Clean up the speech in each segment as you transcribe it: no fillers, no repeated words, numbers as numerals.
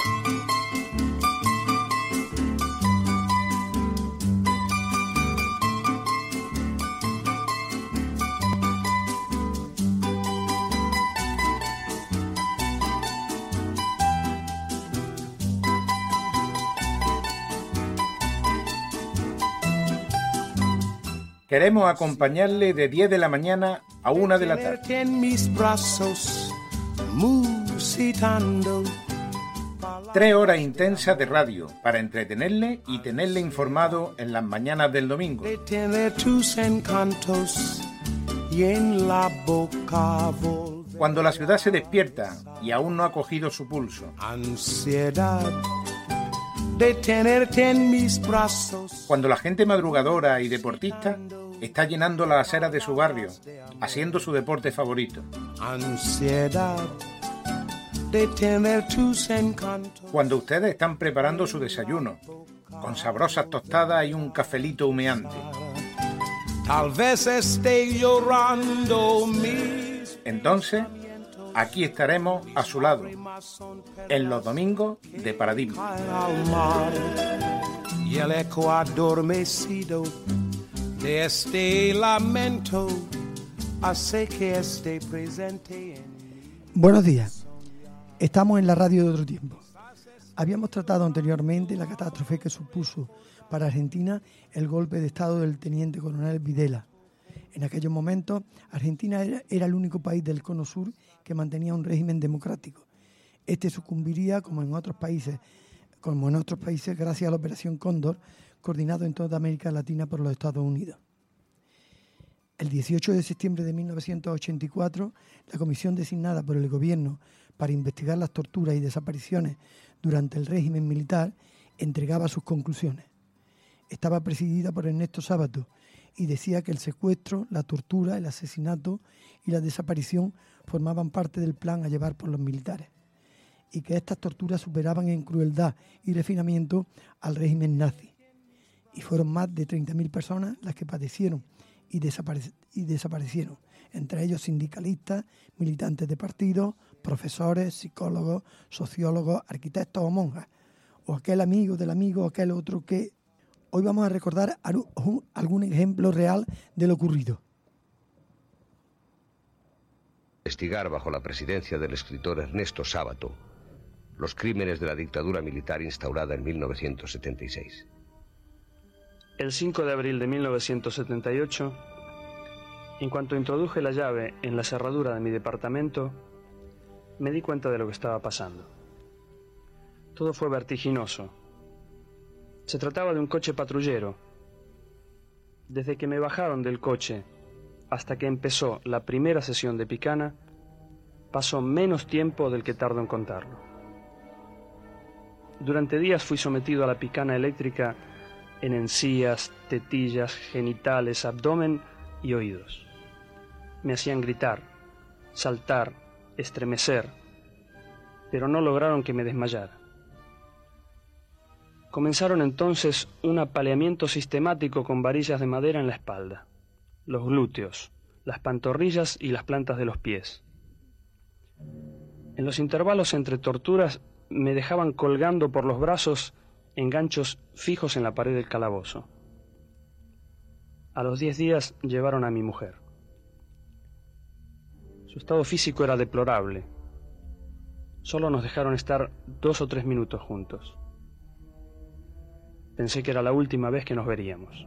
Queremos acompañarle de 10 de la mañana a 1 de la tarde. 3 horas intensas de radio para entretenerle y tenerle informado en las mañanas del domingo. Cuando la ciudad se despierta y aún no ha cogido su pulso. Cuando la gente madrugadora y deportista está llenando las aceras de su barrio, haciendo su deporte favorito. Cuando ustedes están preparando su desayuno, con sabrosas tostadas y un cafelito humeante. Entonces, aquí estaremos a su lado, en los domingos de Paradigma. Y el eco adormecido de este lamento hace que esté presente. Buenos días, estamos en la radio de otro tiempo. Habíamos tratado anteriormente la catástrofe que supuso para Argentina el golpe de estado del teniente coronel Videla. En aquellos momentos, Argentina era el único país del cono sur que mantenía un régimen democrático. Este sucumbiría, como en otros países, gracias a la Operación Cóndor, coordinado en toda América Latina por los Estados Unidos. El 18 de septiembre de 1984, la comisión designada por el gobierno para investigar las torturas y desapariciones durante el régimen militar entregaba sus conclusiones. Estaba presidida por Ernesto Sábato y decía que el secuestro, la tortura, el asesinato y la desaparición formaban parte del plan a llevar por los militares y que estas torturas superaban en crueldad y refinamiento al régimen nazi. Y fueron más de 30.000 personas las que padecieron y desaparecieron, entre ellos sindicalistas, militantes de partidos, profesores, psicólogos, sociólogos, arquitectos o monjas, o aquel amigo del amigo o aquel otro que... Hoy vamos a recordar algún ejemplo real de lo ocurrido. Investigar bajo la presidencia del escritor Ernesto Sábato los crímenes de la dictadura militar instaurada en 1976. El 5 de abril de 1978, en cuanto introduje la llave en la cerradura de mi departamento, me di cuenta de lo que estaba pasando. Todo fue vertiginoso. Se trataba de un coche patrullero. Desde que me bajaron del coche hasta que empezó la primera sesión de picana, pasó menos tiempo del que tardo en contarlo. Durante días fui sometido a la picana eléctrica en encías, tetillas, genitales, abdomen y oídos. Me hacían gritar, saltar, estremecer, pero no lograron que me desmayara. Comenzaron entonces un apaleamiento sistemático con varillas de madera en la espalda, los glúteos, las pantorrillas y las plantas de los pies. En los intervalos entre torturas me dejaban colgando por los brazos en ganchos fijos en la pared del calabozo. A los 10 días llevaron a mi mujer. Su estado físico era deplorable. Solo nos dejaron estar 2 o 3 minutos juntos. Pensé que era la última vez que nos veríamos.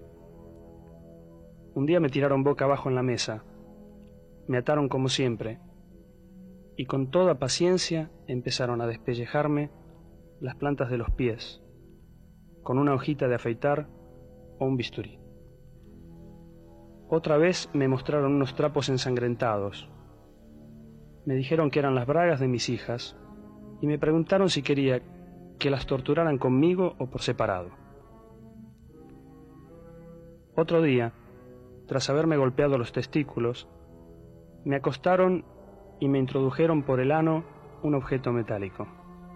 Un día me tiraron boca abajo en la mesa, me ataron como siempre, y con toda paciencia empezaron a despellejarme las plantas de los pies, con una hojita de afeitar o un bisturí. Otra vez me mostraron unos trapos ensangrentados. Me dijeron que eran las bragas de mis hijas, y me preguntaron si quería que las torturaran conmigo o por separado. Otro día, tras haberme golpeado los testículos, me acostaron y me introdujeron por el ano un objeto metálico.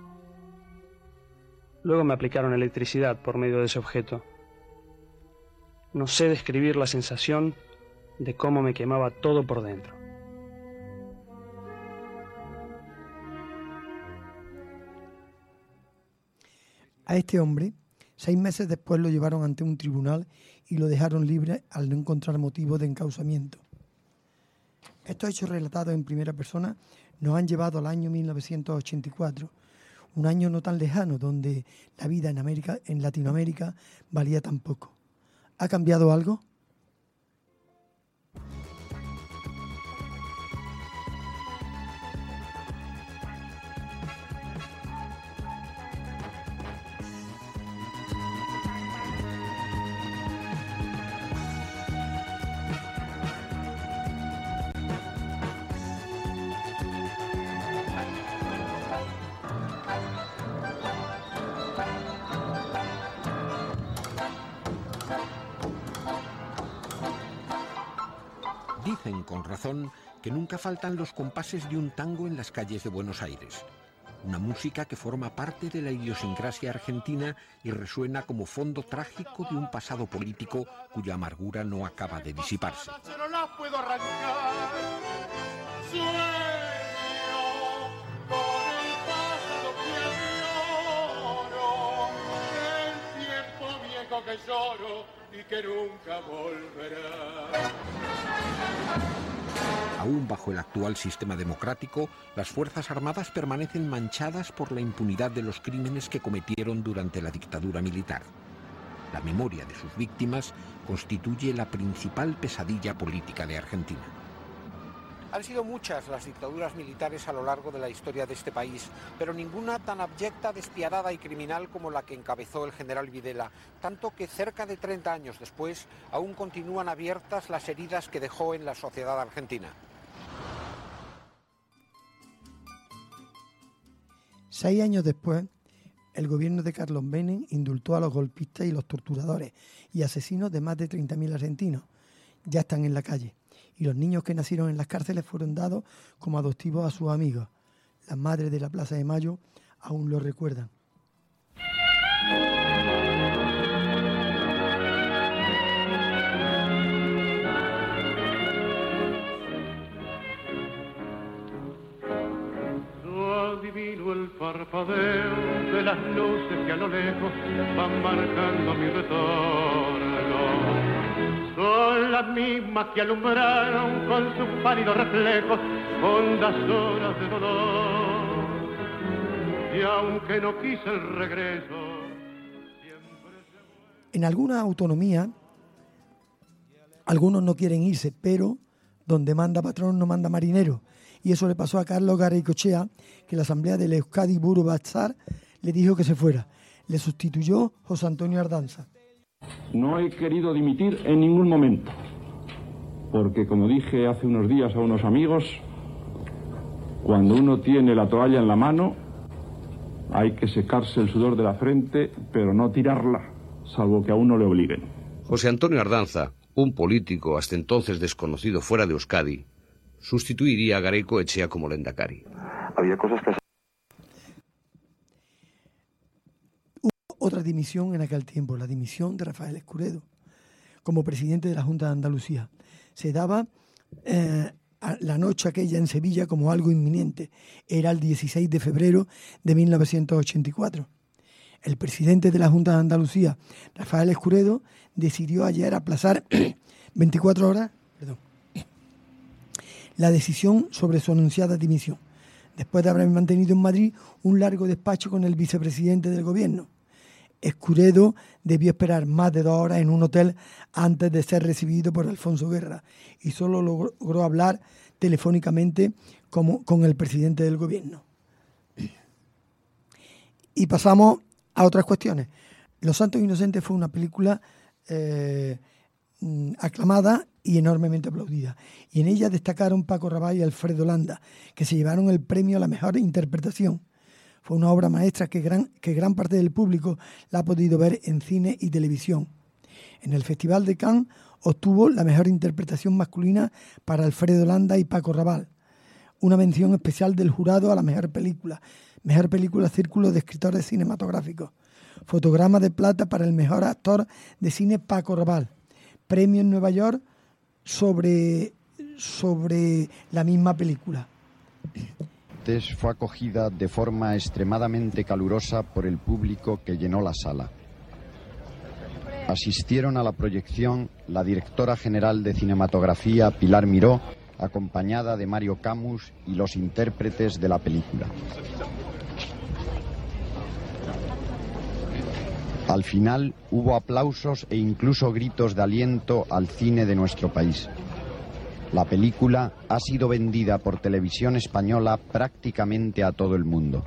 Luego me aplicaron electricidad por medio de ese objeto. No sé describir la sensación de cómo me quemaba todo por dentro. A este hombre, 6 meses después lo llevaron ante un tribunal y lo dejaron libre al no encontrar motivo de encausamiento. Estos hechos relatados en primera persona nos han llevado al año 1984, un año no tan lejano donde la vida en Latinoamérica valía tan poco. ¿Ha cambiado algo? Dicen con razón que nunca faltan los compases de un tango en las calles de Buenos Aires. Una música que forma parte de la idiosincrasia argentina y resuena como fondo trágico de un pasado político cuya amargura no acaba de disiparse. No las puedo arrancar. Sueño con el pasado que añoro, el tiempo viejo que lloro y que nunca volverá. Aún bajo el actual sistema democrático, las Fuerzas Armadas permanecen manchadas por la impunidad de los crímenes que cometieron durante la dictadura militar. La memoria de sus víctimas constituye la principal pesadilla política de Argentina. Han sido muchas las dictaduras militares a lo largo de la historia de este país, pero ninguna tan abyecta, despiadada y criminal como la que encabezó el general Videla, tanto que cerca de 30 años después aún continúan abiertas las heridas que dejó en la sociedad argentina. 6 años después, el gobierno de Carlos Menem indultó a los golpistas y los torturadores y asesinos de más de 30.000 argentinos. Ya están en la calle. Y los niños que nacieron en las cárceles fueron dados como adoptivos a sus amigos. Las madres de la Plaza de Mayo aún lo recuerdan. No adivino el parpadeo de las luces que a lo lejos van marcando mi retorno. Son las mismas que alumbraron con sus pálidos reflejos hondas horas de dolor. Y aunque no quise el regreso, siempre se... En algunas autonomías, algunos no quieren irse, pero donde manda patrón no manda marinero. Y eso le pasó a Carlos Garaikoetxea, que la asamblea del Euskadi Buru Batzar le dijo que se fuera. Le sustituyó José Antonio Ardanza. No he querido dimitir en ningún momento, porque como dije hace unos días a unos amigos, cuando uno tiene la toalla en la mano, hay que secarse el sudor de la frente, pero no tirarla, salvo que a uno le obliguen. José Antonio Ardanza, un político hasta entonces desconocido fuera de Euskadi, sustituiría a Garaikoetxea como lehendakari. Había cosas que... Otra dimisión en aquel tiempo, la dimisión de Rafael Escuredo como presidente de la Junta de Andalucía. Se daba la noche aquella en Sevilla como algo inminente. Era el 16 de febrero de 1984. El presidente de la Junta de Andalucía, Rafael Escuredo, decidió ayer aplazar 24 horas la decisión sobre su anunciada dimisión, después de haber mantenido en Madrid un largo despacho con el vicepresidente del gobierno. Escuredo debió esperar más de 2 horas en un hotel antes de ser recibido por Alfonso Guerra y solo logró hablar telefónicamente con el presidente del gobierno. Y pasamos a otras cuestiones. Los Santos Inocentes fue una película aclamada y enormemente aplaudida. Y en ella destacaron Paco Rabanne y Alfredo Landa, que se llevaron el premio a la mejor interpretación. Fue una obra maestra que gran parte del público la ha podido ver en cine y televisión. En el Festival de Cannes obtuvo la mejor interpretación masculina para Alfredo Landa y Paco Rabanne. Una mención especial del jurado a la mejor película Círculo de Escritores Cinematográficos. Fotograma de plata para el mejor actor de cine Paco Rabanne. Premio en Nueva York sobre la misma película. martes fue acogida de forma extremadamente calurosa por el público que llenó la sala. Asistieron a la proyección la directora general de cinematografía Pilar Miró, acompañada de Mario Camus y los intérpretes de la película. Al final hubo aplausos e incluso gritos de aliento al cine de nuestro país. La película ha sido vendida por Televisión Española prácticamente a todo el mundo.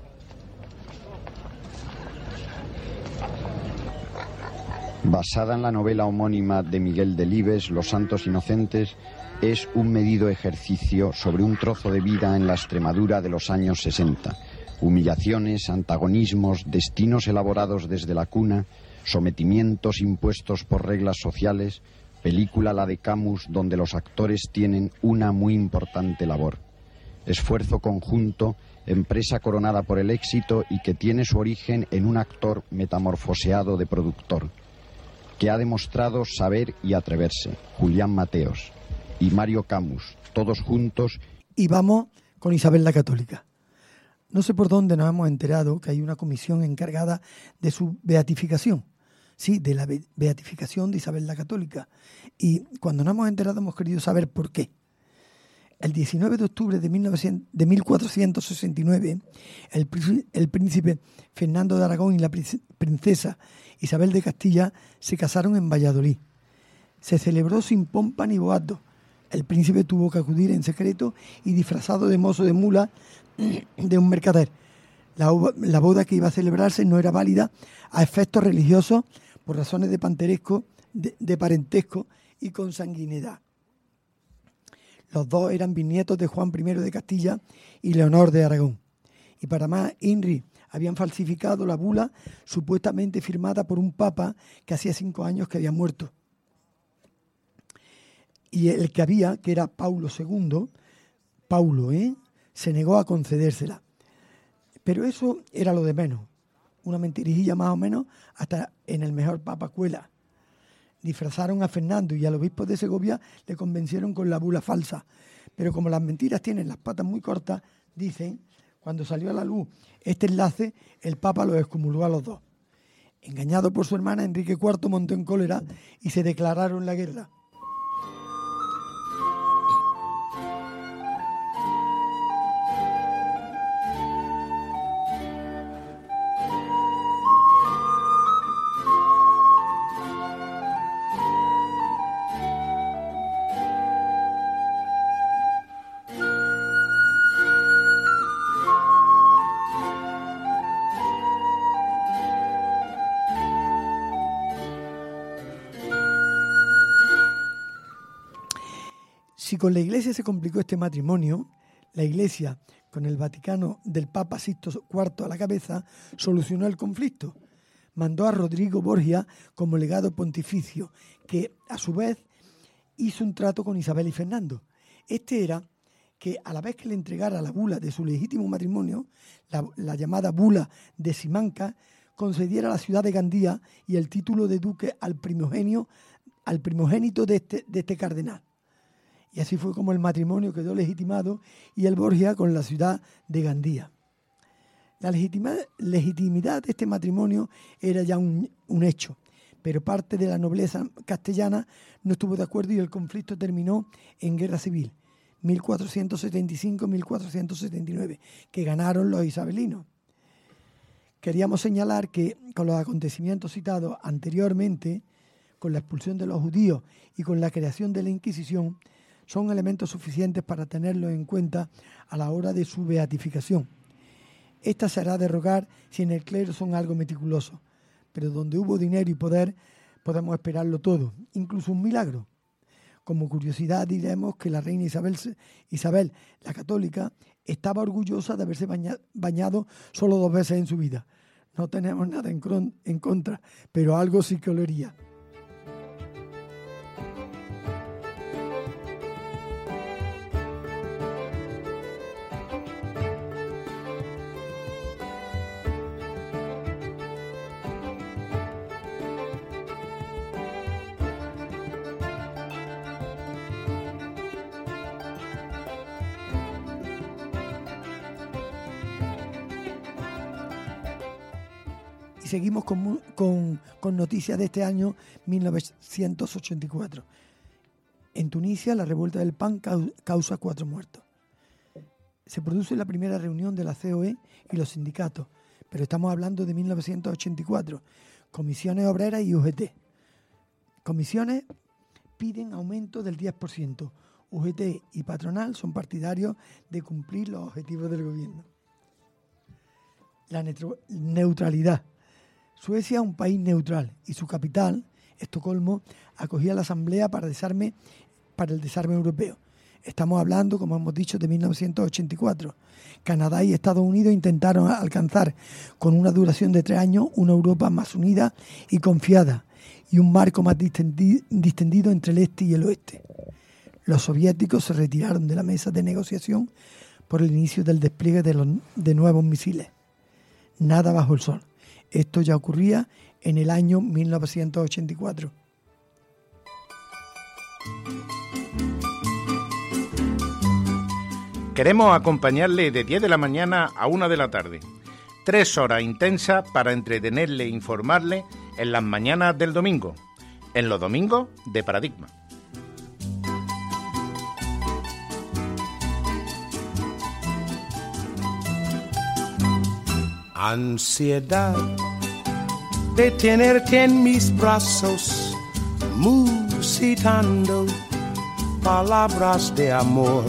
Basada en la novela homónima de Miguel Delibes, Los Santos Inocentes, es un medido ejercicio sobre un trozo de vida en la Extremadura de los años 60. Humillaciones, antagonismos, destinos elaborados desde la cuna, sometimientos impuestos por reglas sociales, película la de Camus donde los actores tienen una muy importante labor. Esfuerzo conjunto, empresa coronada por el éxito y que tiene su origen en un actor metamorfoseado de productor, que ha demostrado saber y atreverse, Julián Mateos y Mario Camus, todos juntos. Y vamos con Isabel la Católica. No sé por dónde nos hemos enterado que hay una comisión encargada de su beatificación. Sí, de la beatificación de Isabel la Católica. Y cuando nos hemos enterado hemos querido saber por qué. El 19 de octubre de 1469, el príncipe Fernando de Aragón y la princesa Isabel de Castilla se casaron en Valladolid. Se celebró sin pompa ni boato. El príncipe tuvo que acudir en secreto y disfrazado de mozo de mula de un mercader. La boda que iba a celebrarse no era válida a efectos religiosos por razones de parentesco y consanguinidad. Los dos eran bisnietos de Juan I de Castilla y Leonor de Aragón. Y para más, INRI habían falsificado la bula supuestamente firmada por un papa que hacía 5 años que había muerto. Y el que había, que era Paulo II, se negó a concedérsela. Pero eso era lo de menos. Una mentirijilla más o menos, hasta en el mejor papa cuela. Disfrazaron a Fernando y al obispo de Segovia le convencieron con la bula falsa. Pero como las mentiras tienen las patas muy cortas, dicen, cuando salió a la luz este enlace, el papa los excomulgó a los dos. Engañado por su hermana, Enrique IV montó en cólera y se declararon la guerra. Si con la Iglesia se complicó este matrimonio, la Iglesia, con el Vaticano del Papa Sixto IV a la cabeza, solucionó el conflicto. Mandó a Rodrigo Borgia como legado pontificio, que a su vez hizo un trato con Isabel y Fernando. Este era que a la vez que le entregara la bula de su legítimo matrimonio, la llamada bula de Simancas, concediera la ciudad de Gandía y el título de duque al primogénito de este cardenal. Y así fue como el matrimonio quedó legitimado y el Borgia con la ciudad de Gandía. La legitimidad de este matrimonio era ya un hecho, pero parte de la nobleza castellana no estuvo de acuerdo y el conflicto terminó en guerra civil, 1475-1479, que ganaron los isabelinos. Queríamos señalar que con los acontecimientos citados anteriormente, con la expulsión de los judíos y con la creación de la Inquisición, son elementos suficientes para tenerlos en cuenta a la hora de su beatificación. Esta se hará de rogar si en el clero son algo meticulosos, pero donde hubo dinero y poder podemos esperarlo todo, incluso un milagro. Como curiosidad diremos que la reina Isabel la Católica estaba orgullosa de haberse bañado solo 2 veces en su vida. No tenemos nada en contra, pero algo sí que olería. Y seguimos con noticias de este año 1984. En Tunisia, la revuelta del pan causa 4 muertos. Se produce la primera reunión de la COE y los sindicatos, pero estamos hablando de 1984. Comisiones obreras y UGT. Comisiones piden aumento del 10%. UGT y patronal son partidarios de cumplir los objetivos del gobierno. La neutralidad. Suecia es un país neutral y su capital, Estocolmo, acogía la Asamblea para el desarme europeo. Estamos hablando, como hemos dicho, de 1984. Canadá y Estados Unidos intentaron alcanzar, con una duración de 3 años, una Europa más unida y confiada y un marco más distendido entre el este y el oeste. Los soviéticos se retiraron de la mesa de negociación por el inicio del despliegue de nuevos misiles. Nada bajo el sol. Esto ya ocurría en el año 1984. Queremos acompañarle de 10 de la mañana a 1 de la tarde. 3 horas intensas para entretenerle e informarle en las mañanas del domingo. En los domingos de Paradigma. Ansiedad de tenerte en mis brazos, musitando palabras de amor.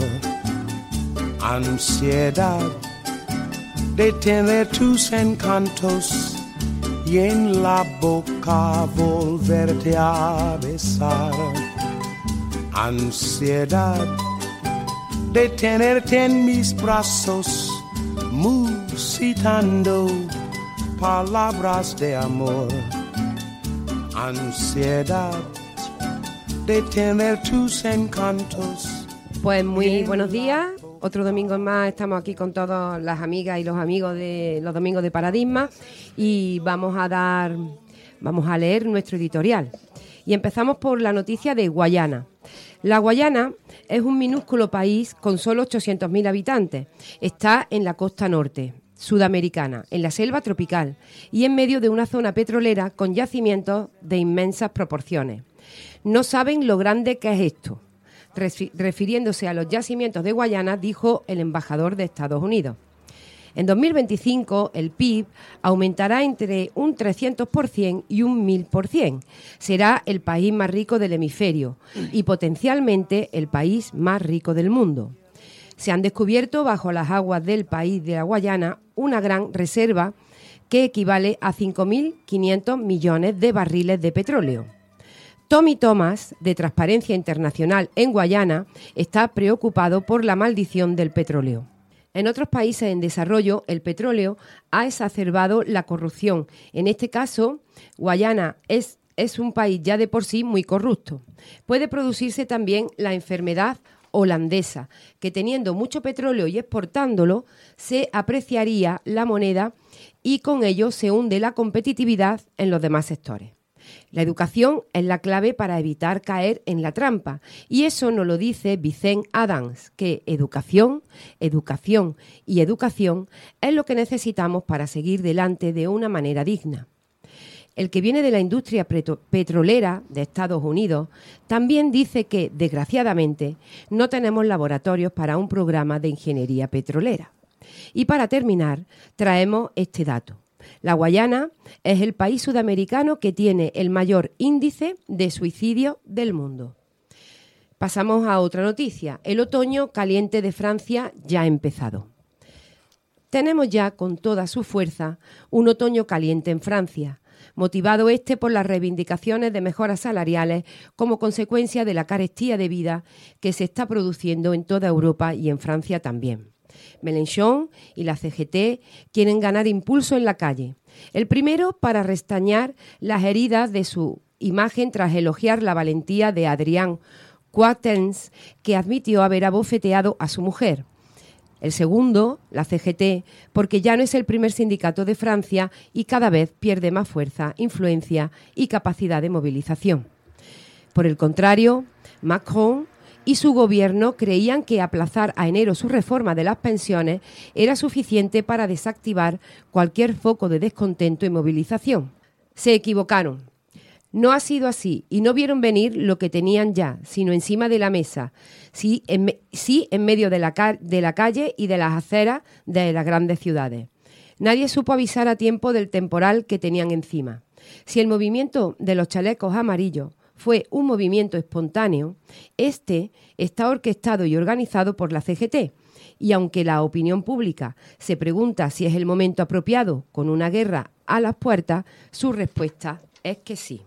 Ansiedad de tener tus encantos y en la boca volverte a besar. Ansiedad de tenerte en mis brazos, musitando palabras de amor. Ansiedad de tener tus encantos. Pues muy buenos días. Otro domingo más estamos aquí con todas las amigas y los amigos de los domingos de Paradigma y vamos a leer nuestro editorial. Y empezamos por la noticia de Guayana. La Guayana es un minúsculo país con solo 800.000 habitantes. Está en la costa norte sudamericana, en la selva tropical y en medio de una zona petrolera con yacimientos de inmensas proporciones. No saben lo grande que es esto. Refiriéndose a los yacimientos de Guayana, dijo el embajador de Estados Unidos. En 2025 el PIB aumentará entre un 300% y un 1000%. Será el país más rico del hemisferio y potencialmente el país más rico del mundo. Se han descubierto bajo las aguas del país de la Guayana una gran reserva que equivale a 5.500 millones de barriles de petróleo. Tommy Thomas, de Transparencia Internacional en Guayana, está preocupado por la maldición del petróleo. En otros países en desarrollo, el petróleo ha exacerbado la corrupción. En este caso, Guayana es un país ya de por sí muy corrupto. Puede producirse también la enfermedad holandesa, que teniendo mucho petróleo y exportándolo, se apreciaría la moneda y con ello se hunde la competitividad en los demás sectores. La educación es la clave para evitar caer en la trampa y eso nos lo dice Vicente Adams, que educación, educación y educación es lo que necesitamos para seguir delante de una manera digna. El que viene de la industria petrolera de Estados Unidos también dice que, desgraciadamente, no tenemos laboratorios para un programa de ingeniería petrolera. Y para terminar, traemos este dato. La Guayana es el país sudamericano que tiene el mayor índice de suicidio del mundo. Pasamos a otra noticia. El otoño caliente de Francia ya ha empezado. Tenemos ya con toda su fuerza un otoño caliente en Francia, motivado por las reivindicaciones de mejoras salariales como consecuencia de la carestía de vida que se está produciendo en toda Europa y en Francia también. Mélenchon y la CGT quieren ganar impulso en la calle. El primero para restañar las heridas de su imagen tras elogiar la valentía de Adrián Quatennens, que admitió haber abofeteado a su mujer. El segundo, la CGT, porque ya no es el primer sindicato de Francia y cada vez pierde más fuerza, influencia y capacidad de movilización. Por el contrario, Macron y su gobierno creían que aplazar a enero su reforma de las pensiones era suficiente para desactivar cualquier foco de descontento y movilización. Se equivocaron. No ha sido así y no vieron venir lo que tenían ya, sino encima de la mesa, sí en medio de la calle y de las aceras de las grandes ciudades. Nadie supo avisar a tiempo del temporal que tenían encima. Si el movimiento de los chalecos amarillos fue un movimiento espontáneo, este está orquestado y organizado por la CGT, y aunque la opinión pública se pregunta si es el momento apropiado con una guerra a las puertas, su respuesta es que sí.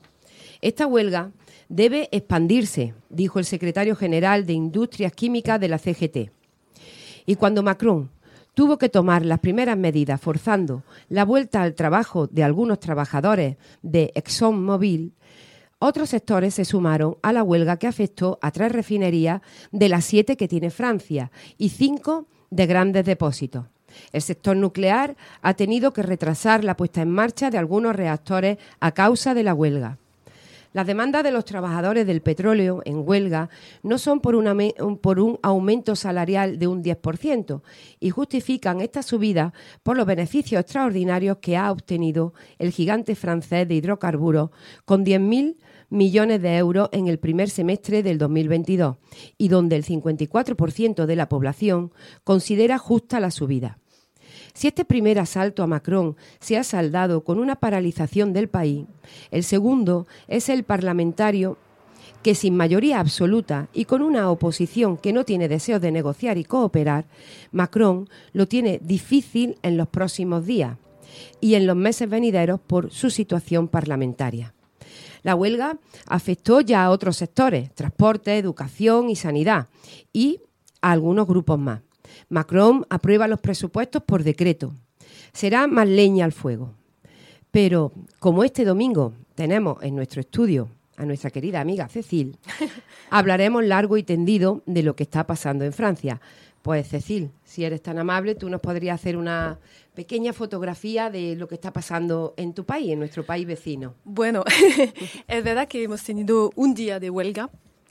Esta huelga debe expandirse, dijo el secretario general de Industrias Químicas de la CGT. Y cuando Macron tuvo que tomar las primeras medidas forzando la vuelta al trabajo de algunos trabajadores de ExxonMobil, otros sectores se sumaron a la huelga que afectó a 3 refinerías de las 7 que tiene Francia y 5 de grandes depósitos. El sector nuclear ha tenido que retrasar la puesta en marcha de algunos reactores a causa de la huelga. Las demandas de los trabajadores del petróleo en huelga no son por un aumento salarial de un 10% y justifican esta subida por los beneficios extraordinarios que ha obtenido el gigante francés de hidrocarburos con 10.000 millones de euros en el primer semestre del 2022 y donde el 54% de la población considera justa la subida. Si este primer asalto a Macron se ha saldado con una paralización del país, el segundo es el parlamentario que sin mayoría absoluta y con una oposición que no tiene deseos de negociar y cooperar, Macron lo tiene difícil en los próximos días y en los meses venideros por su situación parlamentaria. La huelga afectó ya a otros sectores, transporte, educación y sanidad, y a algunos grupos más. Macron aprueba los presupuestos por decreto. Será más leña al fuego. Pero como este domingo tenemos en nuestro estudio a nuestra querida amiga Cecil, hablaremos largo y tendido de lo que está pasando en Francia. Pues Cecil, si eres tan amable, tú nos podrías hacer una pequeña fotografía de lo que está pasando en tu país, en nuestro país vecino. Bueno, es verdad que hemos tenido un día de huelga.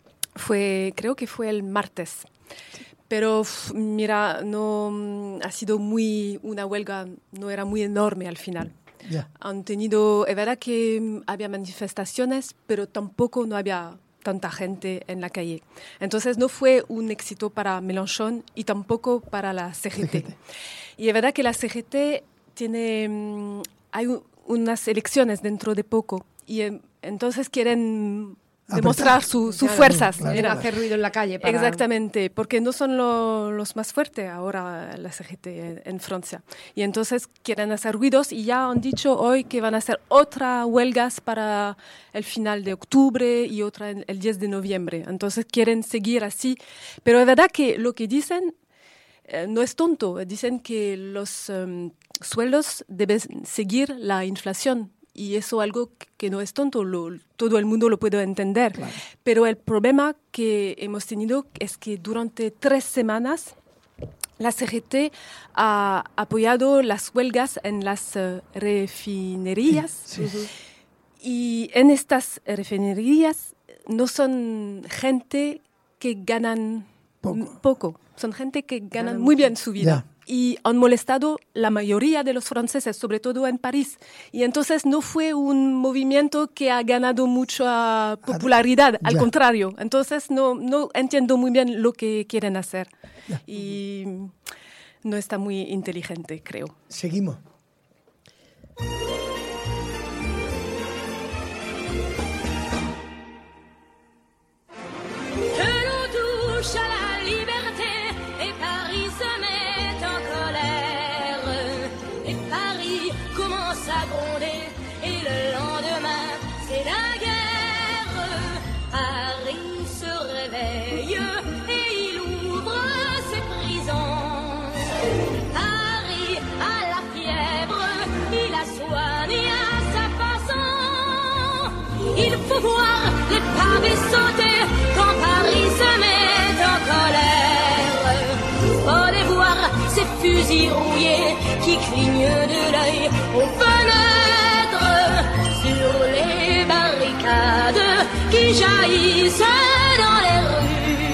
Creo que fue el martes. Pero mira, no ha sido una huelga, no era muy enorme al final. Yeah. Es verdad que había manifestaciones, pero tampoco no había tanta gente en la calle. Entonces no fue un éxito para Mélenchon y tampoco para la CGT. Y es verdad que la CGT hay unas elecciones dentro de poco y entonces quieren demostrar sus fuerzas. Quieren hacer ruido en la calle. Exactamente, porque no son los más fuertes ahora la CGT en Francia. Y entonces quieren hacer ruidos y ya han dicho hoy que van a hacer otras huelgas para el final de octubre y otra el 10 de noviembre. Entonces quieren seguir así. Pero es verdad que lo que dicen no es tonto. Dicen que los sueldos deben seguir la inflación. Y eso es algo que no es tonto, todo el mundo lo puede entender. Claro. Pero el problema que hemos tenido es que durante 3 semanas la CGT ha apoyado las huelgas en las refinerías. Sí. Y en estas refinerías no son gente que ganan poco. Son gente que ganan muy bien su vida. Yeah. Y han molestado la mayoría de los franceses, sobre todo en París. Y entonces no fue un movimiento que ha ganado mucha popularidad, al contrario. Entonces no entiendo muy bien lo que quieren hacer. Y no está muy inteligente, creo. Seguimos. Il faut voir les pavés sauter quand Paris se met en colère. Faut les voir ces fusils rouillés qui clignent de l'œil aux fenêtres, sur les barricades qui jaillissent dans les rues.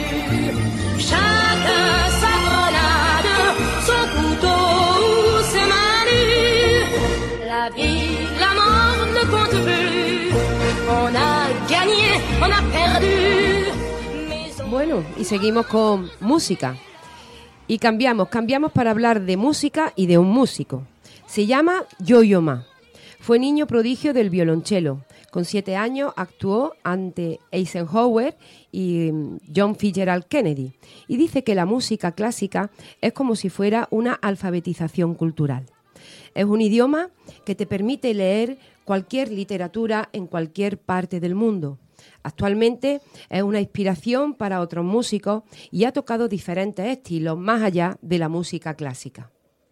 la vie, la mort ne compte plus. On a gagné, on a perdu. Bueno, y seguimos con música. Y cambiamos para hablar de música y de un músico. Se llama Yo-Yo Ma. Fue niño prodigio del violonchelo. Con 7 años actuó ante Eisenhower y John Fitzgerald Kennedy. Y dice que la música clásica es como si fuera una alfabetización cultural. Es un idioma que te permite leer cualquier literatura en cualquier parte del mundo. Actualmente es una inspiración para otros músicos y ha tocado diferentes estilos más allá de la música clásica.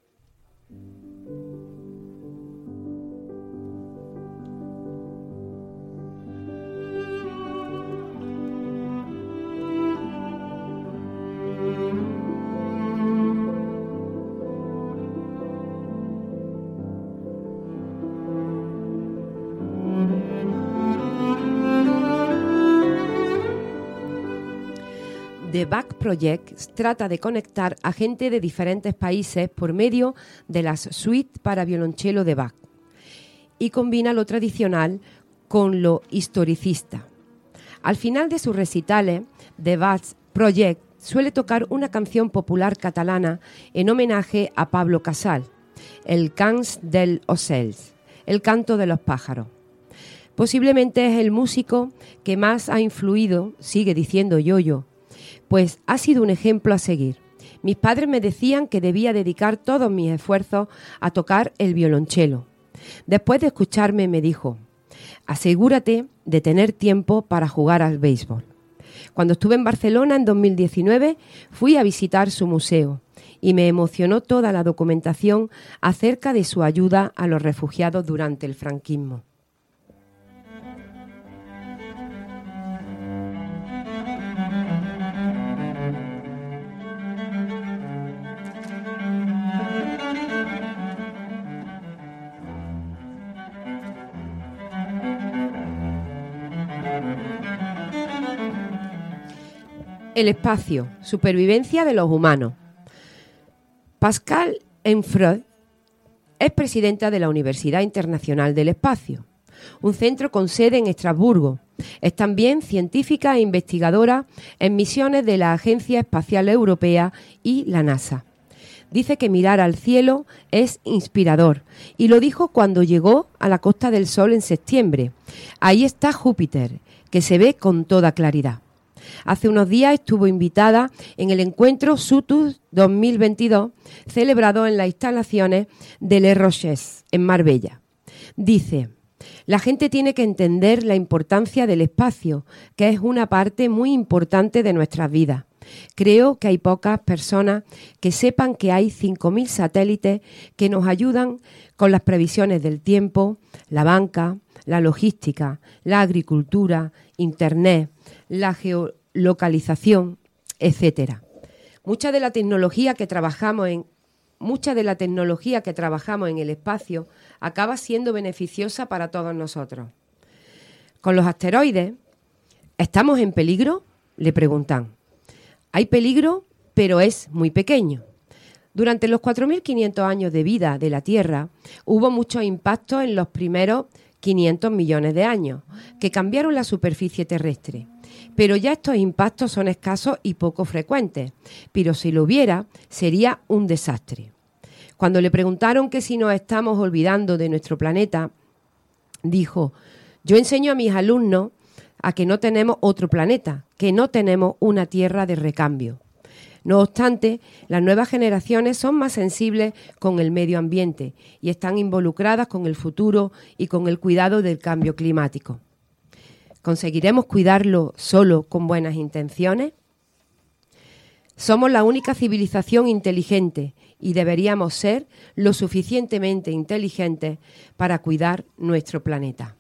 The Bach Project trata de conectar a gente de diferentes países por medio de las suites para violonchelo de Bach y combina lo tradicional con lo historicista. Al final de sus recitales, The Bach Project suele tocar una canción popular catalana en homenaje a Pablo Casal, el Cants dels Ocells, el canto de los pájaros. Posiblemente es el músico que más ha influido, sigue diciendo Yo-Yo, pues ha sido un ejemplo a seguir. Mis padres me decían que debía dedicar todos mis esfuerzos a tocar el violonchelo. Después de escucharme me dijo, asegúrate de tener tiempo para jugar al béisbol. Cuando estuve en Barcelona en 2019 fui a visitar su museo y me emocionó toda la documentación acerca de su ayuda a los refugiados durante el franquismo. El espacio, supervivencia de los humanos. Pascal Enfreud es presidenta de la Universidad Internacional del Espacio, un centro con sede en Estrasburgo. Es también científica e investigadora en misiones de la Agencia Espacial Europea y la NASA. Dice que mirar al cielo es inspirador y lo dijo cuando llegó a la Costa del Sol en septiembre. Ahí está Júpiter, que se ve con toda claridad. Hace unos días estuvo invitada en el encuentro Sutus 2022, celebrado en las instalaciones de Les Roches, en Marbella. Dice, la gente tiene que entender la importancia del espacio, que es una parte muy importante de nuestras vidas. Creo que hay pocas personas que sepan que hay 5.000 satélites que nos ayudan con las previsiones del tiempo, la banca, la logística, la agricultura, Internet, la geolocalización, etcétera. Mucha de la tecnología que trabajamos en el espacio acaba siendo beneficiosa para todos nosotros. Con los asteroides, ¿estamos en peligro?, le preguntan. Hay peligro, pero es muy pequeño. Durante los 4.500 años de vida de la Tierra, hubo muchos impactos en los primeros 500 millones de años, que cambiaron la superficie terrestre. Pero ya estos impactos son escasos y poco frecuentes, pero si lo hubiera, sería un desastre. Cuando le preguntaron que si nos estamos olvidando de nuestro planeta, dijo, yo enseño a mis alumnos a que no tenemos otro planeta, que no tenemos una tierra de recambio. No obstante, las nuevas generaciones son más sensibles con el medio ambiente y están involucradas con el futuro y con el cuidado del cambio climático. ¿Conseguiremos cuidarlo solo con buenas intenciones? Somos la única civilización inteligente y deberíamos ser lo suficientemente inteligentes para cuidar nuestro planeta.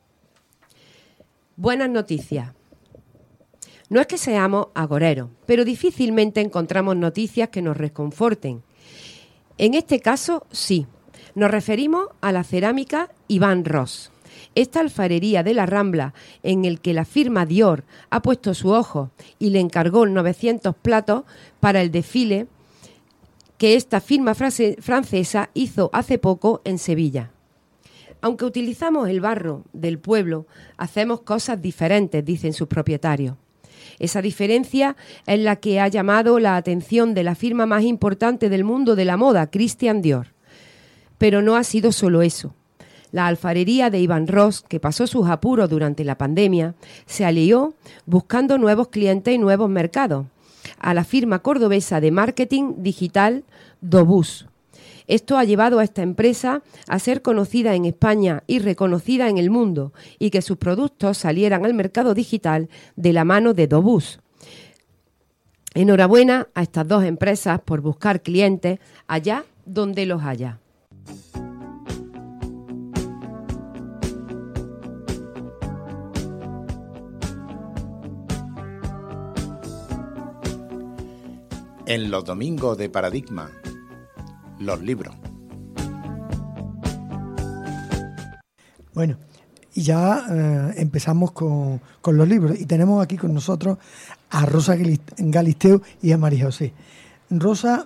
Buenas noticias. No es que seamos agoreros, pero difícilmente encontramos noticias que nos reconforten. En este caso, sí. Nos referimos a la cerámica Iván Ros. Esta alfarería de la Rambla, en el que la firma Dior ha puesto su ojo y le encargó 900 platos para el desfile que esta firma francesa hizo hace poco en Sevilla. Aunque utilizamos el barro del pueblo, hacemos cosas diferentes, dicen sus propietarios. Esa diferencia es la que ha llamado la atención de la firma más importante del mundo de la moda, Christian Dior. Pero no ha sido solo eso. La alfarería de Iván Ros, que pasó sus apuros durante la pandemia, se alió buscando nuevos clientes y nuevos mercados a la firma cordobesa de marketing digital Dobus. Esto ha llevado a esta empresa a ser conocida en España y reconocida en el mundo, y que sus productos salieran al mercado digital de la mano de Dobus. Enhorabuena a estas dos empresas por buscar clientes allá donde los haya. En los domingos de Paradigma, los libros. Bueno, y ya empezamos con los libros. Y tenemos aquí con nosotros a Rosa Galisteo y a María José. Rosa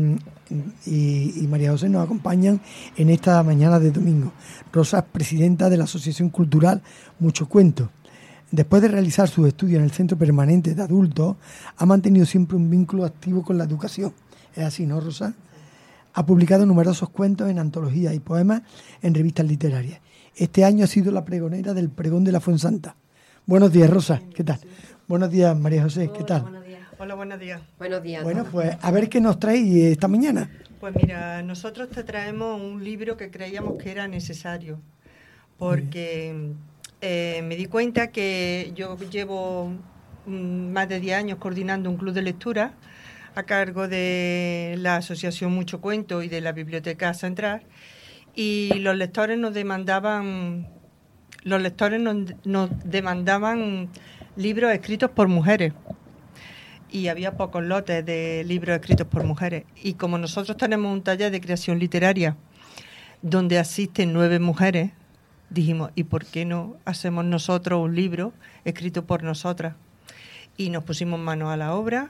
y María José nos acompañan en esta mañana de domingo. Rosa es presidenta de la Asociación Cultural Mucho Cuento. Después de realizar sus estudios en el Centro Permanente de Adultos, ha mantenido siempre un vínculo activo con la educación. ¿Es así, no, Rosa? Ha publicado numerosos cuentos en antologías y poemas en revistas literarias. Este año ha sido la pregonera del Pregón de la Fuensanta. Buenos días, Rosa. ¿Qué tal? Buenos días, María José. ¿Qué tal? Buenos días. Hola, buenos días. Buenos días. Bueno, pues a ver qué nos trae esta mañana. Pues mira, nosotros te traemos un libro que creíamos que era necesario, porque me di cuenta que yo llevo más de 10 años coordinando un club de lectura a cargo de la Asociación Mucho Cuento y de la Biblioteca Central, y los lectores nos demandaban libros escritos por mujeres, y había pocos lotes de libros escritos por mujeres, y como nosotros tenemos un taller de creación literaria donde asisten 9 mujeres, dijimos, ¿y por qué no hacemos nosotros un libro escrito por nosotras? Y nos pusimos manos a la obra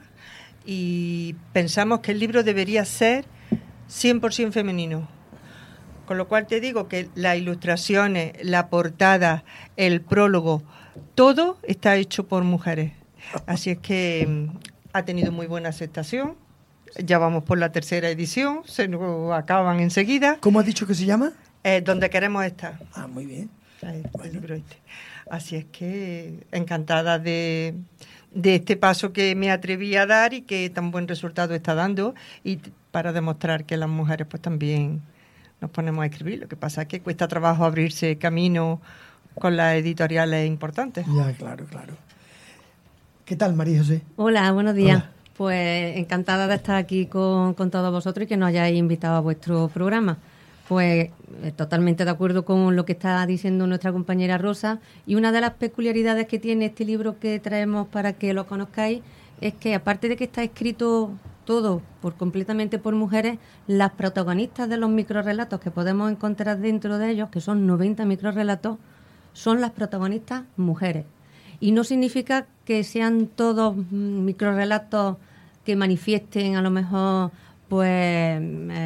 y pensamos que el libro debería ser 100% femenino. Con lo cual te digo que las ilustraciones, la portada, el prólogo, todo está hecho por mujeres. Así es que ha tenido muy buena aceptación. Ya vamos por la 3ª edición, se nos acaban enseguida. ¿Cómo has dicho que se llama? Donde queremos estar. Ah, muy bien. El libro este. Así es que encantada de este paso que me atreví a dar y que tan buen resultado está dando, y para demostrar que las mujeres pues también nos ponemos a escribir. Lo que pasa es que cuesta trabajo abrirse camino con las editoriales importantes. Ya, claro, claro. ¿Qué tal, María José? Hola, buenos días. Hola. Pues encantada de estar aquí con todos vosotros y que nos hayáis invitado a vuestro programa. Pues totalmente de acuerdo con lo que está diciendo nuestra compañera Rosa, y una de las peculiaridades que tiene este libro que traemos para que lo conozcáis es que, aparte de que está escrito todo completamente por mujeres, las protagonistas de los microrrelatos que podemos encontrar dentro de ellos, que son 90 microrrelatos, son las protagonistas mujeres. Y no significa que sean todos microrrelatos que manifiesten a lo mejor pues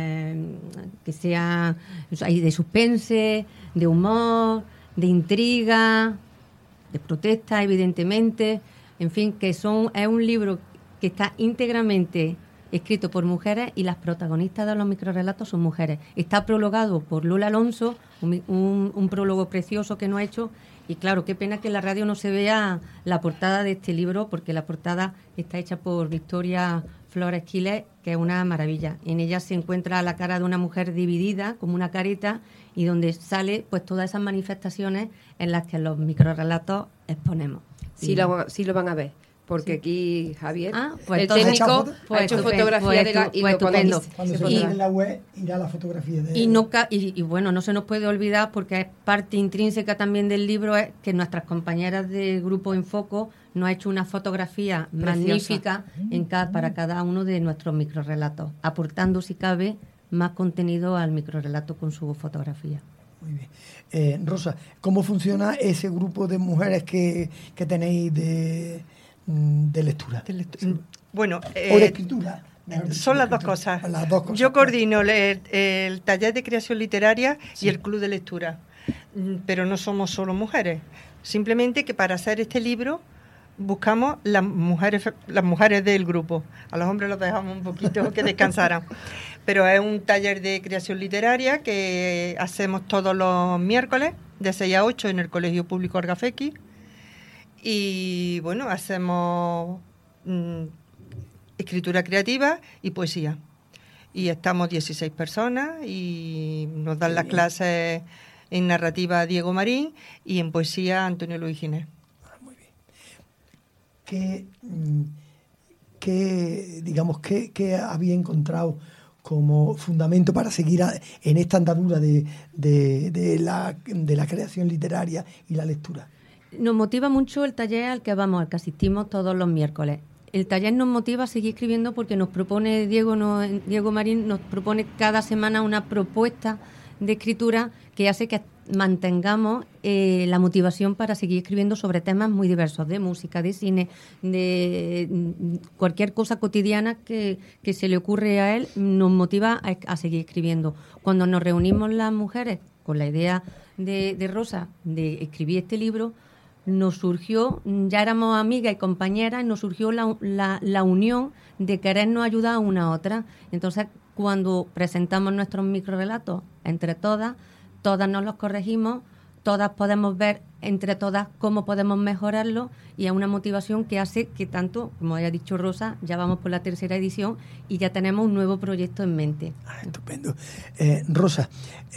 que sea de suspense, de humor, de intriga, de protesta, evidentemente, en fin, que es un libro que está íntegramente escrito por mujeres, y las protagonistas de los microrrelatos son mujeres. Está prologado por Lola Alonso, un prólogo precioso que nos ha hecho, y claro, qué pena que en la radio no se vea la portada de este libro, porque la portada está hecha por Victoria Flores Quiles, que es una maravilla. En ella se encuentra la cara de una mujer dividida, como una careta, y donde sale pues todas esas manifestaciones en las que los microrrelatos exponemos. Sí, lo van a ver, porque aquí Javier, pues el técnico, ha hecho fotografía de la... Y lo Cuando se ponga en la web, irá la fotografía de... Y bueno, no se nos puede olvidar, porque es parte intrínseca también del libro, es que nuestras compañeras del Grupo Enfoco nos ha hecho una fotografía magnífica para cada uno de nuestros microrrelatos, aportando, si cabe, más contenido al microrrelato con su fotografía. Muy bien. Rosa, ¿cómo funciona ese grupo de mujeres que tenéis de lectura? Bueno, o de escritura. Son las dos cosas. Las dos cosas. Yo coordino el taller de creación literaria y el club de lectura. pero no somos solo mujeres. Simplemente que para hacer este libro buscamos las mujeres del grupo. A los hombres los dejamos un poquito que descansaran. Pero es un taller de creación literaria que hacemos todos los miércoles de 6 a 8 en el Colegio Público Argafequi. Y bueno, hacemos escritura creativa y poesía. Y estamos 16 personas y nos dan las clases en narrativa Diego Marín y en poesía Antonio Luis Ginés. Muy bien. ¿Qué había encontrado como fundamento para seguir en esta andadura de la creación literaria y la lectura? Nos motiva mucho el taller al que asistimos todos los miércoles. El taller nos motiva a seguir escribiendo porque nos propone Diego Marín, nos propone cada semana una propuesta de escritura que hace que mantengamos la motivación para seguir escribiendo sobre temas muy diversos, de música, de cine, de cualquier cosa cotidiana que se le ocurre a él, nos motiva a seguir escribiendo. Cuando nos reunimos las mujeres con la idea de Rosa de escribir este libro, nos surgió, ya éramos amigas y compañeras, nos surgió la unión de querernos ayudar una a otra. Entonces, cuando presentamos nuestros microrelatos entre todas nos los corregimos, todas podemos ver entre todas cómo podemos mejorarlo, y es una motivación que hace que tanto, como haya dicho Rosa, ya vamos por la 3ª edición y ya tenemos un nuevo proyecto en mente. Estupendo. Rosa,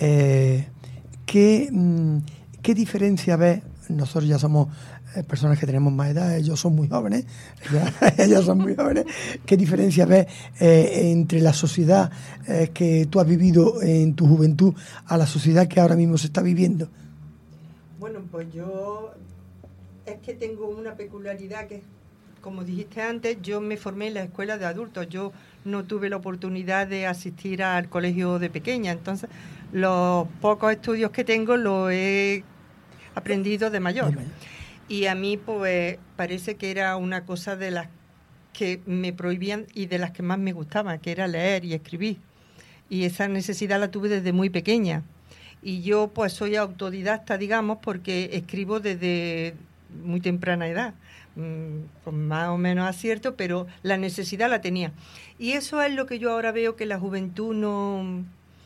¿qué diferencia ves? Nosotros ya somos personas que tenemos más edad, ellos son muy jóvenes, ellos son muy jóvenes. ¿Qué diferencia ves entre la sociedad que tú has vivido en tu juventud a la sociedad que ahora mismo se está viviendo? Bueno, pues yo es que tengo una peculiaridad que, como dijiste antes, yo me formé en la escuela de adultos. Yo no tuve la oportunidad de asistir al colegio de pequeña, entonces los pocos estudios que tengo los he aprendido de mayor. Y a mí pues parece que era una cosa de las que me prohibían y de las que más me gustaba, que era leer y escribir. Y esa necesidad la tuve desde muy pequeña. Y yo pues soy autodidacta, digamos, porque escribo desde muy temprana edad, con más o menos acierto, pero la necesidad la tenía. Y eso es lo que yo ahora veo que la juventud no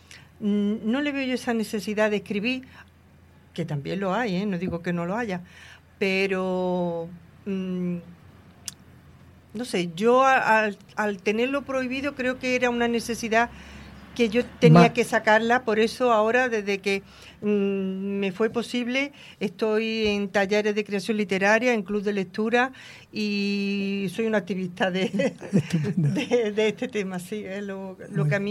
le veo yo esa necesidad de escribir, que también lo hay, no digo que no lo haya, pero no sé, yo al tenerlo prohibido creo que era una necesidad que yo tenía que sacarla. Por eso ahora, desde que me fue posible, estoy en talleres de creación literaria, en club de lectura, y soy una activista de este tema. Sí, es lo que a mí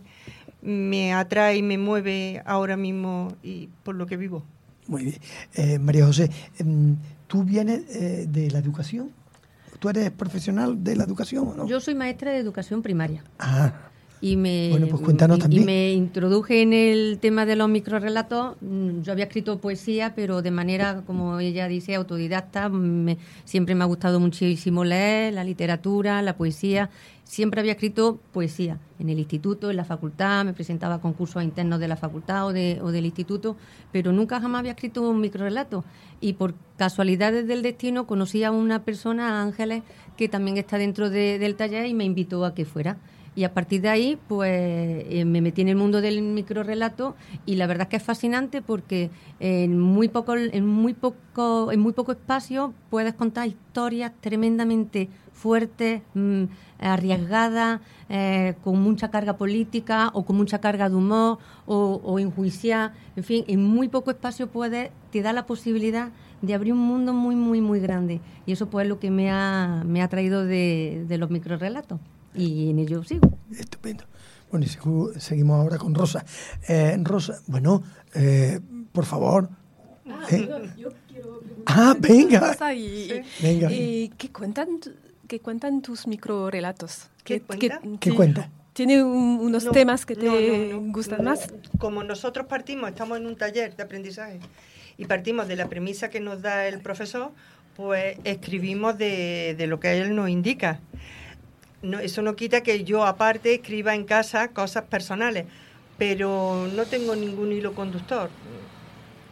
me atrae y me mueve ahora mismo y por lo que vivo. Muy bien. María José, ¿tú vienes de la educación? ¿Tú eres profesional de la educación o no? Yo soy maestra de educación primaria. Bueno, pues cuéntanos también. Y me introduje en el tema de los microrelatos. Yo había escrito poesía, pero de manera, como ella dice, autodidacta. Siempre me ha gustado muchísimo leer, la literatura, la poesía. Siempre había escrito poesía en el instituto, en la facultad, me presentaba a concursos internos de la facultad o del instituto, pero nunca jamás había escrito un microrelato. Y por casualidades del destino conocí a una persona, a Ángeles, que también está dentro del taller, y me invitó a que fuera. Y a partir de ahí, pues me metí en el mundo del microrelato, y la verdad es que es fascinante porque en muy poco espacio puedes contar historias tremendamente fuertes, arriesgadas, con mucha carga política o con mucha carga de humor o enjuiciar. En fin, en muy poco espacio te da la posibilidad de abrir un mundo muy, muy, muy grande. Y eso pues es lo que me ha traído de los microrelatos. Y en ello sigo. Estupendo. Bueno, y seguimos ahora con Rosa. Rosa, bueno, por favor. Yo quiero preguntar. Venga. Rosa, Venga. ¿Qué cuentan tus microrelatos? ¿Qué cuenta? ¿Tiene unos temas que te gustan más? Como nosotros estamos en un taller de aprendizaje y partimos de la premisa que nos da el profesor, pues escribimos de lo que él nos indica. No, eso no quita que yo aparte escriba en casa cosas personales, pero no tengo ningún hilo conductor.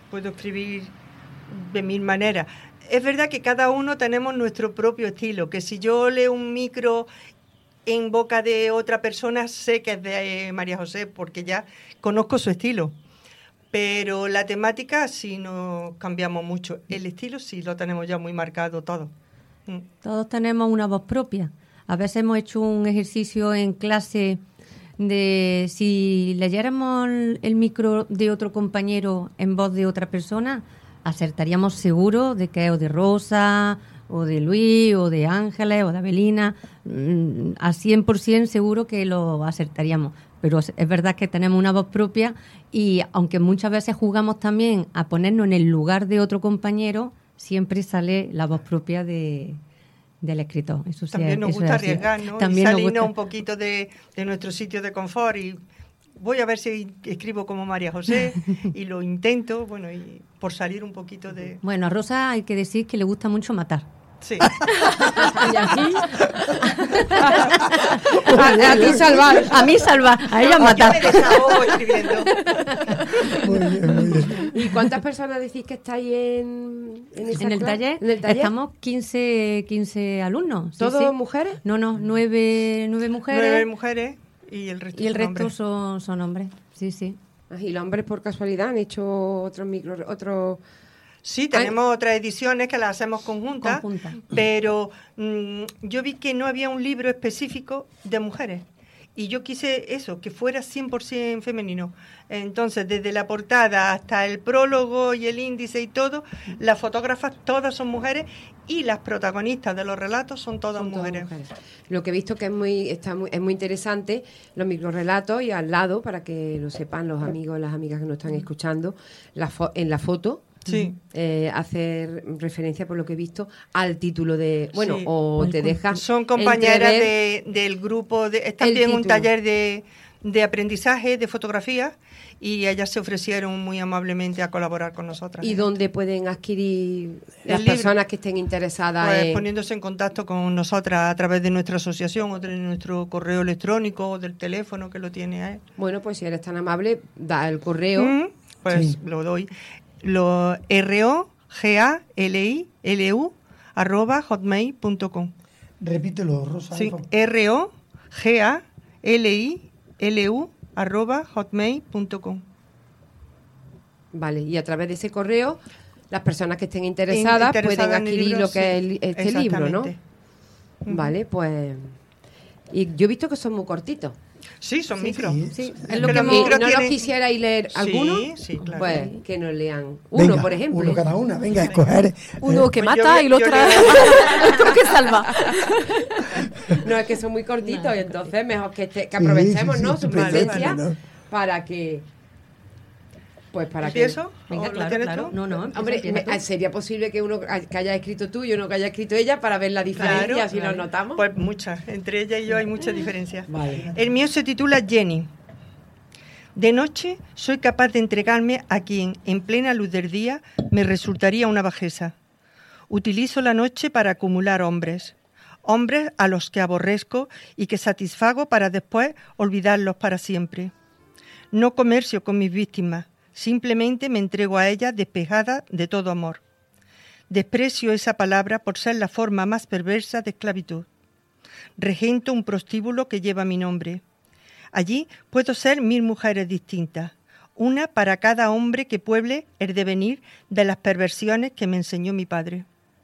puedo escribir de 1000 maneras. Es verdad que cada uno tenemos nuestro propio estilo, que si yo leo un micro en boca de otra persona, sé que es de María José, porque ya conozco su estilo. Pero la temática sí no cambiamos mucho. El estilo sí lo tenemos ya muy marcado todo. Todos tenemos una voz propia. A veces hemos hecho un ejercicio en clase de si leyéramos el micro de otro compañero en voz de otra persona, acertaríamos seguro de que es o de Rosa, o de Luis, o de Ángeles, o de Avelina. A 100% seguro que lo acertaríamos. Pero es verdad que tenemos una voz propia y aunque muchas veces jugamos también a ponernos en el lugar de otro compañero, siempre sale la voz propia del escritor. Eso también nos gusta arriesgar, ¿no? También y salirnos un poquito de nuestro sitio de confort y voy a ver si escribo como María José y lo intento, bueno, y por salir un poquito de... Bueno, a Rosa hay que decir que le gusta mucho matar. Sí. Y aquí... a mí salvar, a ella matar. Yo me desahogo escribiendo. Muy bien, muy bien. ¿Y cuántas personas decís que estáis en el taller? ¿En el taller? Estamos 15 alumnos. ¿Todos mujeres? No, 9 mujeres. 9 mujeres y el resto son hombres. Sí, sí. ¿Y los hombres por casualidad han hecho otros micro... Sí, tenemos otras ediciones que las hacemos conjuntas, pero yo vi que no había un libro específico de mujeres y yo quise eso, que fuera 100% femenino. Entonces, desde la portada hasta el prólogo y el índice y todo, las fotógrafas todas son mujeres y las protagonistas de los relatos son todas mujeres. Lo que he visto que es muy interesante, los microrelatos, y al lado, para que lo sepan los amigos y las amigas que nos están escuchando, en la foto, sí. Hacer referencia, por lo que he visto, al título de... Bueno, sí. O te deja... Son compañeras del grupo, están en un taller de aprendizaje, de fotografía, y ellas se ofrecieron muy amablemente a colaborar con nosotras. ¿Y dónde pueden adquirir las personas que estén interesadas? Pues poniéndose en contacto con nosotras a través de nuestra asociación o de nuestro correo electrónico o del teléfono que lo tiene a él. Bueno, pues si eres tan amable, da el correo. Pues sí. Lo doy. ROGALILU@hotmail.com. Repítelo, Rosa. Sí, ROGALILU@hotmail.com. Vale, y a través de ese correo, las personas que estén interesadas pueden adquirir libro, lo que es este libro, ¿no? Vale, pues... Y yo he visto que son muy cortitos. Sí, son micros. Sí. Es lo que ¿No los quisierais leer alguno? Sí, claro. Pues que nos lean uno, por ejemplo. Uno cada una, venga, a escoger. Uno que mata y el otro que salva. No, es que son muy cortitos y entonces mejor que aprovechemos, ¿no? Su presencia para que... Pues para ¿Empiezo? Venga, claro. No, hombre, ¿sería posible que uno que haya escrito tú y uno que haya escrito ella para ver la diferencia, si nos notamos? Pues muchas. Entre ella y yo hay mucha diferencia. Vale. El mío se titula Jenny. De noche soy capaz de entregarme a quien, en plena luz del día, me resultaría una bajeza. Utilizo la noche para acumular hombres a los que aborrezco y que satisfago para después olvidarlos para siempre. No comercio con mis víctimas. Simplemente me entrego a ella despejada de todo amor. Desprecio esa palabra por ser la forma más perversa de esclavitud. Regento un prostíbulo que lleva mi nombre. Allí puedo ser 1000 mujeres distintas, una para cada hombre que pueble el devenir de las perversiones que me enseñó mi padre.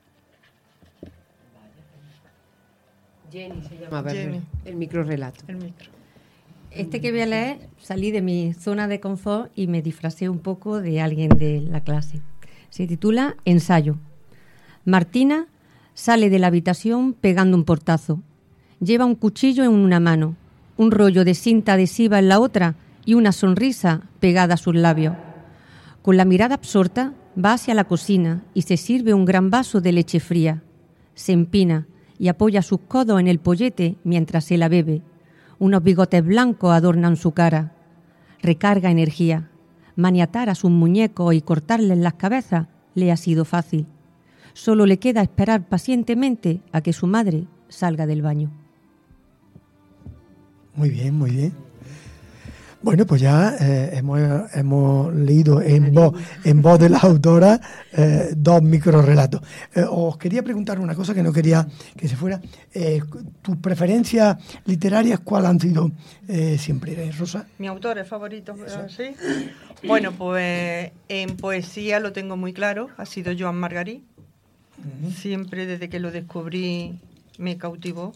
Jenny se llama, Jenny. El microrelato. El micro. Este que voy a leer, salí de mi zona de confort y me disfracé un poco de alguien de la clase. Se titula Ensayo. Martina sale de la habitación pegando un portazo. Lleva un cuchillo en una mano, un rollo de cinta adhesiva en la otra y una sonrisa pegada a sus labios. Con la mirada absorta, va hacia la cocina y se sirve un gran vaso de leche fría. Se empina y apoya sus codos en el pollete mientras se la bebe. Unos bigotes blancos adornan su cara. Recarga energía. Maniatar a sus muñecos y cortarles las cabezas le ha sido fácil. Solo le queda esperar pacientemente a que su madre salga del baño. Muy bien, muy bien. Bueno, pues ya hemos leído en voz de la autora 2 microrelatos. Os quería preguntar una cosa que no quería que se fuera. ¿Tus preferencias literarias cuáles han sido siempre, Rosa? Mi autor favorito, ¿sí? Bueno, pues en poesía lo tengo muy claro, ha sido Joan Margarit. Siempre desde que lo descubrí me cautivó.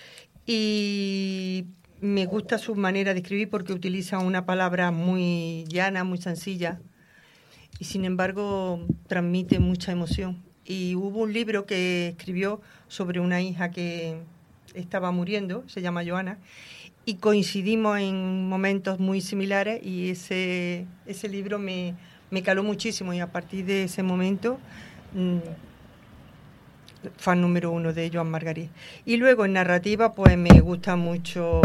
Y me gusta su manera de escribir porque utiliza una palabra muy llana, muy sencilla y sin embargo transmite mucha emoción. Y hubo un libro que escribió sobre una hija que estaba muriendo, se llama Joana, y coincidimos en momentos muy similares y ese libro me caló muchísimo y a partir de ese momento fan número 1 de Joan Margarit. Y luego en narrativa pues me gusta mucho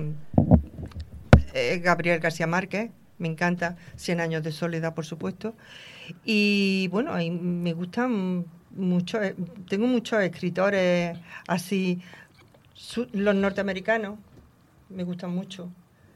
Gabriel García Márquez, me encanta 100 años de soledad, por supuesto. Y bueno, me gustan mucho, tengo muchos escritores así, los norteamericanos me gustan mucho.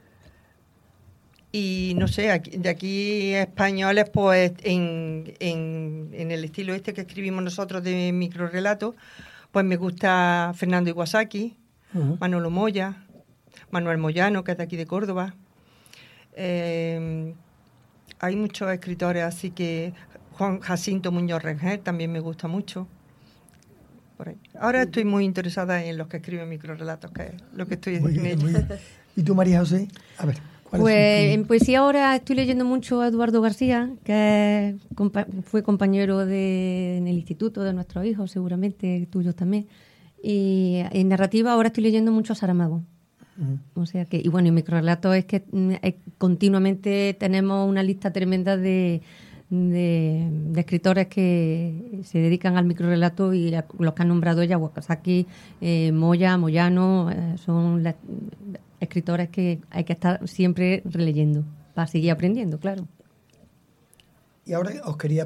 Y no sé, de aquí españoles, pues en el estilo este que escribimos nosotros de microrelatos, pues me gusta Fernando Iwasaki, Manolo Moya, Manuel Moyano, que es de aquí de Córdoba. Hay muchos escritores, así que Juan Jacinto Muñoz Rengel también me gusta mucho. Por ahí. Ahora estoy muy interesada en los que escriben microrelatos, que es lo que estoy en ello. ¿Y tú, María José? A ver. Pues en poesía ahora estoy leyendo mucho a Eduardo García, que fue compañero en el instituto de nuestros hijos, seguramente tuyos también. Y en narrativa ahora estoy leyendo mucho a Saramago. O sea que, y bueno, en microrelatos es que continuamente tenemos una lista tremenda de escritores que se dedican al microrelato y los que han nombrado ella, Wakasaki, Moya, Moyano, son escritores que hay que estar siempre releyendo para seguir aprendiendo, claro. Y ahora os quería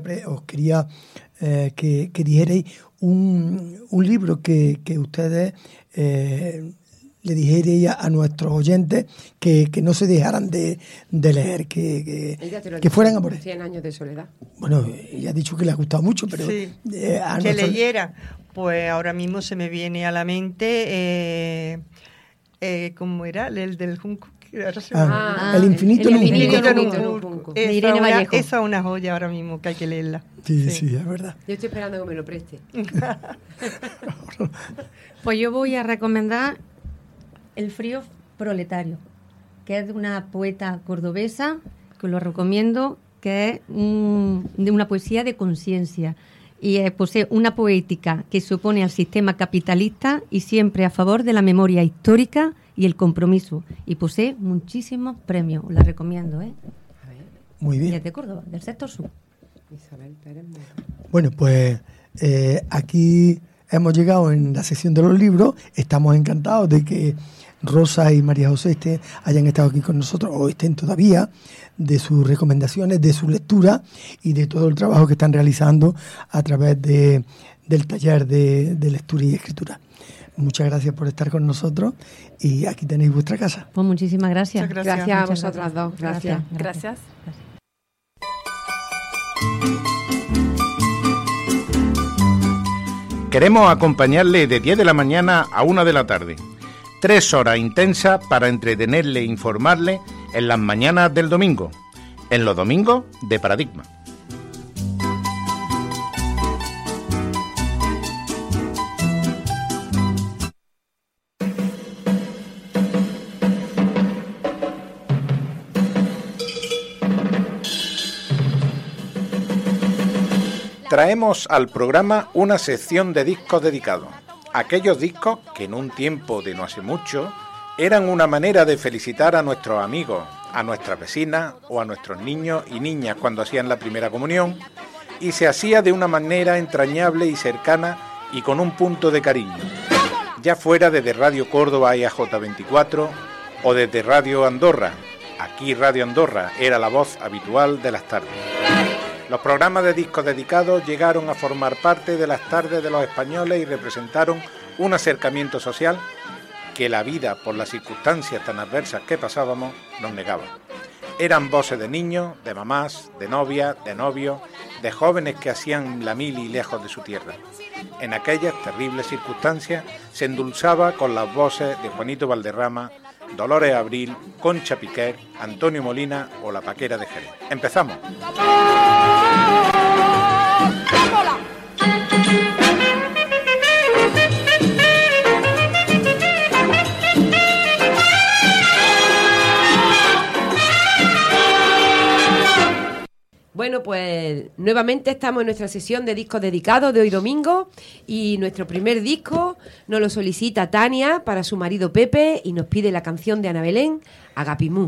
que dijerais un libro que ustedes le dijerais a nuestros oyentes que no se dejaran de leer, que fueran a por él. 100 años de soledad. Bueno, ella ha dicho que le ha gustado mucho, pero... Sí, que leyera. Pues ahora mismo se me viene a la mente... ¿cómo era? El del junco. El infinito en un junco. Esa es una joya ahora mismo que hay que leerla. Sí, es verdad. Yo estoy esperando que me lo preste. Pues yo voy a recomendar El frío proletario, que es de una poeta cordobesa, que lo recomiendo, que es de una poesía de conciencia. Y posee una poética que se opone al sistema capitalista y siempre a favor de la memoria histórica y el compromiso. Y posee muchísimos premios. La recomiendo, ¿eh? Muy bien. Y es de Córdoba, del sector sur. Isabel Pérez. Bueno, pues aquí hemos llegado en la sección de los libros. Estamos encantados de que Rosa y María José hayan estado aquí con nosotros o estén todavía, de sus recomendaciones, de su lectura y de todo el trabajo que están realizando a través del taller de lectura y escritura. Muchas gracias por estar con nosotros y aquí tenéis vuestra casa. Pues muchísimas gracias. Muchas gracias a vosotras dos. Gracias. Gracias. Queremos acompañarle de 10 de la mañana a 1 de la tarde. 3 horas intensas para entretenerle e informarle en las mañanas del domingo. En los domingos de Paradigma. Traemos al programa una sección de discos dedicados. Aquellos discos que en un tiempo de no hace mucho eran una manera de felicitar a nuestros amigos, a nuestras vecinas o a nuestros niños y niñas cuando hacían la primera comunión, y se hacía de una manera entrañable y cercana y con un punto de cariño, ya fuera desde Radio Córdoba y AJ24 o desde Radio Andorra. Aquí Radio Andorra era la voz habitual de las tardes. Los programas de discos dedicados llegaron a formar parte de las tardes de los españoles y representaron un acercamiento social que la vida, por las circunstancias tan adversas que pasábamos, nos negaba. Eran voces de niños, de mamás, de novias, de novios, de jóvenes que hacían la mili lejos de su tierra. En aquellas terribles circunstancias se endulzaba con las voces de Juanito Valderrama, Dolores Abril, Concha Piquer, Antonio Molina o La Paquera de Jerez. ¡Empezamos! Bueno, pues nuevamente estamos en nuestra sesión de discos dedicados de hoy domingo y nuestro primer disco nos lo solicita Tania para su marido Pepe y nos pide la canción de Ana Belén, Agapimú.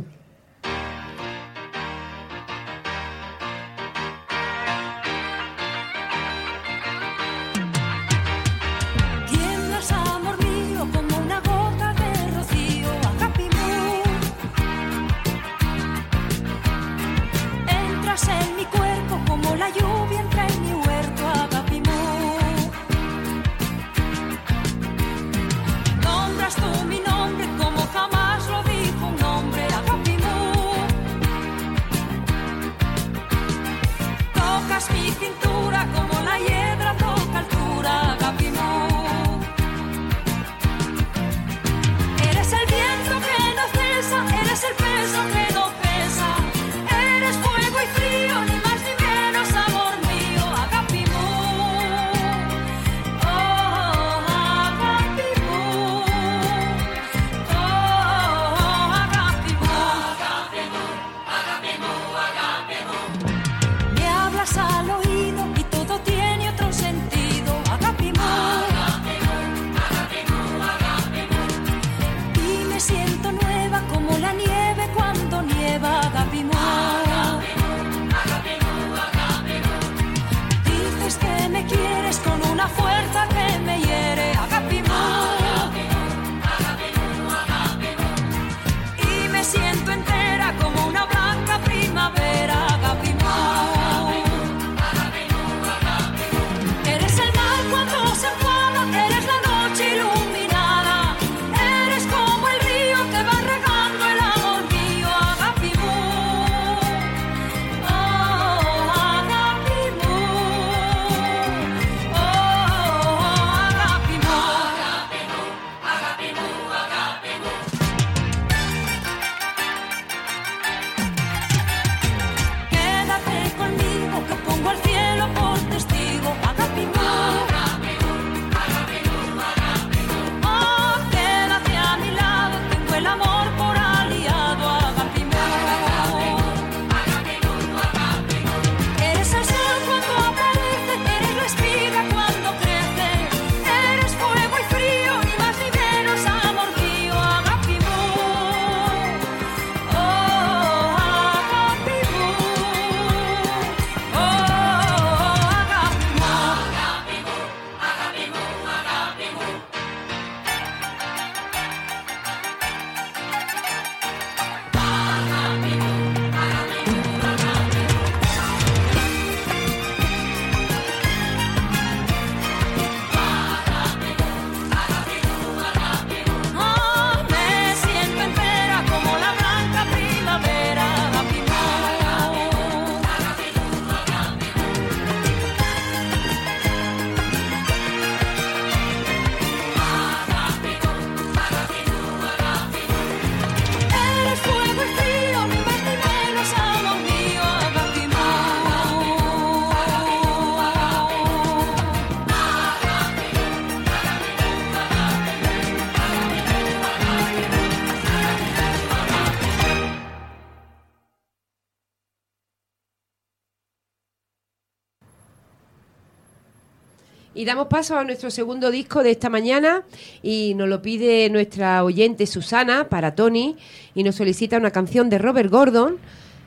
Y damos paso a nuestro segundo disco de esta mañana y nos lo pide nuestra oyente Susana para Tony y nos solicita una canción de Robert Gordon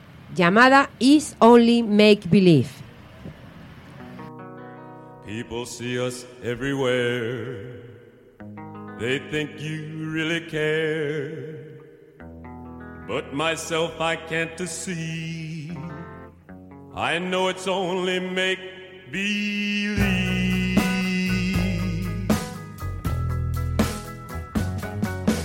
llamada Is Only Make Believe. People see us everywhere. They think you really care. But myself I can't see. I know it's only make believe.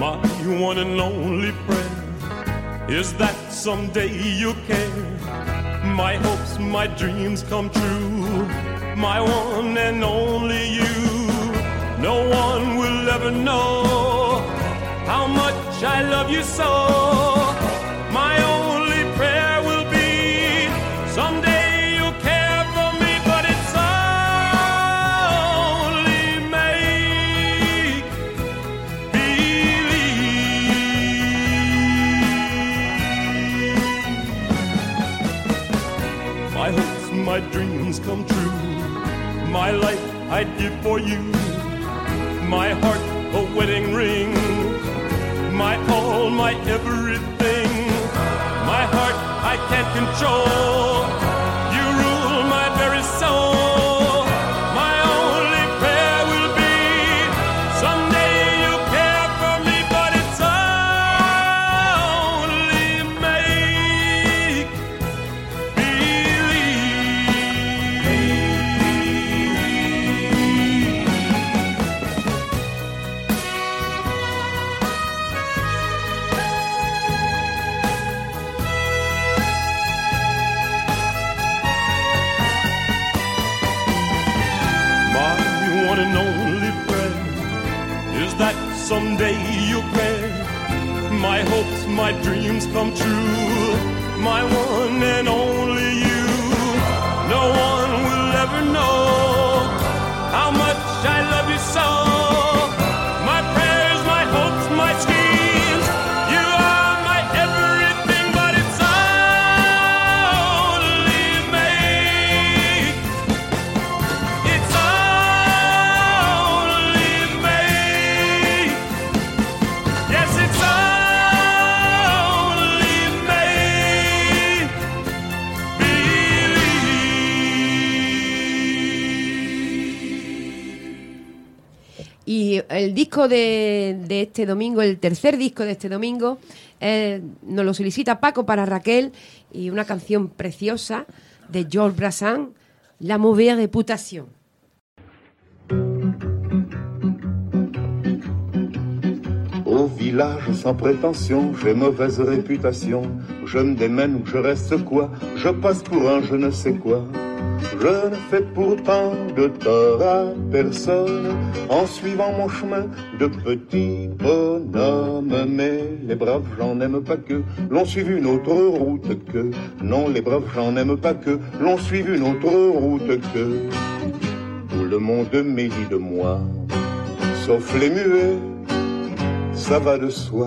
My one and only prayer is that someday you'll care. My hopes, my dreams come true. My one and only you. No one will ever know how much I love you so. My only prayer will be someday you'll care for me, but it's only make believe. My hopes, my dreams come true. My life I'd give for you. My heart a wedding ring. My all, my everything. My heart I can't control. You rule my very soul. My only prayer will be someday you'll care for me, but it's only make one and only prayer is that someday you'll care. My hopes, my dreams come true. My one and only you. No one will ever know how much I love you so. My prayers, my hopes, my schemes. You are my everything, but it's only make. It's yes, it's only made believe. Y el disco de este domingo, el tercer disco de este domingo, nos lo solicita Paco para Raquel, y una canción preciosa de Georges Brassens, La mauvaise réputation. Au village sans prétention, j'ai mauvaise réputation. Je me démène ou je reste quoi? Je passe pour un je ne sais quoi. Je ne fais pourtant de tort à personne en suivant mon chemin de petit bonhomme. Mais les braves gens n'aiment pas que l'on suive une autre route que. Non, les braves gens n'aiment pas que l'on suive une autre route que. Tout le monde médit de moi, sauf les muets. Ça va de soi.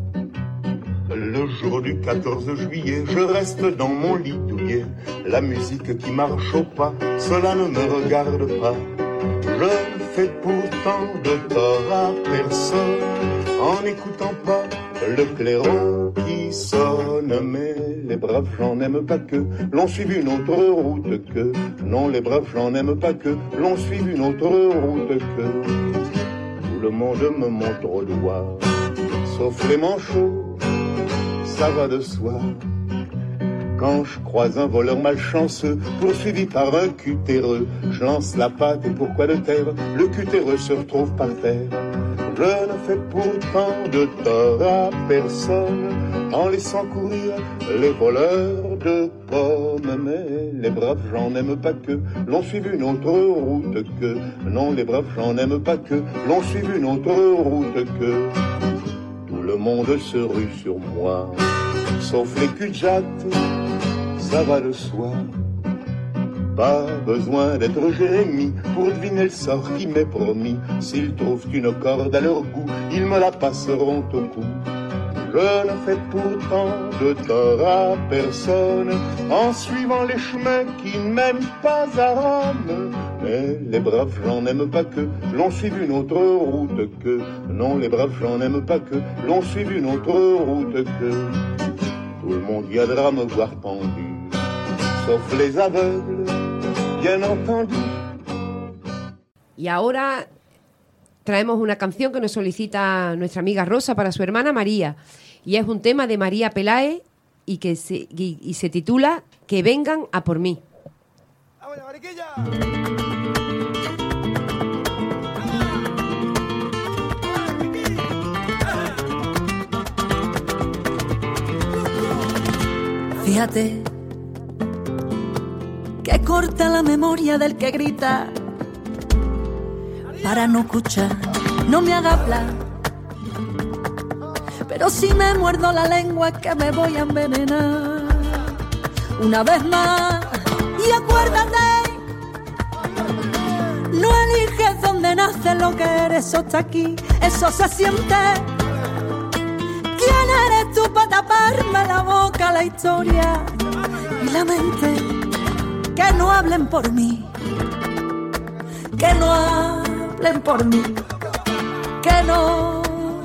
Le jour du 14 juillet, je reste dans mon lit douillet. La musique qui marche au pas, cela ne me regarde pas. Je ne fais pourtant de tort à personne en n'écoutant pas le clairon qui sonne. Mais les braves gens n'aiment pas que l'on suive une autre route que. Non, les braves gens n'aiment pas que l'on suive une autre route que. Tout le monde me montre au doigt, sauf les manchots, ça va de soi. Quand je croise un voleur malchanceux, poursuivi par un cutéreux, je lance la patte et pourquoi de terre, le cutéreux se retrouve par terre. Je ne fais pourtant de tort à personne en laissant courir les voleurs de pommes. Mais les braves gens n'aiment pas que l'on suive une autre route que. Non, les braves gens n'aiment pas que l'on suive une autre route que. Tout le monde se rue sur moi, sauf les cul-de-jatte, ça va de soi. Pas besoin d'être Jérémie pour deviner le sort qui m'est promis. S'ils trouvent une corde à leur goût, ils me la passeront au cou. Je ne fais pourtant de tort à personne en suivant les chemins qui ne mènent pas à Rome. Mais les braves gens n'aiment pas que l'on suive une autre route que. Non, les braves gens n'aiment pas que l'on suive une autre route que. Tout le monde viendra me voir pendu, sauf les aveugles, bien entendu. Y ahora traemos una canción que nos solicita nuestra amiga Rosa para su hermana María. Y es un tema de María Peláez y se titula Que vengan a por mí. ¡Vamos, mariquilla! Fíjate que corta la memoria del que grita para no escuchar, no me haga hablar. Pero si me muerdo la lengua es que me voy a envenenar. Una vez más, y acuérdate, no eliges dónde nace lo que eres, eso está aquí, eso se siente. ¿Quién eres tú para taparme la boca, la historia y la mente? Que no hablen por mí, que no hablen por mí, que no.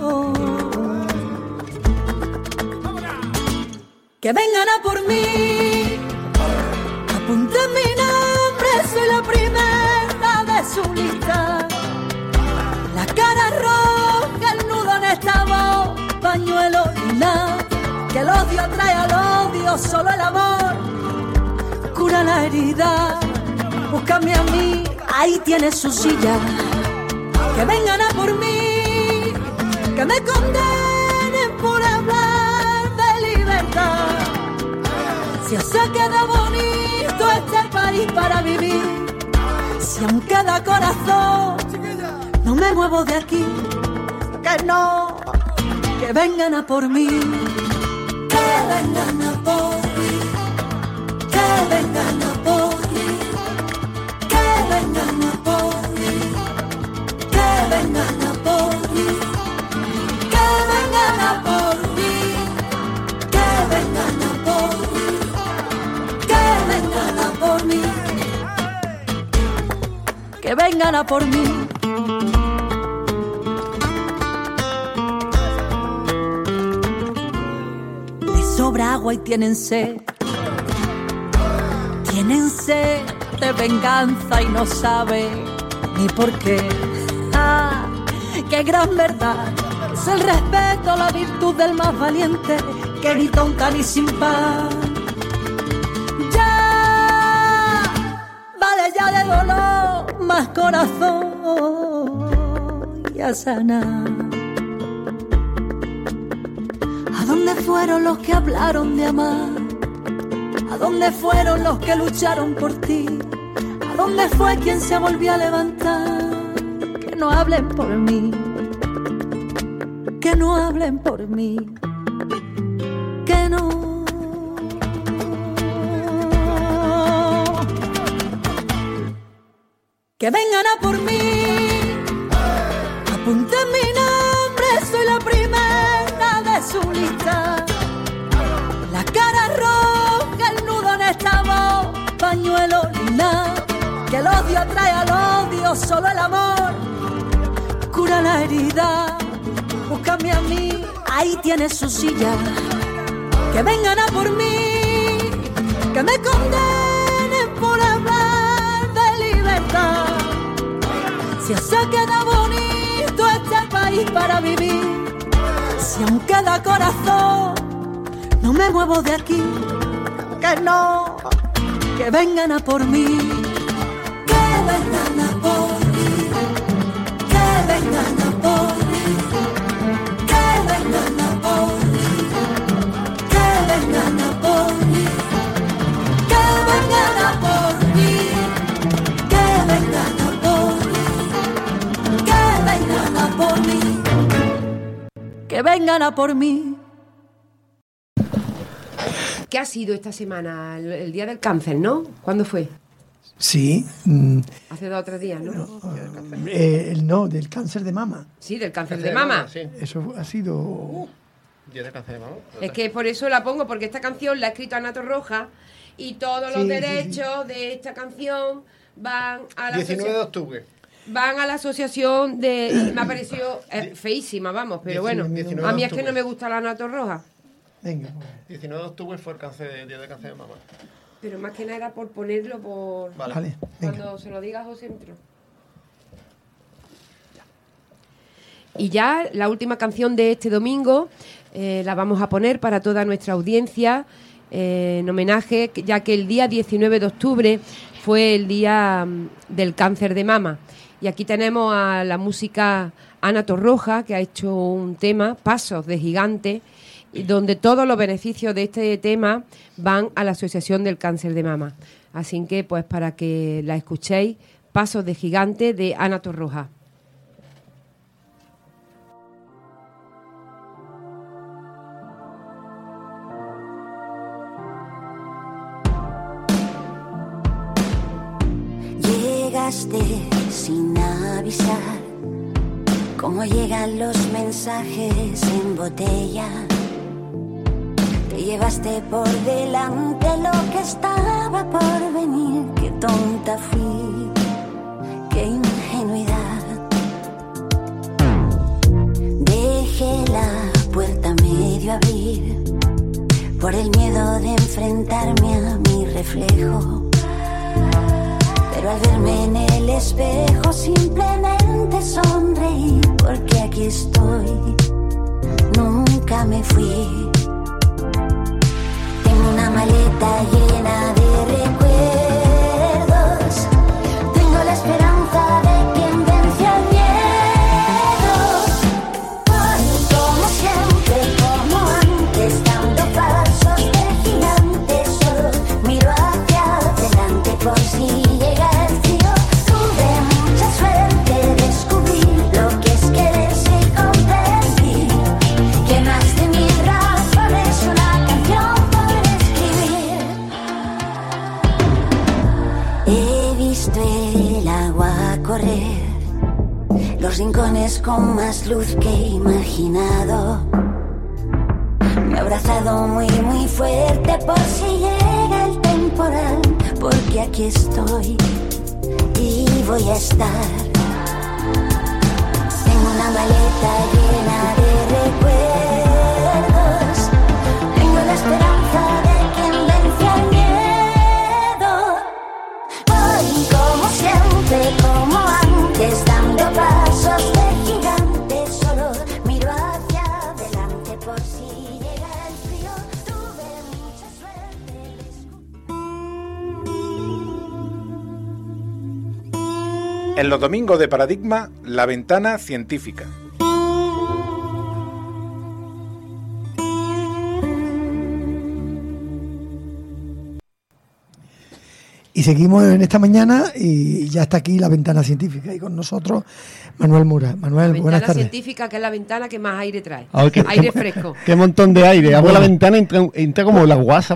Que vengan a por mí, apunten mi nombre, soy la primera de su lista. La cara roja, el nudo en esta voz, pañuelo y nada, que el odio trae al odio, solo el amor cura la herida. Búscame a mí, ahí tienes su silla. Que vengan a por mí, que me condenen por hablar de libertad. Si os queda bonito este país para vivir, si aún queda corazón, no me muevo de aquí. Que no, que vengan a por mí, que vengan a por mí, que vengan a por mí, que vengan a por mí, que vengan a por mí, que vengan a por mí, que vengan a por mí, que vengan a por mí, que vengan a por mí. Sobra agua y tienen sed de venganza y no saben ni por qué. Ah, qué gran verdad es el respeto, la virtud del más valiente que grita un cani sin pan. Ya, vale ya de dolor, más corazón y a sanar. ¿A dónde fueron los que hablaron de amar? ¿A dónde fueron los que lucharon por ti? ¿A dónde fue quien se volvió a levantar? Que no hablen por mí, que no hablen por mí, que no. Que vengan a por mí, apunten mi nombre, soy la primera de su lista. La cara roja, el nudo en esta voz, pañuelo lina, que el odio trae al odio, solo el amor cura la herida. Búscame a mí, ahí tienes su silla. Que vengan a por mí, que me condenen por hablar de libertad. Si os queda bonito este país para vivir, si aún queda corazón, no me muevo de aquí. Que no, que vengan a por mí, que vengan a por mí, que vengan a por mí, que vengan a por mí, que vengan a por mí, que vengan a por mí, que vengan a por mí, que vengan a por mí, que vengan a por mí. ¿Qué ha sido esta semana? El día del cáncer, ¿no? ¿Cuándo fue? Sí. Hace 2 o 3 días, ¿no? No, del cáncer de mama. Sí, del cáncer de mama. Sí. Eso ha sido... ¿Día del cáncer de mama? Es que por eso la pongo, porque esta canción la ha escrito Ana Torroja y todos los derechos de esta canción van a la 19 de octubre. Van a la asociación de... Y me ha parecido feísima, vamos, pero 19, bueno. A mí es que no me gusta la Ana Torroja. Venga. 19 de octubre fue el día de cáncer de mama. Pero más que nada era por ponerlo por... Vale. Cuando se lo diga José Entro. Y ya la última canción de este domingo la vamos a poner para toda nuestra audiencia en homenaje, ya que el día 19 de octubre fue el día del cáncer de mama. Y aquí tenemos a la música Ana Torroja, que ha hecho un tema, Pasos de Gigante, y donde todos los beneficios de este tema van a la Asociación del Cáncer de Mama. Así que, pues, para que la escuchéis, Pasos de Gigante de Ana Torroja. Llegaste sin avisar, como llegan los mensajes en botella. Te llevaste por delante lo que estaba por venir. Qué tonta fui, qué ingenuidad. Dejé la puerta medio abrir por el miedo de enfrentarme a mi reflejo. Pero al verme en el espejo simplemente sonreí, porque aquí estoy, nunca me fui. Tengo una maleta llena de recuerdos, tengo la esperanza de quien vence al miedo. Voy como siempre, como antes, dando pasos de gigante, solo miro hacia adelante por si llega el frío. Tuve mucha suerte, descubrí lo que es quererse y comprendí que más de 1000 razones una canción por escribir. He visto el agua correr, los rincones con más luz que he imaginado. Me he abrazado muy muy fuerte por si llega el temporal, porque aquí estoy y voy a estar. Tengo una maleta llena de recuerdos, tengo la esperanza de quien vence al miedo. Voy como siempre, como antes, dando pasos de gigante, solo miro hacia adelante por si llega el frío. Tuve mucha suerte. En los domingos de Paradigma, La Ventana Científica. Y seguimos en esta mañana y ya está aquí La Ventana Científica y con nosotros Manuel Mura. Manuel, La buenas ventana tardes. científica, que es la ventana que más aire trae. Aire fresco. Qué montón de aire. Abro la ventana y entra como la guasa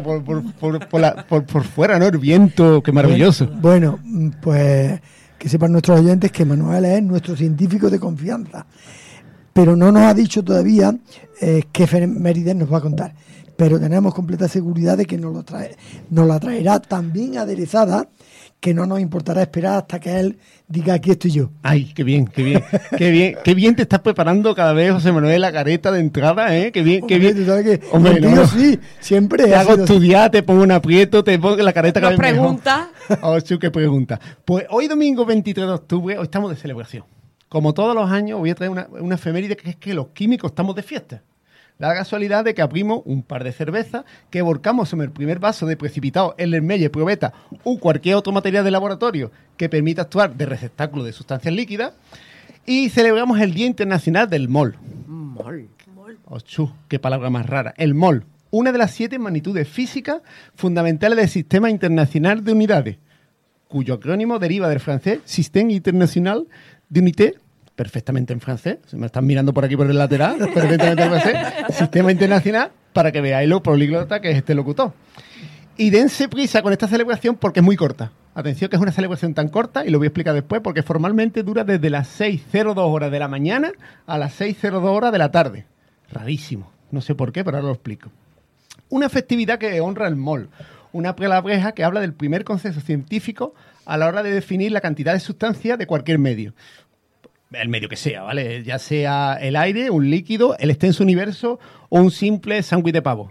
por fuera, ¿no? El viento, qué maravilloso. Bueno, pues que sepan nuestros oyentes que Manuel es nuestro científico de confianza. Pero no nos ha dicho todavía qué efemérides nos va a contar. Pero tenemos completa seguridad de que nos la traerá tan bien aderezada que no nos importará esperar hasta que él diga aquí estoy yo. Ay, qué bien, qué bien, qué bien, qué bien te estás preparando cada vez, José Manuel, la careta de entrada, ¿eh? Qué bien, qué bien. ¿Tú sabes que Hombre, contigo sí, siempre te ha hago sido estudiar, te pongo un aprieto, te pongo la careta cada ¿Nos vez mejor. pregunta? Oh, sí, qué pregunta. Pues hoy domingo 23 de octubre, hoy estamos de celebración. Como todos los años, voy a traer una efeméride que es que los químicos estamos de fiesta. La casualidad de que abrimos un par de cervezas, que volcamos en el primer vaso de precipitado el Ermelle, probeta o cualquier otro material de laboratorio que permita actuar de receptáculo de sustancias líquidas, y celebramos el Día Internacional del MOL. MOL. Ochú, qué palabra más rara. El MOL, una de las 7 magnitudes físicas fundamentales del Sistema Internacional de Unidades, cuyo acrónimo deriva del francés Système International d'Unité, perfectamente en francés, se me están mirando por aquí por el lateral, perfectamente en francés, Sistema Internacional, para que veáis lo políglota que es este locutor. Y dense prisa con esta celebración porque es muy corta. Atención que es una celebración tan corta, y lo voy a explicar después, porque formalmente dura desde las 6:02 horas de la mañana a las 6:02 horas de la tarde. Rarísimo, no sé por qué, pero ahora lo explico. Una festividad que honra el MOL, una palabreja que habla del primer consenso científico a la hora de definir la cantidad de sustancia de cualquier medio. El medio que sea, ¿vale? Ya sea el aire, un líquido, el extenso universo o un simple sándwich de pavo.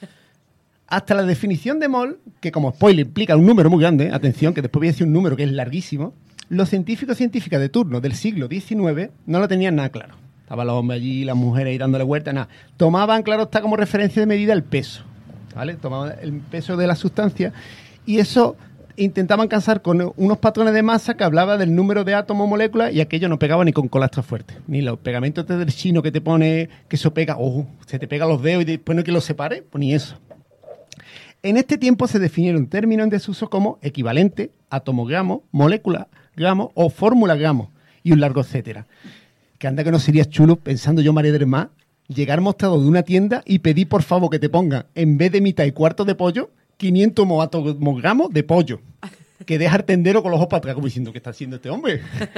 Hasta la definición de mol, que como spoiler implica un número muy grande, atención, que después voy a decir un número que es larguísimo, los científicos y científicas de turno del siglo XIX no lo tenían nada claro. Estaban los hombres allí, las mujeres ahí dándole vuelta, nada. Tomaban, claro está, como referencia de medida el peso, ¿vale? Tomaban el peso de la sustancia y eso intentaban casar con unos patrones de masa que hablaba del número de átomos o moléculas y aquello no pegaba ni con colastras fuertes. Ni los pegamentos del chino que te pone, que eso pega, se te pega los dedos y después no hay que los separe, pues ni eso. En este tiempo se definieron términos en desuso como equivalente, atomogramo, molécula, gramo o fórmula gramo y un largo etcétera. Que anda que no sería chulo, pensando yo, María del Mar, llegar mostrado de una tienda y pedir por favor que te pongan, en vez de mitad y cuarto de pollo, 500 atomogramos de pollo. Que deja el tendero con los ojos para atrás, como diciendo, ¿qué está haciendo este hombre?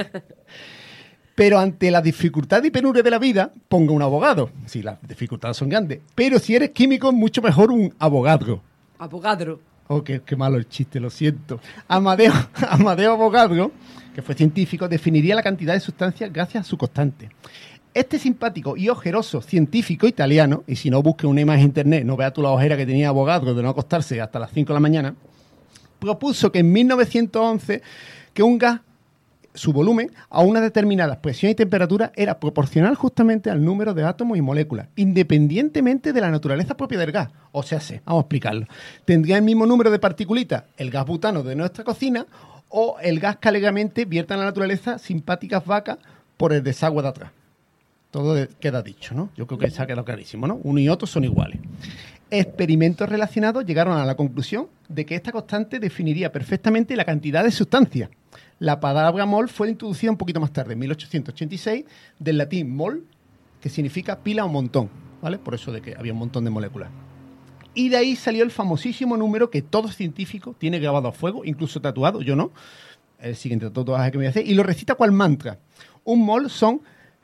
Pero ante la dificultad y penuria de la vida, ponga un abogado. Sí, las dificultades son grandes. Pero si eres químico, es mucho mejor un abogado. Avogadro. Oh, qué malo el chiste, lo siento. Amadeo Avogadro, que fue científico, definiría la cantidad de sustancias gracias a su constante. Este simpático y ojeroso científico italiano, y si no busque una imagen en internet, no vea tú la ojera que tenía Avogadro de no acostarse hasta las 5 de la mañana, propuso que en 1911 que un gas, su volumen, a una determinada presión y temperatura era proporcional justamente al número de átomos y moléculas, independientemente de la naturaleza propia del gas. O sea, vamos a explicarlo. Tendría el mismo número de particulitas el gas butano de nuestra cocina o el gas que alegremente vierta en la naturaleza simpáticas vacas por el desagüe de atrás. Todo queda dicho, ¿no? Yo creo que se ha quedado clarísimo, ¿no? Uno y otro son iguales. Experimentos relacionados llegaron a la conclusión de que esta constante definiría perfectamente la cantidad de sustancias. La palabra mol fue introducida un poquito más tarde, en 1886, del latín mol, que significa pila o montón, ¿vale? Por eso de que había un montón de moléculas. Y de ahí salió el famosísimo número que todo científico tiene grabado a fuego, incluso tatuado, yo no, el siguiente tatuaje que me voy a hacer, y lo recita cual mantra. Un mol son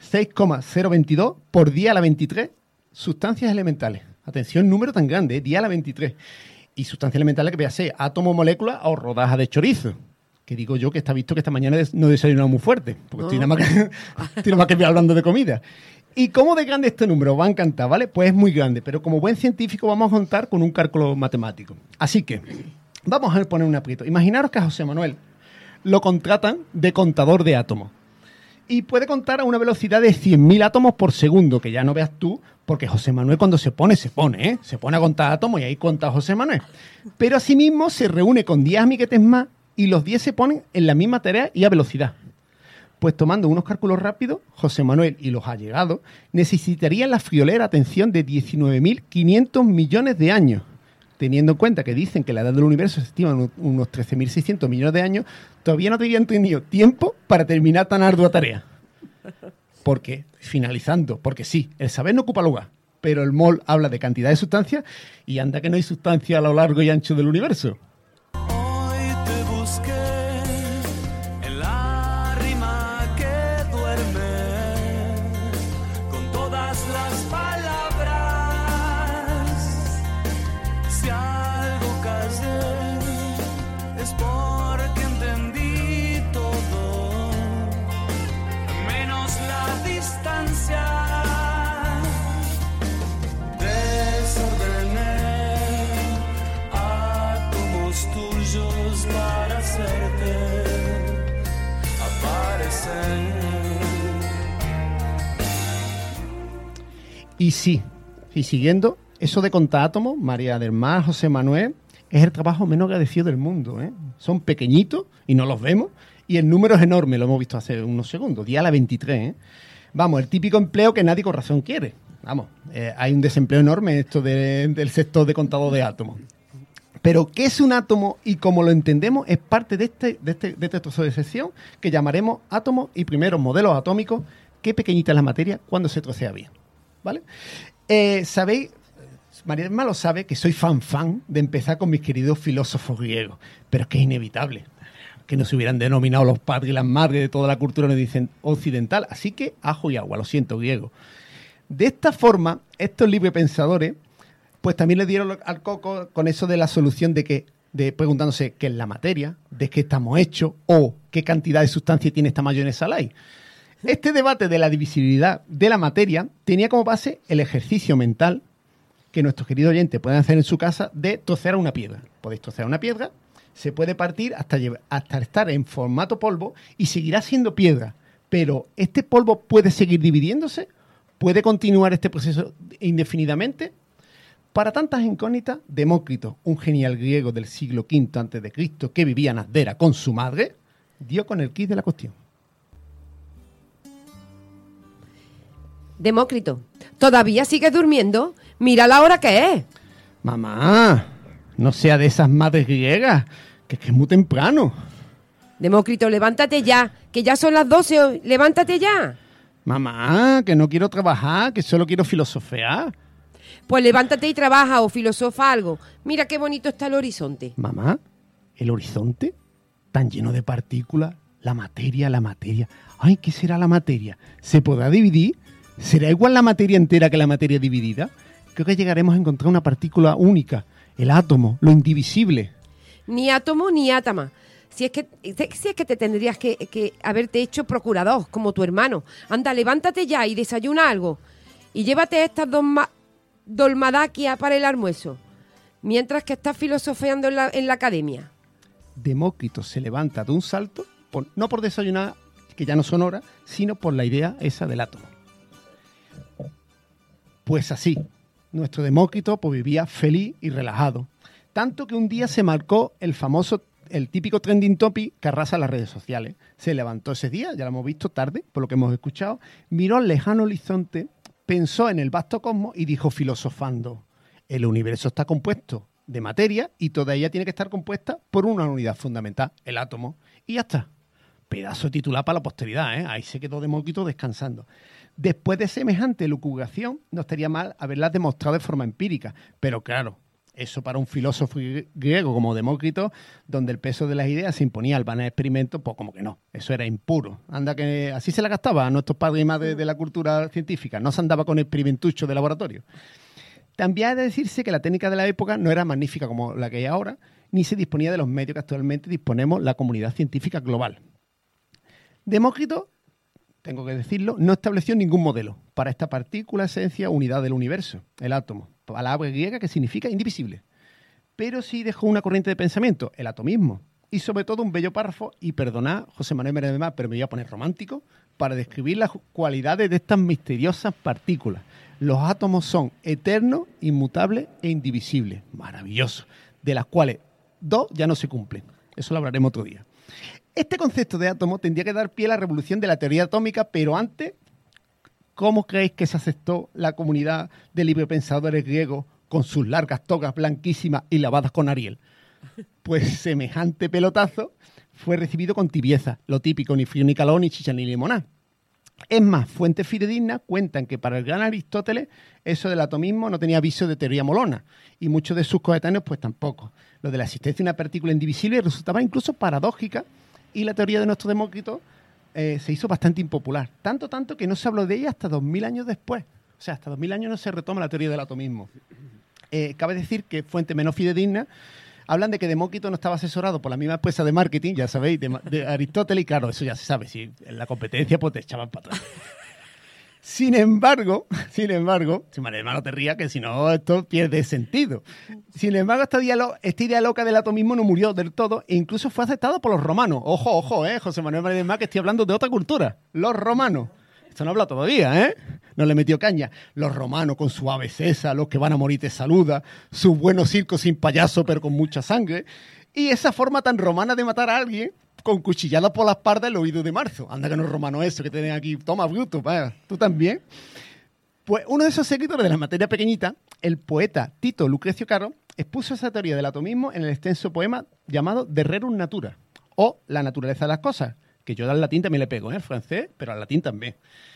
6,022 por 10 a la 23 sustancias elementales. Atención, número tan grande, 10 a la 23. Y sustancias elementales que voy a ser átomo, molécula o rodaja de chorizo. Que digo yo que está visto que esta mañana no he desayunado muy fuerte, porque estoy nada más que hablando de comida. ¿Y cómo de grande este número? Va a encantar, ¿vale? Pues es muy grande, pero como buen científico vamos a contar con un cálculo matemático. Así que vamos a poner un aprieto. Imaginaros que a José Manuel lo contratan de contador de átomos. Y puede contar a una velocidad de 100.000 átomos por segundo, que ya no veas tú, porque José Manuel cuando se pone, ¿eh? Se pone a contar átomos y ahí cuenta José Manuel. Pero asimismo se reúne con 10 amiguetes más y los 10 se ponen en la misma tarea y a velocidad. Pues tomando unos cálculos rápidos, José Manuel y los allegados necesitarían la friolera atención de 19.500 millones de años. Teniendo en cuenta que dicen que la edad del universo se estima en unos 13.600 millones de años, todavía no habrían tenido tiempo para terminar tan ardua tarea. Porque, finalizando, porque sí, el saber no ocupa lugar, pero el mol habla de cantidad de sustancias y anda que no hay sustancia a lo largo y ancho del universo. Y sí, y siguiendo, eso de contar átomos, María del Mar, José Manuel, es el trabajo menos agradecido del mundo, ¿eh? Son pequeñitos y no los vemos, y el número es enorme, lo hemos visto hace unos segundos, 10 a la 23, ¿eh? Vamos, el típico empleo que nadie con razón quiere. Vamos, hay un desempleo enorme en esto del sector de contador de átomos. Pero ¿qué es un átomo? Y como lo entendemos, es parte de este trozo de sección que llamaremos átomos y primeros modelos atómicos. Qué pequeñita es la materia cuando se trocea bien, ¿vale? Sabéis, María del Mar lo sabe, que soy fan de empezar con mis queridos filósofos griegos, pero es que es inevitable que nos hubieran denominado los padres y las madres de toda la cultura occidental. Así que ajo y agua, lo siento, griego. De esta forma, estos librepensadores pues también le dieron al coco con eso de la solución de preguntándose qué es la materia, de qué estamos hechos o qué cantidad de sustancia tiene esta mayonesa light. Este debate de la divisibilidad de la materia tenía como base el ejercicio mental que nuestros queridos oyentes pueden hacer en su casa de trocear una piedra. Podéis trocear una piedra, se puede partir hasta estar en formato polvo y seguirá siendo piedra. Pero ¿este polvo puede seguir dividiéndose? ¿Puede continuar este proceso indefinidamente? Para tantas incógnitas, Demócrito, un genial griego del siglo V a.C. que vivía en Asdera con su madre, dio con el quid de la cuestión. Demócrito, ¿todavía sigues durmiendo? Mira la hora que es. Mamá, no sea de esas madres griegas, que es muy temprano. Demócrito, levántate ya, que ya son las 12, levántate ya. Mamá, que no quiero trabajar, que solo quiero filosofear. Pues levántate y trabaja o filosofa algo. Mira qué bonito está el horizonte. Mamá, ¿el horizonte? Tan lleno de partículas, la materia. Ay, ¿qué será la materia? ¿Se podrá dividir? ¿Será igual la materia entera que la materia dividida? Creo que llegaremos a encontrar una partícula única, el átomo, lo indivisible. Ni átomo ni átama. Si es que te tendrías que haberte hecho procurador, como tu hermano. Anda, levántate ya y desayuna algo. Y llévate estas dolmadaquias para el almuerzo, mientras que estás filosofeando en la academia. Demócrito se levanta de un salto, no por desayunar, que ya no son horas, sino por la idea esa del átomo. Pues así, nuestro Demócrito pues vivía feliz y relajado. Tanto que un día se marcó el típico trending topic que arrasa las redes sociales. Se levantó ese día, ya lo hemos visto tarde, por lo que hemos escuchado, miró al lejano horizonte, pensó en el vasto cosmos y dijo filosofando: el universo está compuesto de materia y toda ella tiene que estar compuesta por una unidad fundamental, el átomo. Y ya está. Pedazo de titular para la posteridad, ¿eh? Ahí se quedó Demócrito descansando. Después de semejante lucubración, no estaría mal haberlas demostrado de forma empírica. Pero claro, eso para un filósofo griego como Demócrito, donde el peso de las ideas se imponía al vanar experimento, pues como que no, eso era impuro. Anda que así se la gastaba a nuestros padres y madres de la cultura científica, no se andaba con experimentucho de laboratorio. También ha de decirse que la técnica de la época no era magnífica como la que hay ahora, ni se disponía de los medios que actualmente disponemos la comunidad científica global. Demócrito, tengo que decirlo, no estableció ningún modelo para esta partícula, esencia, unidad del universo, el átomo, palabra griega que significa indivisible. Pero sí dejó una corriente de pensamiento, el atomismo, y sobre todo un bello párrafo, y perdonad, José Manuel Menéndez Mar, pero me voy a poner romántico, para describir las cualidades de estas misteriosas partículas. Los átomos son eternos, inmutables e indivisibles. Maravilloso. De las cuales 2 ya no se cumplen. Eso lo hablaremos otro día. Este concepto de átomo tendría que dar pie a la revolución de la teoría atómica, pero antes, ¿cómo creéis que se aceptó la comunidad de librepensadores griegos con sus largas togas blanquísimas y lavadas con Ariel? Pues semejante pelotazo fue recibido con tibieza, lo típico, ni frío ni calor, ni chicha ni limoná. Es más, fuentes fidedignas cuentan que para el gran Aristóteles eso del atomismo no tenía aviso de teoría molona, y muchos de sus coetáneos pues tampoco. Lo de la existencia de una partícula indivisible resultaba incluso paradójica, y la teoría de nuestro Demócrito se hizo bastante impopular. Tanto que no se habló de ella hasta 2000 años después. O sea, hasta 2000 años no se retoma la teoría del atomismo. Cabe decir que fuentes menos fidedignas hablan de que Demócrito no estaba asesorado por la misma empresa de marketing, ya sabéis, de Aristóteles, y claro, eso ya se sabe. Si en la competencia pues te echaban para atrás. Sin embargo, si María no te rías, que si no esto pierde sentido. Sin embargo, esta idea loca del atomismo no murió del todo e incluso fue aceptada por los romanos. Ojo, José Manuel Menéndez Mar, que estoy hablando de otra cultura. Los romanos. Esto no habla todavía, ¿eh? No le metió caña. Los romanos con su ave César, los que van a morir te saluda, su buenos circo sin payaso pero con mucha sangre, y esa forma tan romana de matar a alguien con cuchillada por la espalda el oído de marzo. Anda que no es romano eso que tienen aquí. Toma, Bruto, vaya, tú también. Pues uno de esos seguidores de la materia pequeñita, el poeta Tito Lucrecio Caro, expuso esa teoría del atomismo en el extenso poema llamado De Rerum Natura, o La naturaleza de las cosas, que yo al latín también le pego, el francés, pero al latín también.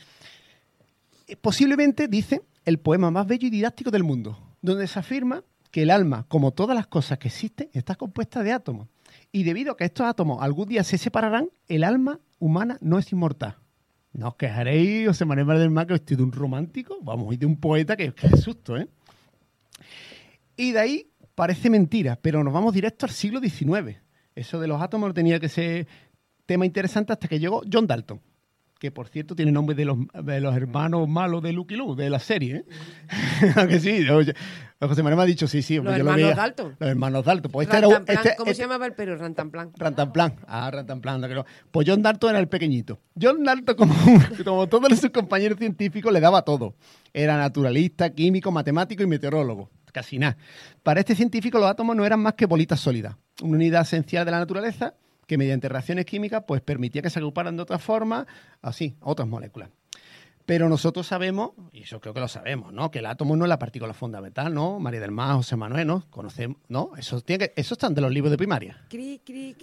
Posiblemente, dice, el poema más bello y didáctico del mundo, donde se afirma que el alma, como todas las cosas que existen, está compuesta de átomos. Y debido a que estos átomos algún día se separarán, el alma humana no es inmortal. No os quejaréis, José Manuel Menéndez Mar, que estoy de un romántico, vamos, y de un poeta que es susto, ¿eh? Y de ahí parece mentira, pero nos vamos directo al siglo XIX. Eso de los átomos no tenía que ser tema interesante hasta que llegó John Dalton. que por cierto tiene nombre de los hermanos malos de Lucky Luke, de la serie, ¿eh? Aunque sí, José Manuel me ha dicho, sí, los yo lo hermanos veía. Dalton. Los hermanos Dalton. Pues ¿Cómo se llamaba el perro? Rantanplan. Rantanplan. Rantanplan. Pues John Dalton era el pequeñito. John Dalton, como todos sus compañeros científicos, le daba todo. Era naturalista, químico, matemático y meteorólogo. Casi nada. Para este científico los átomos no eran más que bolitas sólidas, una unidad esencial de la naturaleza que mediante reacciones químicas pues permitía que se agruparan de otra forma, así, otras moléculas. Pero nosotros sabemos, y eso creo que lo sabemos, ¿no? Que el átomo no es la partícula fundamental, ¿no? María del Mar, José Manuel, ¿no? Conocemos, ¿no? Eso están de los libros de primaria. Cri.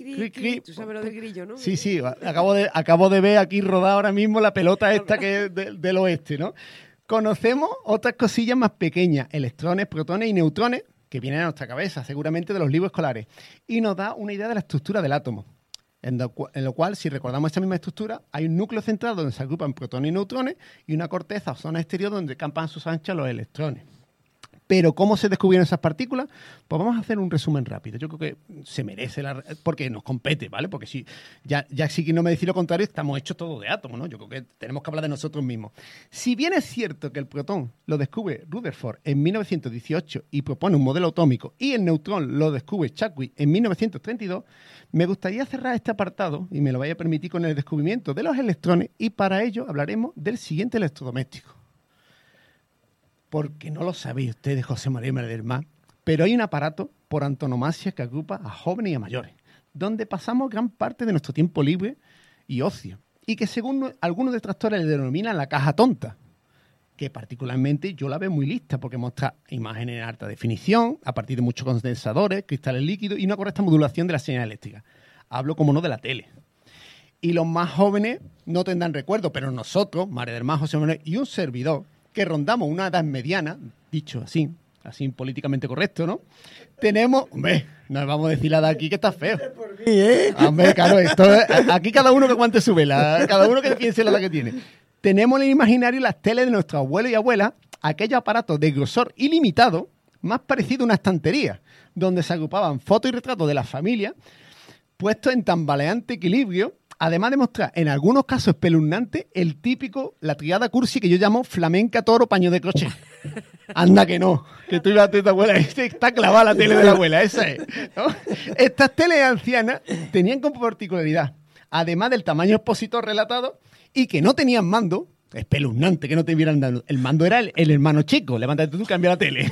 Tú sabes lo del grillo, ¿no? Sí. Acabo de ver aquí rodada ahora mismo la pelota esta que es del oeste, ¿no? Conocemos otras cosillas más pequeñas, electrones, protones y neutrones, que vienen a nuestra cabeza, seguramente de los libros escolares, y nos da una idea de la estructura del átomo. En lo cual, si recordamos esta misma estructura, hay un núcleo central donde se agrupan protones y neutrones y una corteza o zona exterior donde campan a sus anchas los electrones. Pero, ¿cómo se descubrieron esas partículas? Pues vamos a hacer un resumen rápido. Yo creo que se merece, porque nos compete, ¿vale? Porque si ya si no me decís lo contrario, estamos hechos todos de átomos, ¿no? Yo creo que tenemos que hablar de nosotros mismos. Si bien es cierto que el protón lo descubre Rutherford en 1918 y propone un modelo atómico, y el neutrón lo descubre Chadwick en 1932, me gustaría cerrar este apartado, y me lo vaya a permitir, con el descubrimiento de los electrones, y para ello hablaremos del siguiente electrodoméstico. Porque no lo sabéis ustedes, José María y María del Mar, pero hay un aparato por antonomasia que agrupa a jóvenes y a mayores, donde pasamos gran parte de nuestro tiempo libre y ocio, y que según algunos detractores le denominan la caja tonta, que particularmente yo la veo muy lista porque muestra imágenes en alta definición, a partir de muchos condensadores, cristales líquidos y una correcta modulación de la señal eléctrica. Hablo, como no, de la tele. Y los más jóvenes no tendrán recuerdo, pero nosotros, María del Mar, José Manuel y un servidor, que rondamos una edad mediana, dicho así políticamente correcto, ¿no? Tenemos... Hombre, no vamos a decir la de aquí que está feo. Hombre, claro, aquí cada uno que aguante su vela, cada uno que piense la edad que tiene. Tenemos en el imaginario las teles de nuestros abuelos y abuelas, aquellos aparatos de grosor ilimitado, más parecido a una estantería, donde se agrupaban fotos y retratos de la familia, puestos en tambaleante equilibrio, además de mostrar, en algunos casos espeluznantes, la triada cursi que yo llamo flamenca, toro, paño de crochet. Anda que no, que tú ibas a tu abuela, está clavada la tele de la abuela, esa es, ¿no? Estas teles ancianas tenían como particularidad, además del tamaño expositor relatado, y que no tenían mando, espeluznante que no te vieran dando. El mando era el hermano chico, levántate tú, cambia la tele.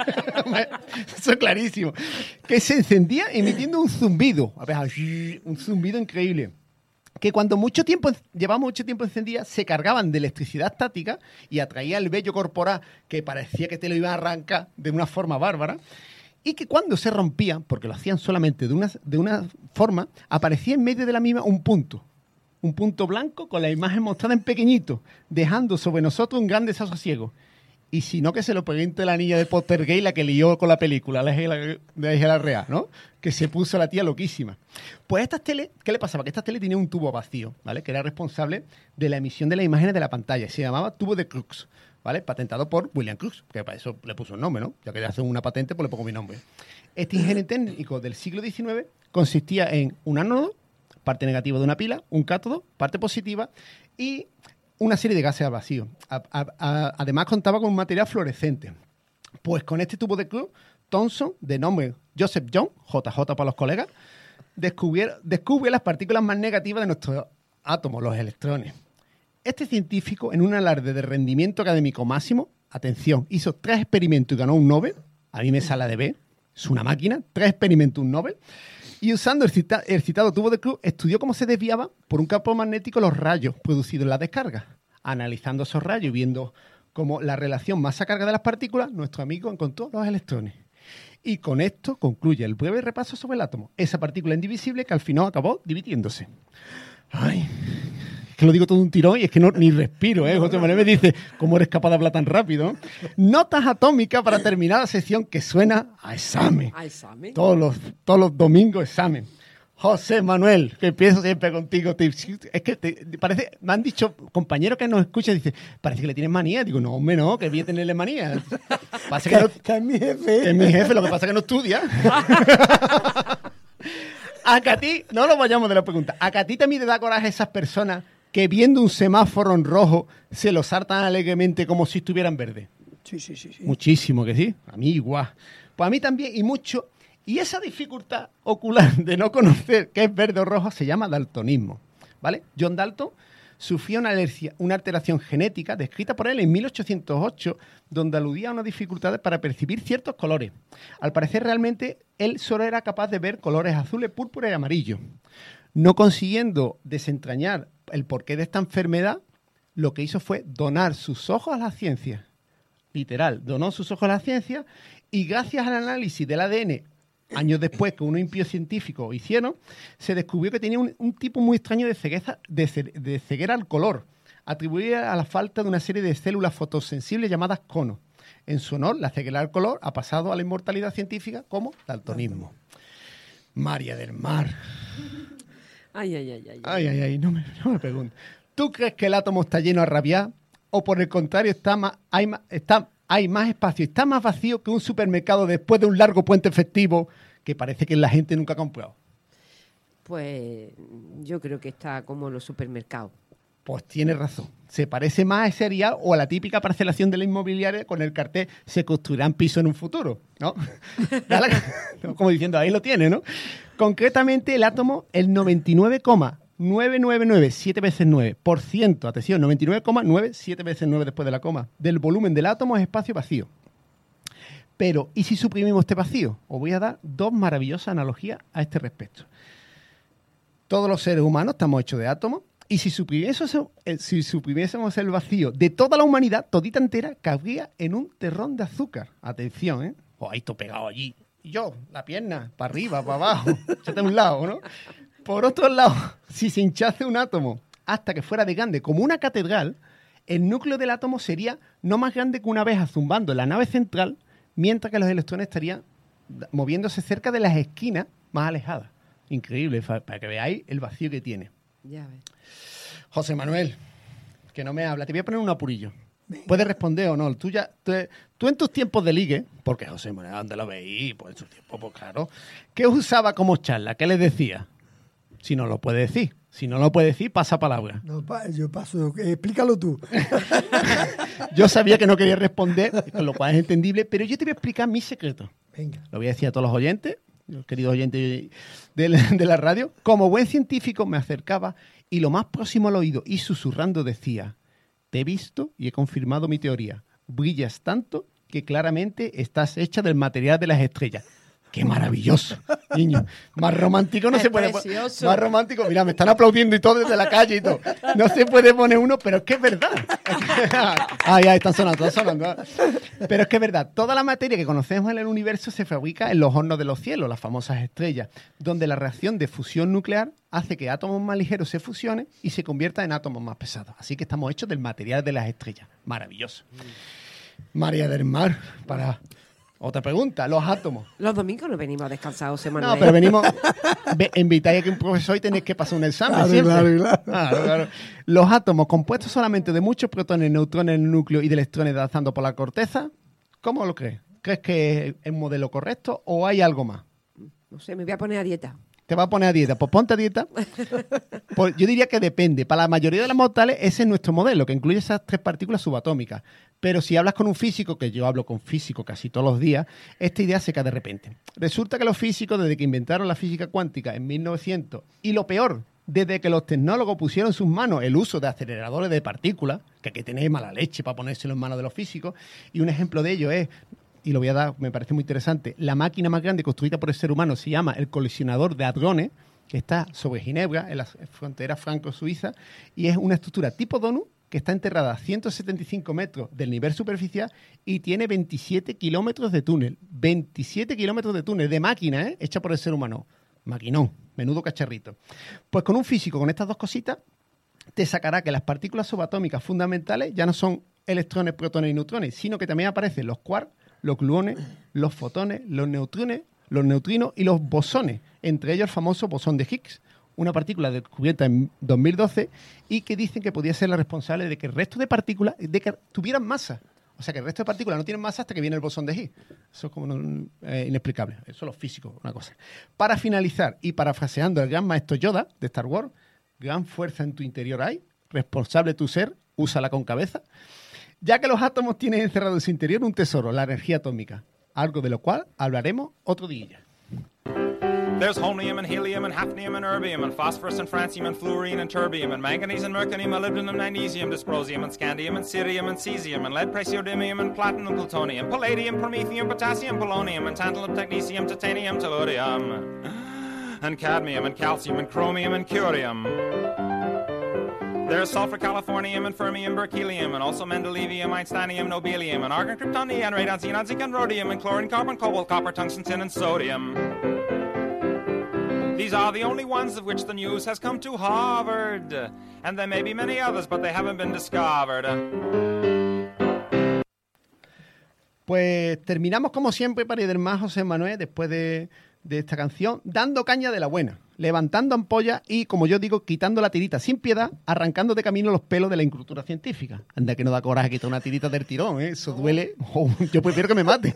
Eso es clarísimo. Que se encendía emitiendo un zumbido, un zumbido increíble. Que cuando llevaba mucho tiempo encendida, se cargaban de electricidad estática y atraía el vello corporal que parecía que te lo iba a arrancar de una forma bárbara, y que cuando se rompían, porque lo hacían solamente de una forma, aparecía en medio de la misma un punto blanco con la imagen mostrada en pequeñito, dejando sobre nosotros un gran desasosiego. Y si no, que se lo pregunte la niña de Poltergeist, la que lió con la película, la Ángela Real, ¿no? Que se puso la tía loquísima. Pues estas teles, ¿qué le pasaba? Que estas teles tenían un tubo vacío, ¿vale? Que era responsable de la emisión de las imágenes de la pantalla. Se llamaba tubo de Crookes, ¿vale? Patentado por William Crookes, que para eso le puso un nombre, ¿no? Ya que hacer una patente, pues le pongo mi nombre. Este ingenio técnico del siglo XIX consistía en un ánodo, parte negativa de una pila, un cátodo, parte positiva, y una serie de gases al vacío. Además contaba con un material fluorescente. Pues con este tubo de Crookes, Thomson, de nombre Joseph Young, JJ para los colegas, descubre las partículas más negativas de nuestros átomos, los electrones. Este científico, en un alarde de rendimiento académico máximo, atención, hizo 3 experimentos y ganó un Nobel. A mí me sale de B, es una máquina, 3 experimentos, un Nobel. Y usando el citado tubo de Crookes, estudió cómo se desviaban por un campo magnético los rayos producidos en la descarga. Analizando esos rayos y viendo cómo la relación masa-carga de las partículas, nuestro amigo encontró los electrones. Y con esto concluye el breve repaso sobre el átomo, esa partícula indivisible que al final acabó dividiéndose. Ay, es que lo digo todo un tirón y es que ni respiro, ¿eh? José Manuel me dice, ¿cómo eres capaz de hablar tan rápido? Notas atómicas para terminar la sección que suena a examen. ¿A examen? Todos los domingos examen. José Manuel, que empiezo siempre contigo. Es que parece, me han dicho compañeros que nos escuchan, dice, parece que le tienes manía. Digo, no, hombre, no, que voy a tenerle manía. Pasa que es mi jefe. Que es mi jefe, lo que pasa es que no estudia. A que a ti, no lo vayamos de la pregunta, a que a ti también te da coraje esas personas que viendo un semáforo en rojo se lo saltan alegremente como si estuviera en verde? Sí. Muchísimo que sí. A mí igual. Pues a mí también y mucho. Y esa dificultad ocular de no conocer qué es verde o rojo se llama daltonismo, ¿vale? John Dalton sufría una alteración genética descrita por él en 1808, donde aludía a unas dificultades para percibir ciertos colores. Al parecer, realmente, él solo era capaz de ver colores azules, púrpura y amarillo. No consiguiendo desentrañar el porqué de esta enfermedad, lo que hizo fue donar sus ojos a la ciencia. Literal, donó sus ojos a la ciencia y gracias al análisis del ADN, años después que unos impíos científicos hicieron, se descubrió que tenía un tipo muy extraño de ceguera al color, atribuida a la falta de una serie de células fotosensibles llamadas conos. En su honor, la ceguera al color ha pasado a la inmortalidad científica como daltonismo. María del Mar. Ay. No me preguntes. ¿Tú crees que el átomo está lleno a rabiar? ¿O por el contrario hay más espacio, está más vacío que un supermercado después de un largo puente festivo que parece que la gente nunca ha comprado? Pues yo creo que está como los supermercados. Pues tienes razón. Se parece más a ese Arial o a la típica parcelación de la inmobiliaria con el cartel "se construirán pisos en un futuro", ¿no? Como diciendo, ahí lo tiene, ¿no? Concretamente, el átomo, el 99,999, 7 veces 9%, atención, 99,9, 7 veces 9 después de la coma, del volumen del átomo es espacio vacío. Pero, ¿y si suprimimos este vacío? Os voy a dar dos maravillosas analogías a este respecto. Todos los seres humanos estamos hechos de átomos, y si suprimiésemos el vacío de toda la humanidad, todita entera, cabría en un terrón de azúcar. Atención, ¿eh? Ahí estoy pegado allí. Y yo, la pierna, para arriba, para abajo, échate a un lado, ¿no? Por otro lado, si se hinchase un átomo hasta que fuera de grande como una catedral, el núcleo del átomo sería no más grande que una abeja zumbando en la nave central, mientras que los electrones estarían moviéndose cerca de las esquinas más alejadas. Increíble, para que veáis el vacío que tiene. Ya ves. José Manuel, que no me habla, te voy a poner un apurillo. Puedes responder o no. Tú en tus tiempos de ligue, porque José Manuel, ¿dónde lo veí? Pues en sus tiempos, pues claro. ¿Qué usaba como charla? ¿Qué les decía? Si no lo puede decir. Si no lo puede decir, pasa palabra. No, yo paso. Explícalo tú. Yo sabía que no quería responder, con lo cual es entendible, pero yo te voy a explicar mi secreto. Venga. Lo voy a decir a todos los oyentes, los queridos oyentes de la radio. Como buen científico me acercaba y lo más próximo al oído y susurrando decía: te he visto y he confirmado mi teoría. Brillas tanto que claramente estás hecha del material de las estrellas. ¡Qué maravilloso, niño! Más romántico no se puede poner. Más romántico. Mira, me están aplaudiendo y todo desde la calle y todo. No se puede poner uno, pero es que es verdad. Ya están sonando. Pero es que es verdad. Toda la materia que conocemos en el universo se fabrica en los hornos de los cielos, las famosas estrellas, donde la reacción de fusión nuclear hace que átomos más ligeros se fusionen y se conviertan en átomos más pesados. Así que estamos hechos del material de las estrellas. Maravilloso. María del Mar, para... Otra pregunta, los átomos. Los domingos no venimos a descansar, José Manuel. No, pero venimos, invitáis a que un profesor y tenéis que pasar un examen siempre. Claro. Los átomos compuestos solamente de muchos protones, neutrones en el núcleo y de electrones danzando por la corteza, ¿cómo lo crees? ¿Crees que es el modelo correcto o hay algo más? No sé, me voy a poner a dieta. ¿Te vas a poner a dieta? Pues ponte a dieta. Pues yo diría que depende. Para la mayoría de las mortales ese es nuestro modelo, que incluye esas 3 partículas subatómicas. Pero si hablas con un físico, que yo hablo con físicos casi todos los días, esta idea se cae de repente. Resulta que los físicos, desde que inventaron la física cuántica en 1900, y lo peor, desde que los tecnólogos pusieron en sus manos el uso de aceleradores de partículas, que hay que tener mala leche para ponérselo en manos de los físicos, y un ejemplo de ello es... y lo voy a dar, me parece muy interesante, la máquina más grande construida por el ser humano se llama el colisionador de hadrones, que está sobre Ginebra, en la frontera franco-suiza, y es una estructura tipo donut que está enterrada a 175 metros del nivel superficial y tiene 27 kilómetros de túnel. 27 kilómetros de túnel de máquina, hecha por el ser humano. Maquinón, menudo cacharrito. Pues con un físico, con estas dos cositas, te sacará que las partículas subatómicas fundamentales ya no son electrones, protones y neutrones, sino que también aparecen los quarks, los gluones, los fotones, los neutrinos y los bosones, entre ellos el famoso bosón de Higgs, una partícula descubierta en 2012 y que dicen que podía ser la responsable de que el resto de partículas tuvieran masa. O sea, que el resto de partículas no tienen masa hasta que viene el bosón de Higgs. Eso es como inexplicable. Eso los físicos, una cosa. Para finalizar, y parafraseando al gran maestro Yoda de Star Wars, gran fuerza en tu interior hay, responsable tu ser, úsala con cabeza. Ya que los átomos tienen encerrado en su interior un tesoro, la energía atómica, algo de lo cual hablaremos otro día. There's holmium and helium and hafnium and erbium and phosphorus and francium and fluorine and terbium and manganese and mercurium, molybdenum, magnesium, dysprosium and scandium and cerium and cesium and lead, praseodymium and platinum, plutonium, palladium, promethium, potassium, polonium and tantalum, technetium, titanium, tellurium and cadmium and calcium and chromium and curium. There's sulfur, californium, and fermium, berkelium, and also mendelevium, einsteinium, nobelium, and argon, krypton, neon, radon, xenon, zinc, and rhodium, and chlorine, carbon, cobalt, copper, tungsten, tin, and sodium. These are the only ones of which the news has come to Harvard. And there may be many others, but they haven't been discovered. Pues terminamos como siempre para ir del más José Manuel, después de esta canción, dando caña de la buena, levantando ampollas y, como yo digo, quitando la tirita sin piedad, arrancando de camino los pelos de la incultura científica. Anda que no da coraje quitar una tirita del tirón, ¿eh? Eso duele. Oh, yo prefiero que me mate.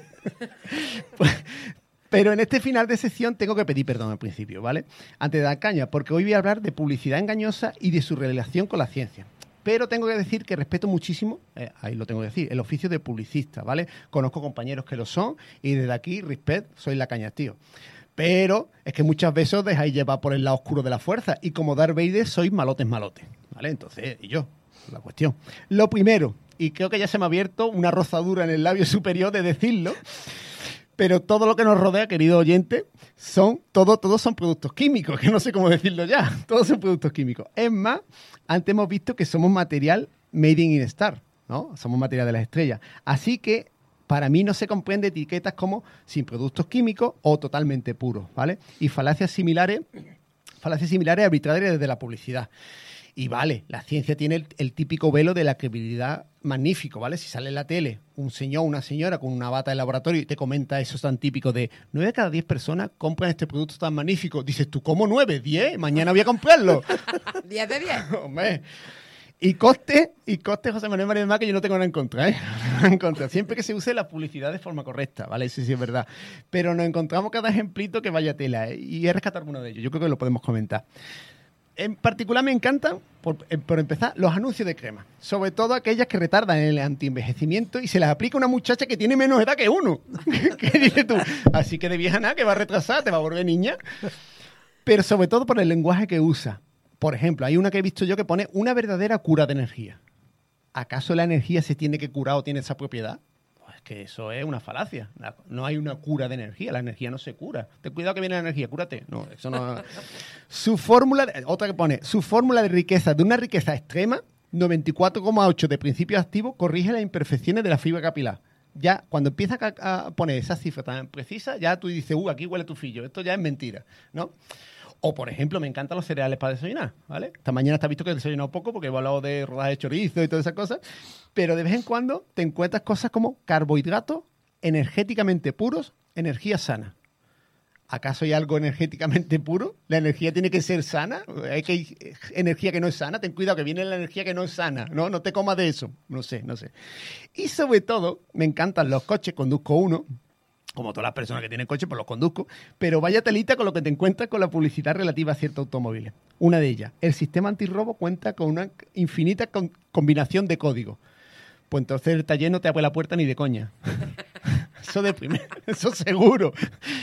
Pero en este final de sección tengo que pedir perdón al principio, ¿vale? Antes de dar caña, porque hoy voy a hablar de publicidad engañosa y de su relación con la ciencia. Pero tengo que decir que respeto muchísimo, ahí lo tengo que decir, el oficio de publicista, ¿vale? Conozco compañeros que lo son y desde aquí, respect, soy la caña, tío. Pero es que muchas veces os dejáis llevar por el lado oscuro de la fuerza y como Darth Vader sois malotes, ¿vale? Entonces, y yo, la cuestión. Lo primero, y creo que ya se me ha abierto una rozadura en el labio superior de decirlo, pero todo lo que nos rodea, querido oyente, todos son productos químicos, que no sé cómo decirlo ya. Todos son productos químicos. Es más, antes hemos visto que somos material made in star, ¿no? Somos material de las estrellas. Así que, para mí no se comprende etiquetas como sin productos químicos o totalmente puros, ¿vale? Y falacias similares arbitrarias desde la publicidad. Y vale, la ciencia tiene el típico velo de la credibilidad magnífico, ¿vale? Si sale en la tele un señor o una señora con una bata de laboratorio y te comenta eso tan típico de 9 de cada 10 personas compran este producto tan magnífico. Dices tú, ¿cómo 9? ¿10? Mañana voy a comprarlo. 10 de 10. Hombre. Y coste, José Manuel María del Mar, que yo no tengo nada en contra, ¿eh? En contra. Siempre que se use la publicidad de forma correcta, ¿vale? Eso sí es verdad. Pero nos encontramos cada ejemplito que vaya tela, ¿eh? Y he rescatado uno de ellos. Yo creo que lo podemos comentar. En particular me encantan, por empezar, los anuncios de crema. Sobre todo aquellas que retardan el antienvejecimiento y se las aplica una muchacha que tiene menos edad que uno. ¿Qué dices tú? Así que de vieja nada, que va a retrasar, te va a volver niña. Pero sobre todo por el lenguaje que usa. Por ejemplo, hay una que he visto yo que pone una verdadera cura de energía. ¿Acaso la energía se tiene que curar o tiene esa propiedad? Pues que eso es una falacia. No hay una cura de energía. La energía no se cura. Ten cuidado que viene la energía, cúrate. No, eso no. Otra que pone, su fórmula de riqueza, de una riqueza extrema, 94,8 de principios activos, corrige las imperfecciones de la fibra capilar. Ya, cuando empiezas a poner esa cifra tan precisa, ya tú dices, aquí huele tu fillo. Esto ya es mentira, ¿no? O, por ejemplo, me encantan los cereales para desayunar, ¿vale? Esta mañana te has visto que he desayunado poco porque he hablado de rodajas de chorizo y todas esas cosas, pero de vez en cuando te encuentras cosas como carbohidratos energéticamente puros, energía sana. ¿Acaso hay algo energéticamente puro? ¿La energía tiene que ser sana? ¿Hay energía que no es sana? Ten cuidado que viene la energía que no es sana, ¿no? No te comas de eso. No sé. Y sobre todo, me encantan los coches, conduzco uno. Como todas las personas que tienen coche, pues los conduzco. Pero vaya telita con lo que te encuentras con la publicidad relativa a ciertos automóviles. Una de ellas, el sistema antirrobo cuenta con una infinita combinación de códigos. Pues entonces el taller no te abre la puerta ni de coña. Eso de primero, eso seguro.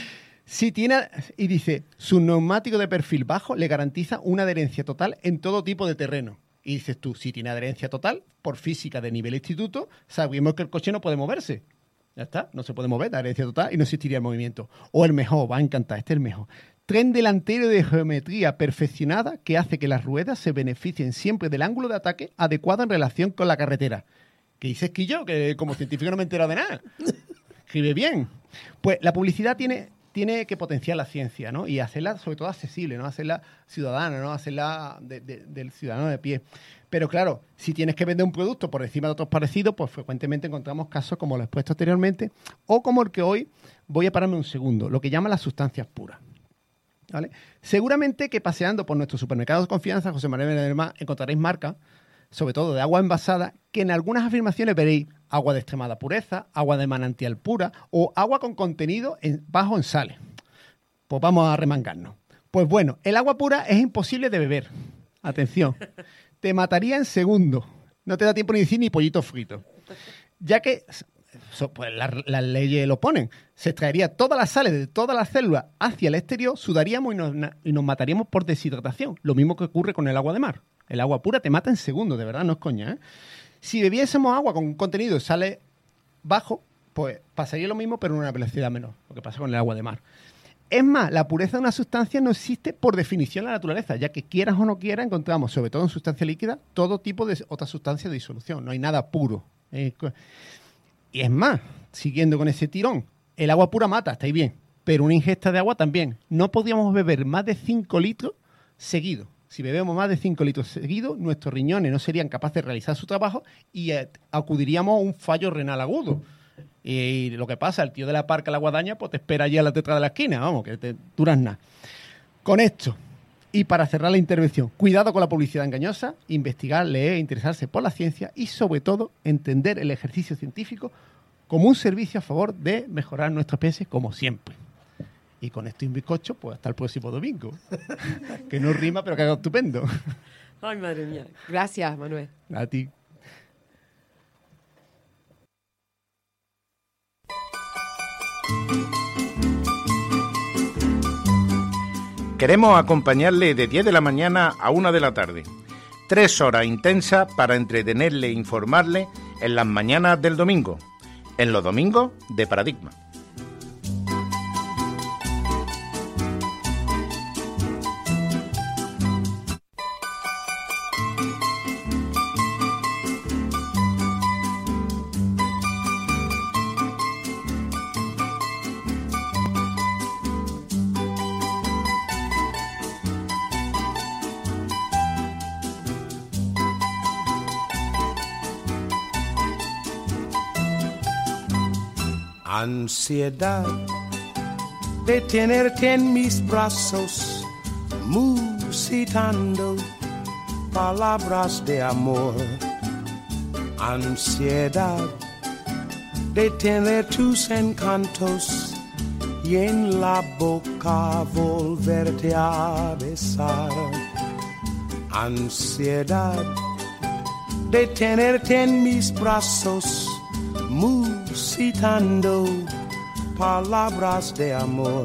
Y dice, su neumático de perfil bajo le garantiza una adherencia total en todo tipo de terreno. Y dices tú, si tiene adherencia total, por física de nivel instituto, sabemos que el coche no puede moverse. Ya está, no se puede mover, la adherencia total y no existiría el movimiento. O el mejor, va a encantar, este es el mejor. Tren delantero de geometría perfeccionada que hace que las ruedas se beneficien siempre del ángulo de ataque adecuado en relación con la carretera. ¿Qué dices, Quillo? Que como científico no me he enterado de nada. Escribe bien. Pues la publicidad tiene que potenciar la ciencia, ¿no? Y hacerla sobre todo accesible, ¿no? Hacerla ciudadana, ¿no? Hacerla del ciudadano de pie. Pero claro, si tienes que vender un producto por encima de otros parecidos, pues frecuentemente encontramos casos como lo he expuesto anteriormente o como el que hoy voy a pararme un segundo, lo que llaman las sustancias puras, ¿vale? Seguramente que paseando por nuestros supermercados de confianza, José Manuel del Mar, encontraréis marcas, sobre todo de agua envasada, que en algunas afirmaciones veréis agua de extremada pureza, agua de manantial pura o agua con contenido bajo en sales. Pues vamos a remangarnos. Pues bueno, el agua pura es imposible de beber. Atención. te mataría en segundos. No te da tiempo ni decir ni pollito frito. Ya que pues las leyes lo ponen. Se extraería todas las sales de todas las células hacia el exterior, sudaríamos y nos mataríamos por deshidratación. Lo mismo que ocurre con el agua de mar. El agua pura te mata en segundos, de verdad, no es coña, ¿eh? Si bebiésemos agua con un contenido de sales bajo, pues pasaría lo mismo, pero en una velocidad menor, lo que pasa con el agua de mar. Es más, la pureza de una sustancia no existe por definición en la naturaleza, ya que quieras o no quieras, encontramos, sobre todo en sustancia líquida, todo tipo de otras sustancias de disolución. No hay nada puro. Y es más, siguiendo con ese tirón, el agua pura mata, está ahí bien, pero una ingesta de agua también. No podríamos beber más de 5 litros seguidos. Si bebemos más de 5 litros seguidos, nuestros riñones no serían capaces de realizar su trabajo y acudiríamos a un fallo renal agudo. Y lo que pasa, el tío de la parca, la guadaña, pues te espera allí a la tetra de la esquina, vamos, que te duras nada. Con esto, y para cerrar la intervención, cuidado con la publicidad engañosa, investigar, leer, interesarse por la ciencia y, sobre todo, entender el ejercicio científico como un servicio a favor de mejorar nuestra especie, como siempre. Y con esto y un bizcocho, pues hasta el próximo domingo. Que no rima, pero que haga estupendo. Ay, madre mía. Gracias, Manuel. A ti. Queremos acompañarle de 10 de la mañana a 1 de la tarde. 3 horas intensas para entretenerle e informarle en las mañanas del domingo. En los domingos de Paradigma. Ansiedad de tenerte en mis brazos, musitando palabras de amor. Ansiedad de tener tus encantos y en la boca volverte a besar. Ansiedad de tenerte en mis brazos, musitando palabras de amor.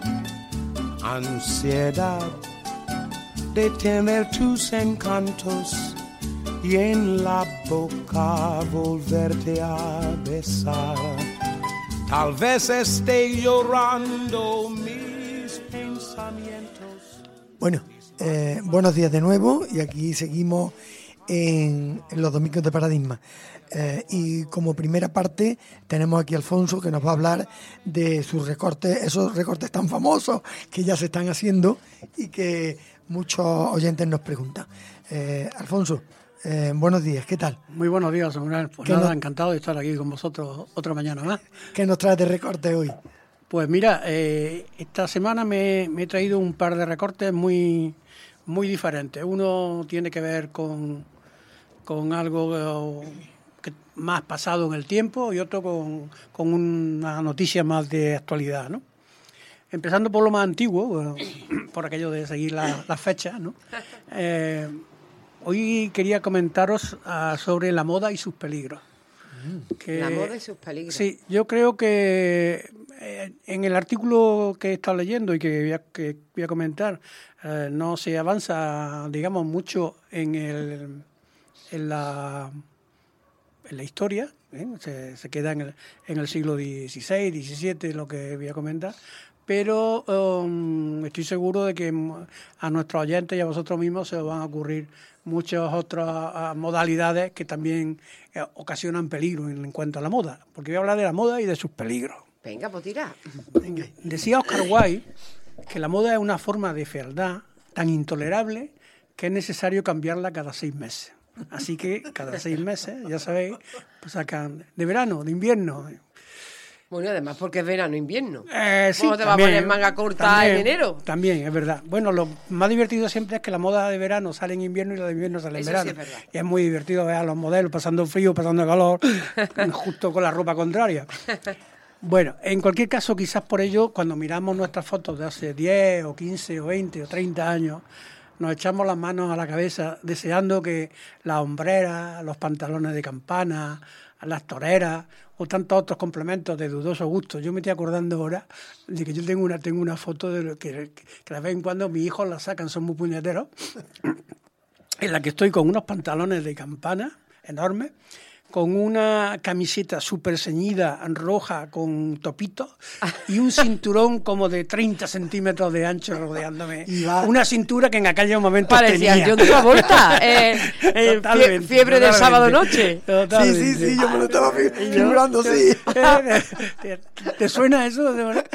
Ansiedad de tener tus encantos y en la boca volverte a besar. Tal vez esté llorando mis pensamientos. Bueno, buenos días de nuevo y aquí seguimos en los domingos de Paradigma. Y como primera parte tenemos aquí a Alfonso, que nos va a hablar de sus recortes, esos recortes tan famosos que ya se están haciendo y que muchos oyentes nos preguntan. Alfonso, buenos días, ¿qué tal? Muy buenos días, Samuel. Pues nada, encantado de estar aquí con vosotros otra mañana más. ¿Qué nos traes de recortes hoy? Pues mira, esta semana me he traído un par de recortes muy, muy diferentes. Uno tiene que ver con algo más pasado en el tiempo y otro con una noticia más de actualidad, ¿no? Empezando por lo más antiguo, por aquello de seguir las fechas, ¿no? Hoy quería comentaros sobre la moda y sus peligros. La moda y sus peligros. Sí, yo creo que en el artículo que he estado leyendo y que voy a comentar, no se avanza, digamos, mucho en la historia, se queda en el siglo XVI, XVII, lo que voy a comentar, pero estoy seguro de que a nuestros oyentes y a vosotros mismos se os van a ocurrir muchas otras modalidades que también ocasionan peligro en cuanto a la moda, porque voy a hablar de la moda y de sus peligros. Venga, pues tira. Decía Oscar Wilde que la moda es una forma de fealdad tan intolerable que es necesario cambiarla cada 6 meses. Así que cada 6 meses, ya sabéis, pues sacan de verano, de invierno. Bueno, además porque es verano, invierno. Sí, ¿Cómo te vas a poner manga corta en enero? También, es verdad. Bueno, lo más divertido siempre es que la moda de verano sale en invierno y la de invierno sale en verano. Sí, es verdad. Y es muy divertido ver a los modelos pasando frío, pasando calor, justo con la ropa contraria. Bueno, en cualquier caso, quizás por ello, cuando miramos nuestras fotos de hace 10 o 15 o 20 o 30 años, nos echamos las manos a la cabeza deseando que las hombreras, los pantalones de campana, las toreras o tantos otros complementos de dudoso gusto. Yo me estoy acordando ahora de que yo tengo una foto de lo que de vez en cuando mis hijos la sacan, son muy puñeteros, en la que estoy con unos pantalones de campana enormes, con una camiseta súper ceñida, roja, con topitos, y un cinturón como de 30 centímetros de ancho rodeándome. Una cintura que en aquellos momentos parecía tenía. John Travolta, fiebre del sábado noche. Totalmente. Sí, yo me lo estaba figurando, sí. ¿Te suena eso?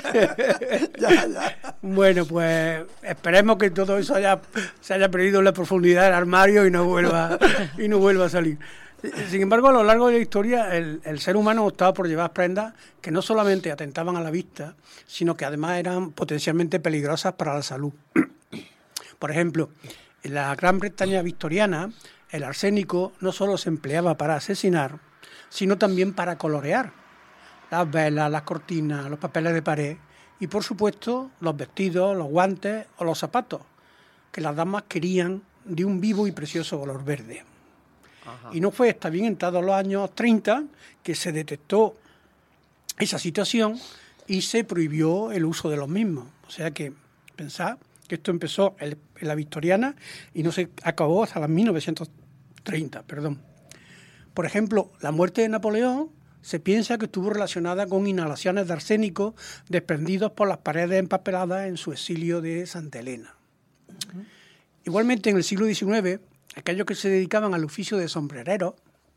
Ya. Bueno, pues esperemos que todo eso se haya perdido en la profundidad del armario y no vuelva a salir. Sin embargo, a lo largo de la historia, el ser humano optaba por llevar prendas que no solamente atentaban a la vista, sino que además eran potencialmente peligrosas para la salud. Por ejemplo, en la Gran Bretaña victoriana, el arsénico no solo se empleaba para asesinar, sino también para colorear las velas, las cortinas, los papeles de pared y, por supuesto, los vestidos, los guantes o los zapatos, que las damas querían de un vivo y precioso color verde. Ajá. Y no fue hasta bien entrados los años 30 que se detectó esa situación y se prohibió el uso de los mismos. O sea que pensad que esto empezó en la victoriana y no se acabó hasta las 1930, perdón. Por ejemplo, la muerte de Napoleón se piensa que estuvo relacionada con inhalaciones de arsénico desprendidos por las paredes empapeladas en su exilio de Santa Elena. Uh-huh. Igualmente, en el siglo XIX, aquellos que se dedicaban al oficio de sombrereros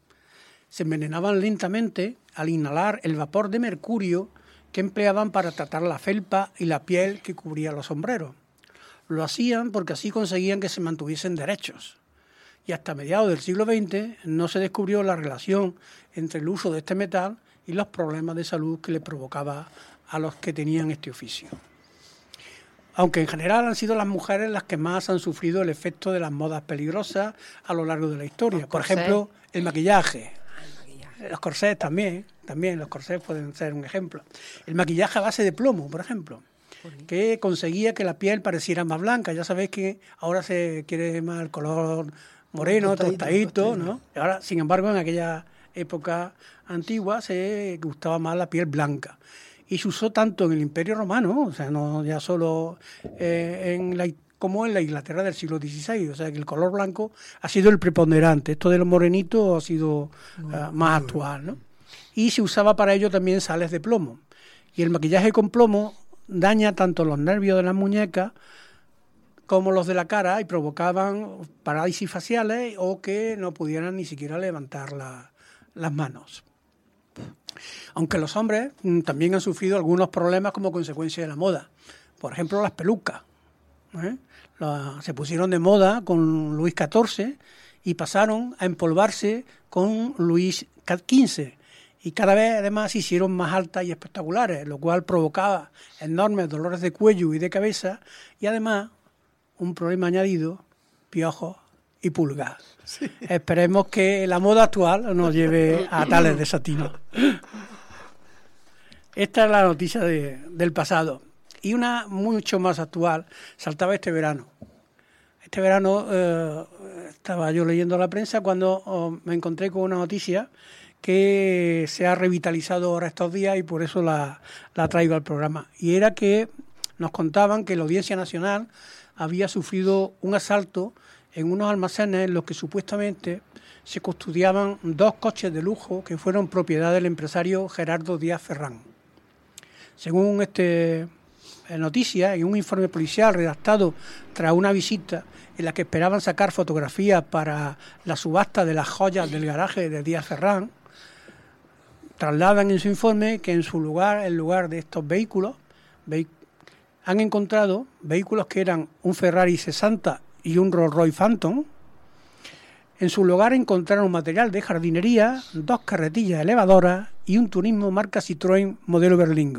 se envenenaban lentamente al inhalar el vapor de mercurio que empleaban para tratar la felpa y la piel que cubría los sombreros. Lo hacían porque así conseguían que se mantuviesen derechos. Y hasta mediados del siglo XX no se descubrió la relación entre el uso de este metal y los problemas de salud que le provocaba a los que tenían este oficio. Aunque en general han sido las mujeres las que más han sufrido el efecto de las modas peligrosas a lo largo de la historia. Por ejemplo, el maquillaje. Los corsés también los corsés pueden ser un ejemplo. El maquillaje a base de plomo, por ejemplo, que conseguía que la piel pareciera más blanca. Ya sabéis que ahora se quiere más el color moreno, tostadito, ¿no? Y ahora, sin embargo, en aquella época antigua se gustaba más la piel blanca. Y se usó tanto en el Imperio Romano, o sea, no ya solo como en la Inglaterra del siglo XVI. O sea, que el color blanco ha sido el preponderante. Esto de los morenitos ha sido más actual, ¿no? Y se usaba para ello también sales de plomo. Y el maquillaje con plomo daña tanto los nervios de las muñecas como los de la cara y provocaban parálisis faciales o que no pudieran ni siquiera levantar las manos. Aunque los hombres también han sufrido algunos problemas como consecuencia de la moda. Por ejemplo, las pelucas. Se pusieron de moda con Luis XIV y pasaron a empolvarse con Luis XV. Y cada vez además se hicieron más altas y espectaculares, lo cual provocaba enormes dolores de cuello y de cabeza y además un problema añadido, piojos y pulgas. Sí. Esperemos que la moda actual nos lleve a tales desatinos. Esta es la noticia del pasado. Y una mucho más actual saltaba este verano. Este verano estaba yo leyendo la prensa cuando me encontré con una noticia que se ha revitalizado ahora estos días y por eso la traigo al programa. Y era que nos contaban que la Audiencia Nacional había sufrido un asalto en unos almacenes en los que supuestamente se custodiaban 2 coches de lujo que fueron propiedad del empresario Gerardo Díaz Ferrán. Según noticia, en un informe policial redactado tras una visita en la que esperaban sacar fotografías para la subasta de las joyas del garaje de Díaz Ferrán, trasladan en su informe que en lugar de estos vehículos, han encontrado vehículos que eran un Ferrari 60 y un Rolls Royce Phantom. En su lugar encontraron material de jardinería, 2 carretillas elevadoras y un turismo marca Citroën modelo Berlingo.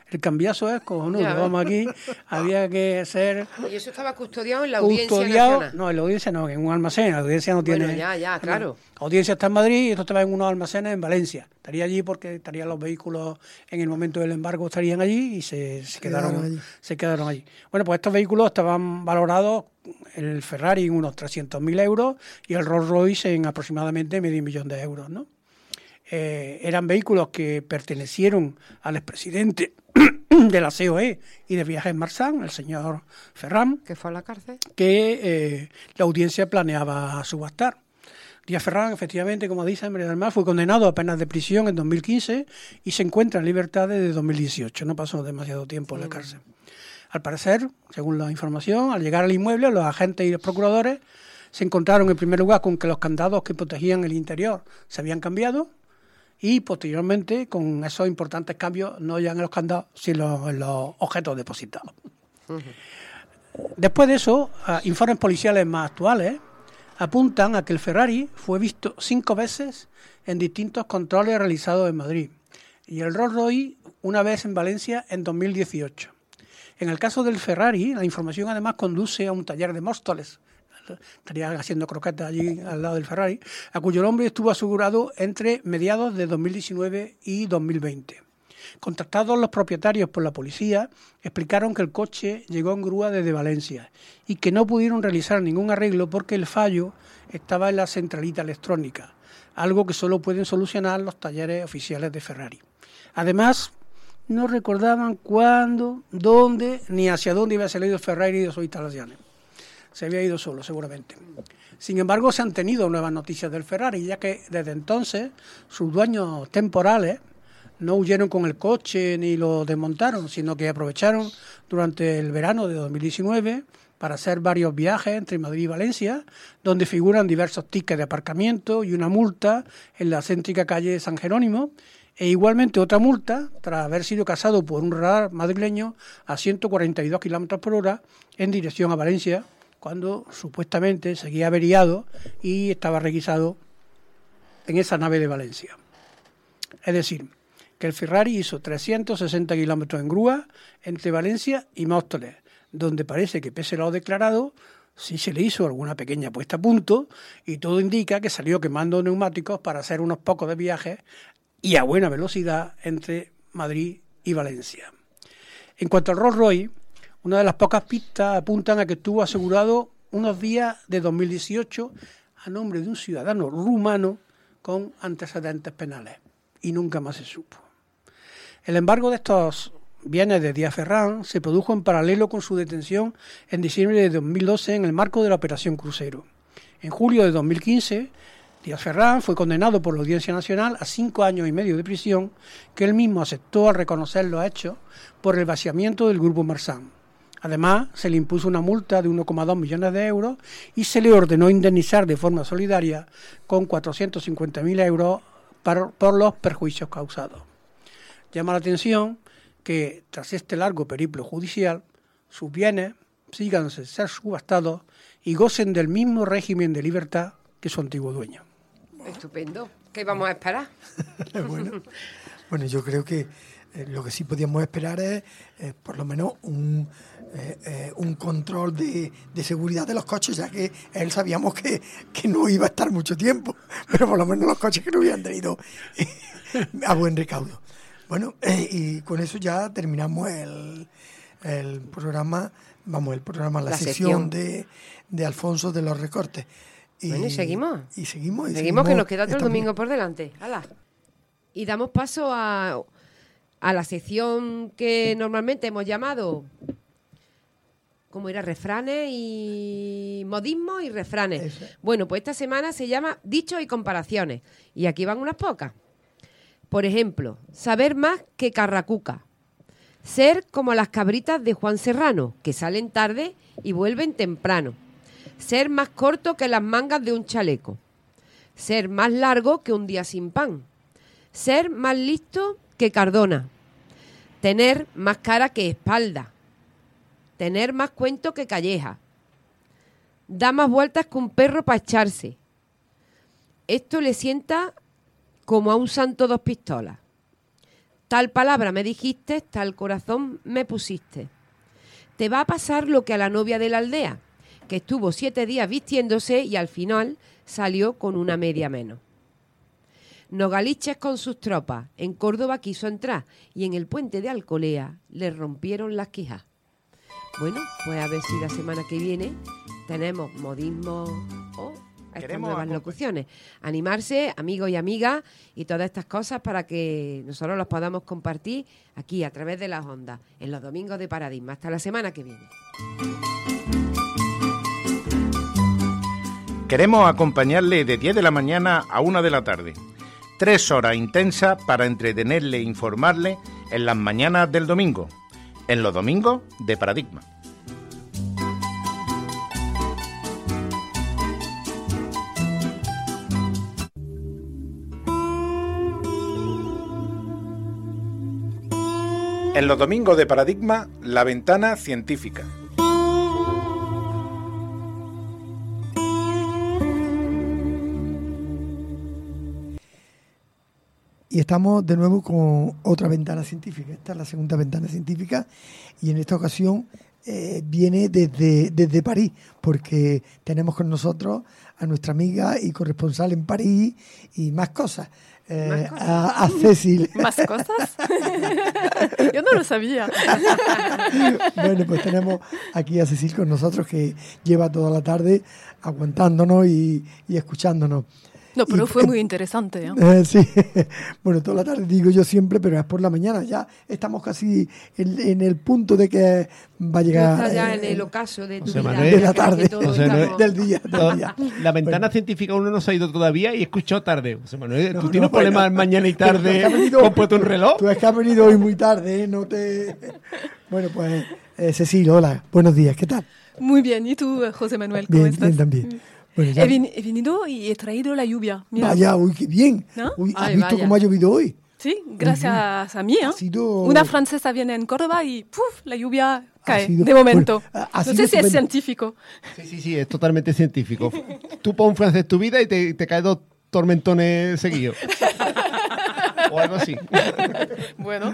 El cambiazo es cojonudo. Ya ves. Vamos aquí, había que ser Y eso estaba custodiado en la Audiencia custodiado. Nacional. No, en la audiencia no, en un almacén. La audiencia no Bueno, tiene. ya, claro. La audiencia está en Madrid y esto estaba en unos almacenes en Valencia. Estaría allí porque estarían los vehículos en el momento del embargo, estarían allí y se quedaron allí. Bueno, pues estos vehículos estaban valorados, el Ferrari en unos 300.000 euros y el Rolls Royce en aproximadamente $500.000 de euros, ¿no? Eran vehículos que pertenecieron al expresidente de la COE y de Viajes Marsan, el señor Ferran, que fue a la cárcel, que la audiencia planeaba subastar. Díaz Ferran, efectivamente, como dice María del Mar, fue condenado a penas de prisión en 2015 y se encuentra en libertad desde 2018. No pasó demasiado tiempo en la cárcel. Al parecer, según la información, al llegar al inmueble, los agentes y los procuradores se encontraron en primer lugar con que los candados que protegían el interior se habían cambiado y posteriormente con esos importantes cambios no ya en los candados, sino en los objetos depositados. Después de eso, informes policiales más actuales apuntan a que el Ferrari fue visto 5 veces en distintos controles realizados en Madrid y el Rolls Royce una vez en Valencia en 2018. En el caso del Ferrari, la información además conduce a un taller de Móstoles, estarían haciendo croquetas allí al lado del Ferrari, a cuyo nombre estuvo asegurado entre mediados de 2019 y 2020. Contactados los propietarios por la policía, explicaron que el coche llegó en grúa desde Valencia y que no pudieron realizar ningún arreglo porque el fallo estaba en la centralita electrónica, algo que solo pueden solucionar los talleres oficiales de Ferrari. Además, no recordaban cuándo, dónde, ni hacia dónde iba salido el Ferrari de sus instalaciones. Se había ido solo, seguramente. Sin embargo, se han tenido nuevas noticias del Ferrari, ya que desde entonces sus dueños temporales no huyeron con el coche ni lo desmontaron, sino que aprovecharon durante el verano de 2019 para hacer varios viajes entre Madrid y Valencia, donde figuran diversos tickets de aparcamiento y una multa en la céntrica calle San Jerónimo, e igualmente otra multa tras haber sido casado por un radar madrileño a 142 km por hora en dirección a Valencia, cuando supuestamente seguía averiado y estaba requisado en esa nave de Valencia. Es decir, que el Ferrari hizo 360 kilómetros en grúa entre Valencia y Móstoles, donde parece que pese a lo declarado, sí se le hizo alguna pequeña puesta a punto y todo indica que salió quemando neumáticos para hacer unos pocos de viajes y a buena velocidad entre Madrid y Valencia. En cuanto al Rolls Royce, una de las pocas pistas apuntan a que estuvo asegurado unos días de 2018 a nombre de un ciudadano rumano con antecedentes penales y nunca más se supo. El embargo de estos bienes de Díaz Ferran se produjo en paralelo con su detención en diciembre de 2012 en el marco de la Operación Crucero. En julio de 2015, Díaz Ferran fue condenado por la Audiencia Nacional a 5 años y medio de prisión, que él mismo aceptó al reconocer los hechos por el vaciamiento del Grupo Marsan. Además, se le impuso una multa de 1,2 millones de euros y se le ordenó indemnizar de forma solidaria con 450.000 euros por los perjuicios causados. Llama la atención que, tras este largo periplo judicial, sus bienes sigan sin ser subastados y gocen del mismo régimen de libertad que su antiguo dueño. Estupendo. ¿Qué vamos a esperar? Bueno, yo creo que lo que sí podíamos esperar es por lo menos un control de seguridad de los coches, ya que él sabíamos que no iba a estar mucho tiempo, pero por lo menos los coches que no hubieran tenido a buen recaudo. Bueno, y con eso ya terminamos el programa, la sección de Alfonso de los recortes. Bueno, y seguimos. Seguimos que nos queda otro domingo por delante. ¡Hala! Y damos paso a la sección que normalmente hemos llamado, ¿cómo era? Refranes y modismos y refranes. Eso. Bueno, pues esta semana se llama Dichos y Comparaciones. Y aquí van unas pocas. Por ejemplo, saber más que Carracuca. Ser como las cabritas de Juan Serrano, que salen tarde y vuelven temprano. Ser más corto que las mangas de un chaleco. Ser más largo que un día sin pan. Ser más listo que Cardona. Tener más cara que espalda. Tener más cuento que Calleja. Da más vueltas que un perro para echarse. Esto le sienta como a un santo 2 pistolas. Tal palabra me dijiste, tal corazón me pusiste. Te va a pasar lo que a la novia de la aldea, que estuvo 7 días vistiéndose y al final salió con una media menos. Nogaliches con sus tropas en Córdoba quiso entrar y en el puente de Alcolea le rompieron las quijas. Bueno, pues a ver si la semana que viene tenemos modismo o estas nuevas locuciones. Animarse, amigos y amigas, y todas estas cosas para que nosotros las podamos compartir aquí a través de las ondas, en los domingos de Paradigma. Hasta la semana que viene. Queremos acompañarle de 10 de la mañana a 1 de la tarde. 3 horas intensas para entretenerle e informarle en las mañanas del domingo, en los domingos de Paradigma. En los domingos de Paradigma, la ventana científica. Y estamos de nuevo con otra ventana científica. Esta es la segunda ventana científica y en esta ocasión viene desde París, porque tenemos con nosotros a nuestra amiga y corresponsal en París y más cosas. A Cecil. ¿Más cosas? Yo no lo sabía. Bueno, pues tenemos aquí a Cecil con nosotros, que lleva toda la tarde aguantándonos y escuchándonos. No, pero fue muy interesante, ¿eh? Sí, bueno, toda la tarde digo yo siempre, pero es por la mañana. Ya estamos casi en el punto de que va a llegar... Está ya en el ocaso de tu vida, de la tarde, del día. La ventana científica uno no se ha ido todavía y escuchó tarde. José Manuel, ¿tú tienes problemas mañana y tarde? ¿Has puesto un reloj? Tú es que has venido hoy muy tarde, ¿eh? No te... Bueno, pues, Cecil, hola, buenos días, ¿qué tal? Muy bien, ¿y tú, José Manuel, cómo estás? Bien, también. Bueno, he venido y he traído la lluvia. Mira. Vaya, uy, qué bien. ¿No? Uy, ¿has visto cómo ha llovido hoy? Sí, gracias a mí. Una francesa viene en Córdoba y ¡puf!, la lluvia cae de momento. Bueno, no sé si es científico. Sí, es totalmente científico. Tú pon un francés tu vida y te caen 2 tormentones seguidos. O algo así. Bueno.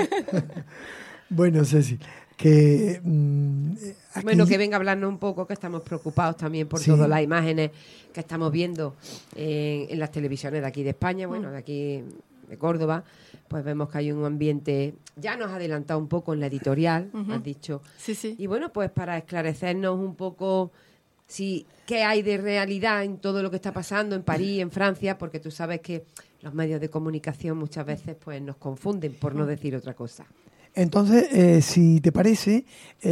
Bueno, Ceci, que... aquí... Bueno, que venga a hablarnos un poco, que estamos preocupados también por todas las imágenes que estamos viendo en las televisiones de aquí de España, bueno, de aquí de Córdoba, pues vemos que hay un ambiente... Ya nos ha adelantado un poco en la editorial, has dicho. Sí. Y bueno, pues para esclarecernos un poco qué hay de realidad en todo lo que está pasando en París, en Francia, porque tú sabes que los medios de comunicación muchas veces pues nos confunden, por no decir otra cosa. Entonces, si te parece,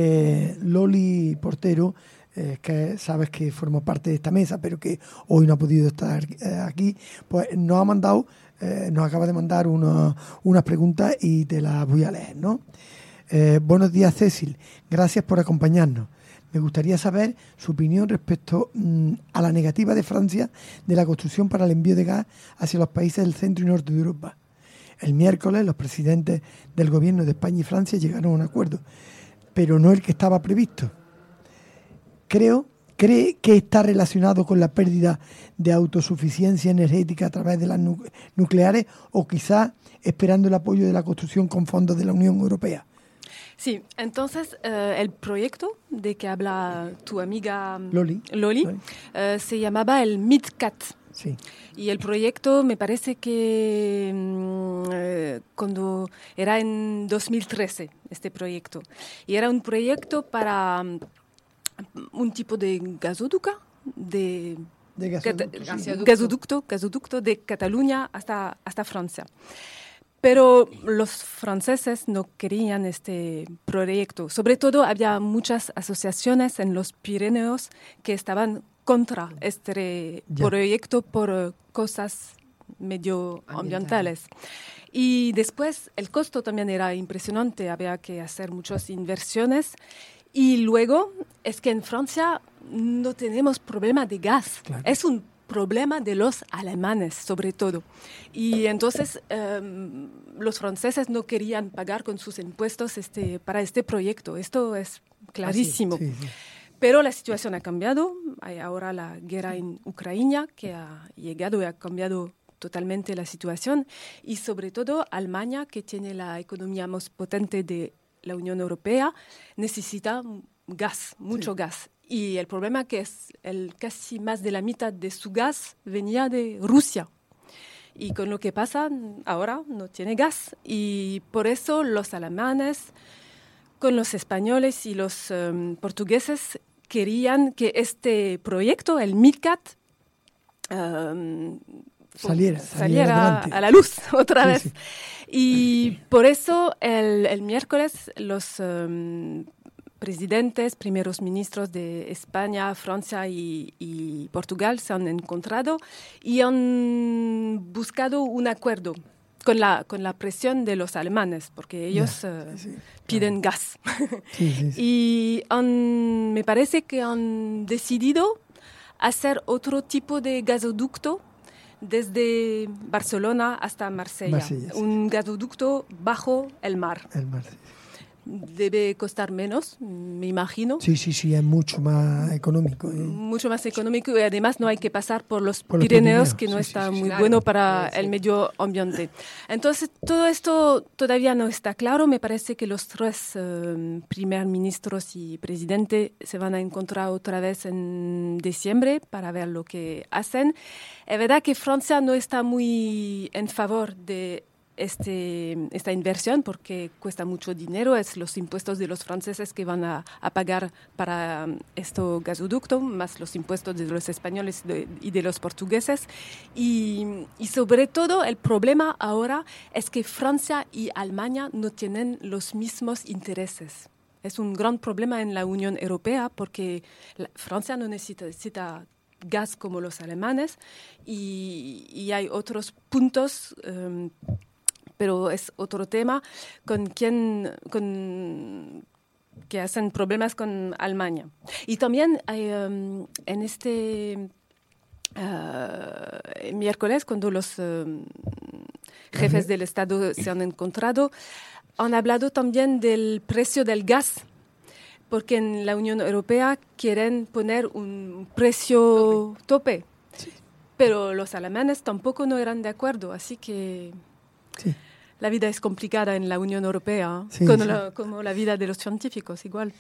Loli Portero, que sabes que forma parte de esta mesa, pero que hoy no ha podido estar aquí, pues nos ha mandado, nos acaba de mandar unas preguntas y te las voy a leer, ¿no? Buenos días, Cecil. Gracias por acompañarnos. Me gustaría saber su opinión respecto a la negativa de Francia de la construcción para el envío de gas hacia los países del centro y norte de Europa. El miércoles los presidentes del gobierno de España y Francia llegaron a un acuerdo, pero no el que estaba previsto. ¿Cree que está relacionado con la pérdida de autosuficiencia energética a través de las nucleares o quizás esperando el apoyo de la construcción con fondos de la Unión Europea? Sí, entonces el proyecto de que habla tu amiga Loli. Se llamaba el MidCat. Sí. Y el proyecto me parece que cuando era en 2013, este proyecto. Y era un proyecto para un tipo de gasoducto, gasoducto de Cataluña hasta Francia. Pero los franceses no querían este proyecto. Sobre todo había muchas asociaciones en los Pirineos que estaban contra este proyecto por cosas medioambientales. Y después el costo también era impresionante, había que hacer muchas inversiones. Y luego es que en Francia no tenemos problema de gas, es un problema de los alemanes sobre todo. Y entonces los franceses no querían pagar con sus impuestos para este proyecto. Esto es clarísimo. Sí. Pero la situación ha cambiado. Hay ahora la guerra en Ucrania que ha llegado y ha cambiado totalmente la situación y sobre todo Alemania, que tiene la economía más potente de la Unión Europea, necesita gas, mucho gas. Y el problema que es casi más de la mitad de su gas venía de Rusia. Y con lo que pasa ahora no tiene gas. Y por eso los alemanes, con los españoles y los portugueses, querían que este proyecto, el MidCat, saliera a la luz otra vez. Sí. Y por eso el miércoles los presidentes, primeros ministros de España, Francia y Portugal se han encontrado y han buscado un acuerdo con la presión de los alemanes, porque ellos piden gas. Y me parece que han decidido hacer otro tipo de gasoducto desde Barcelona hasta Marsella. Un gasoducto bajo el mar. Debe costar menos, me imagino. Sí, es mucho más económico. Mucho más económico y además no hay que pasar por los Pirineos, que no está muy bueno para el medio ambiente. Entonces, todo esto todavía no está claro. Me parece que los tres primer ministros y presidente se van a encontrar otra vez en diciembre para ver lo que hacen. Es verdad que Francia no está muy en favor de esta inversión porque cuesta mucho dinero, es los impuestos de los franceses que van a pagar para este gasoducto, más los impuestos de los españoles y de los portugueses. Y sobre todo el problema ahora es que Francia y Alemania no tienen los mismos intereses. Es un gran problema en la Unión Europea porque Francia no necesita gas como los alemanes y hay otros puntos pero es otro tema que hacen problemas con Alemania. Y también en este miércoles, cuando los jefes del Estado se han encontrado, han hablado también del precio del gas, porque en la Unión Europea quieren poner un precio tope. Pero los alemanes tampoco no eran de acuerdo, así que... La vida es complicada en la Unión Europea, como la vida de los científicos, igual.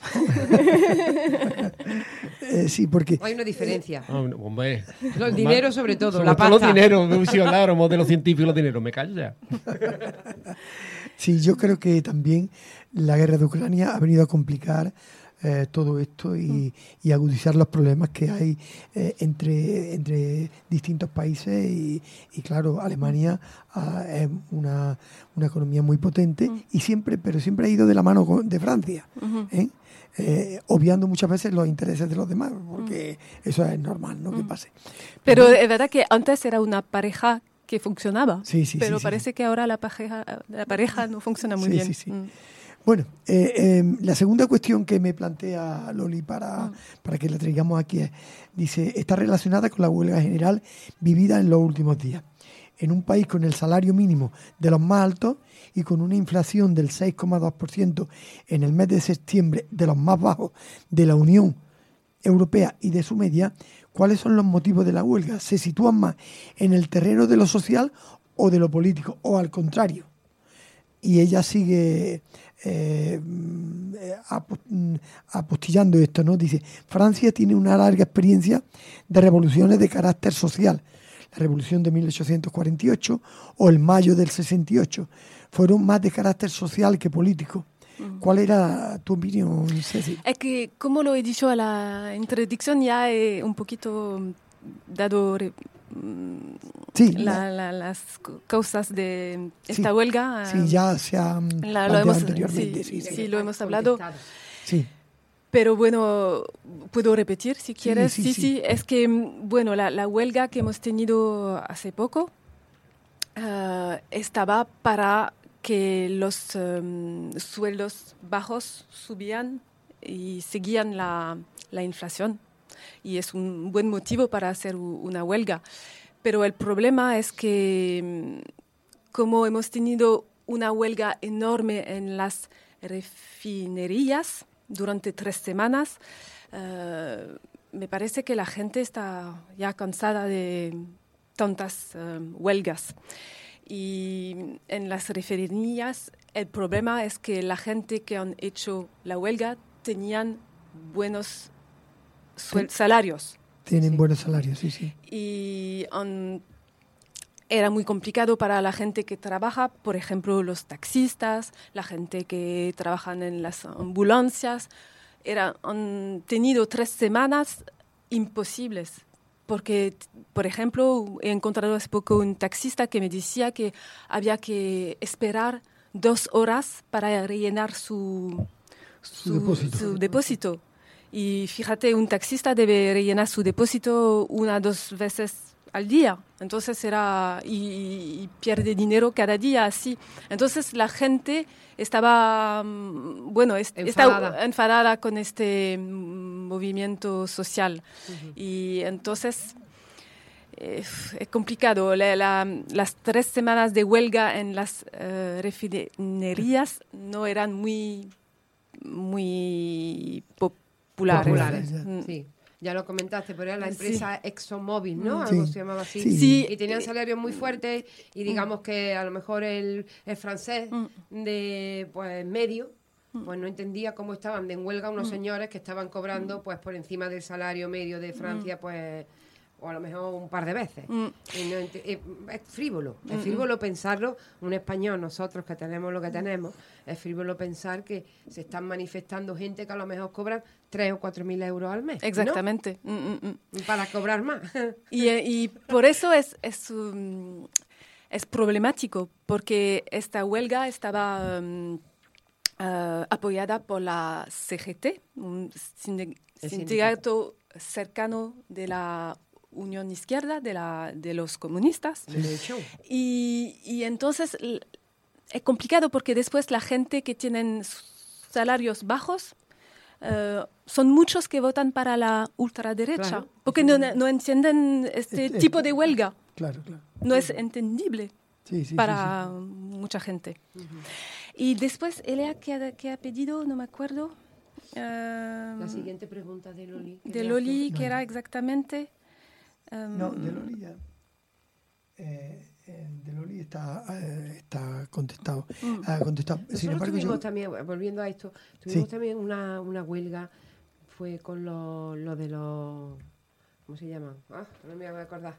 Porque... Hay una diferencia. Hombre. El dinero sobre todo, sobre la todo pasta. Los dineros, si habláramos de los científicos y los dineros, me callo ya. Sí, yo creo que también la guerra de Ucrania ha venido a complicar todo esto y agudizar los problemas que hay entre distintos países y claro, Alemania es una economía muy potente pero siempre ha ido de la mano de Francia, obviando muchas veces los intereses de los demás, porque eso es normal, ¿no? Que pase. Pero es verdad que antes era una pareja que funcionaba, pero parece que ahora la pareja no funciona muy bien. Bueno, la segunda cuestión que me plantea Loli para que la traigamos aquí dice, está relacionada con la huelga general vivida en los últimos días. En un país con el salario mínimo de los más altos y con una inflación del 6,2% en el mes de septiembre de los más bajos de la Unión Europea y de su media, ¿cuáles son los motivos de la huelga? ¿Se sitúan más en el terreno de lo social o de lo político? ¿O al contrario? Y ella sigue apostillando esto, ¿no? Dice, Francia tiene una larga experiencia de revoluciones de carácter social. La revolución de 1848 o el mayo del 68 fueron más de carácter social que político. ¿Cuál era tu opinión, Ceci? Es que, como lo he dicho a la introducción, ya he un poquito dado las causas de esta huelga. Sí, ya se ha planteado anteriormente. Sí, lo hemos hablado. Sí. Pero bueno, puedo repetir si quieres. Sí. Es que, bueno, la huelga que hemos tenido hace poco estaba para que los sueldos bajos subían y seguían la inflación. Y es un buen motivo para hacer una huelga. Pero el problema es que, como hemos tenido una huelga enorme en las refinerías durante 3 semanas, me parece que la gente está ya cansada de tantas huelgas. Y en las refinerías el problema es que la gente que han hecho la huelga tenían buenos salarios. Tienen buenos salarios, sí, sí. Y era muy complicado para la gente que trabaja, por ejemplo, los taxistas, la gente que trabaja en las ambulancias. Han tenido 3 semanas imposibles. Porque, por ejemplo, he encontrado hace poco un taxista que me decía que había que esperar 2 horas para rellenar su depósito. Y fíjate, un taxista debe rellenar su depósito 1 o 2 veces al día. Entonces y pierde dinero cada día así. Entonces la gente estaba enfadada con este movimiento social. Uh-huh. Y entonces es complicado. Las 3 semanas de huelga en las refinerías no eran muy populares. Sí. Ya lo comentaste, pero era la empresa ExxonMobil, ¿no? Sí. Algo se llamaba así. Sí. Y tenían salarios muy fuertes y digamos que a lo mejor el francés de pues medio pues no entendía cómo estaban de en huelga unos señores que estaban cobrando pues por encima del salario medio de Francia, pues o a lo mejor un par de veces. Y es frívolo. Es frívolo pensarlo. Un español, nosotros que tenemos lo que tenemos, es frívolo pensar que se están manifestando gente que a lo mejor cobran 3 o 4 mil euros al mes. Exactamente. ¿No? Para cobrar más. Y por eso es problemático, porque esta huelga estaba apoyada por la CGT, un sindicato cercano de la Unión Izquierda, de los comunistas. Y entonces es complicado porque después la gente que tienen salarios bajos son muchos que votan para la ultraderecha, claro, porque no entienden este tipo de huelga. Claro. No es entendible para mucha gente. Uh-huh. Y después, Elea, ¿qué ha pedido? No me acuerdo. La siguiente pregunta de Loli. De Loli, que era exactamente... No, de Loli ya. De Loli está contestado. Sin embargo, tuvimos también, volviendo a esto, tuvimos también una huelga, fue con lo de los... ¿Cómo se llaman? No me voy a acordar.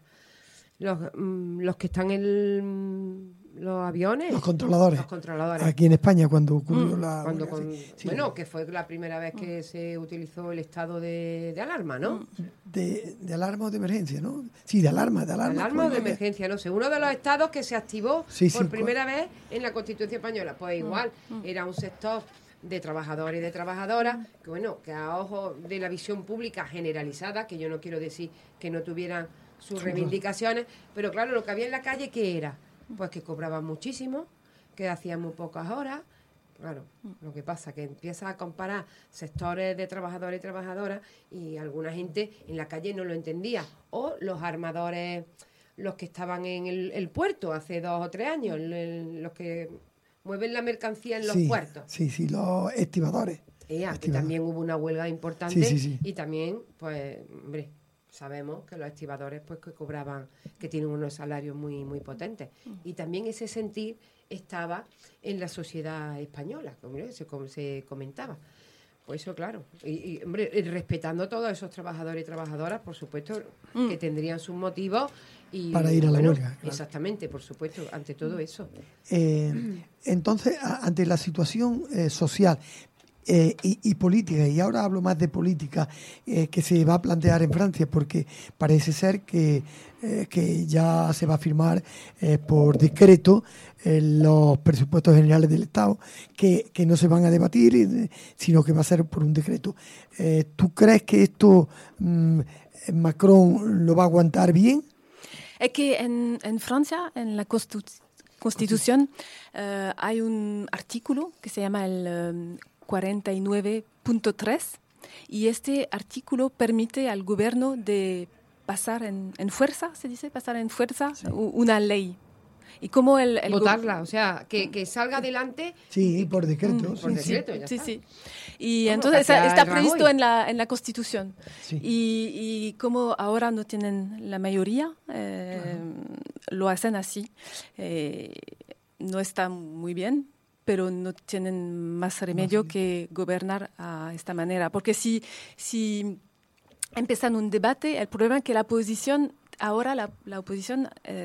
Los que están en los aviones. Los controladores. Aquí en España, cuando ocurrió Bueno, que fue la primera vez que se utilizó el estado de alarma, ¿no? De alarma o de emergencia, ¿no? Sí, de alarma. Alarma o de emergencia, no sé. Uno de los estados que se activó por primera vez en la Constitución Española. Pues igual, era un sector de trabajadores y de trabajadoras, que a ojos de la visión pública generalizada, que yo no quiero decir que no tuvieran sus reivindicaciones, pero claro, lo que había en la calle, ¿qué era? Pues que cobraban muchísimo, que hacían muy pocas horas. Claro, lo que pasa que empieza a comparar sectores de trabajadores y trabajadoras y alguna gente en la calle no lo entendía. O los armadores, los que estaban en el puerto hace 2 o 3 años, los que mueven la mercancía en los puertos. Sí, los estibadores. Que también hubo una huelga importante y también, pues, hombre, sabemos que los estibadores pues que cobraban, que tienen unos salarios muy, muy potentes. Y también ese sentir estaba en la sociedad española, como se comentaba. Pues eso, claro. Y hombre, respetando a todos esos trabajadores y trabajadoras, por supuesto, que tendrían sus motivos. Para ir a la huelga. Claro. Exactamente, por supuesto, ante todo eso. Entonces, ante la situación social y política, y ahora hablo más de política, que se va a plantear en Francia, porque parece ser que ya se va a firmar por decreto los presupuestos generales del Estado, que no se van a debatir, sino que va a ser por un decreto. ¿Tú crees que esto Macron lo va a aguantar bien? Es que en Francia, en la Constitución, hay un artículo que se llama el 49.3 y este artículo permite al gobierno de pasar en fuerza, se dice, pasar en fuerza una ley. Y como votarla, o sea, que salga adelante. Sí, por decreto. Por decreto, ya sí, está. sí. Y Vamos, entonces está Rajoy. previsto en la Constitución. Sí. Y como ahora no tienen la mayoría, lo hacen así. No está muy bien, pero no tienen más remedio que gobernar a esta manera. Porque si empiezan un debate, el problema es que la oposición, ahora la oposición,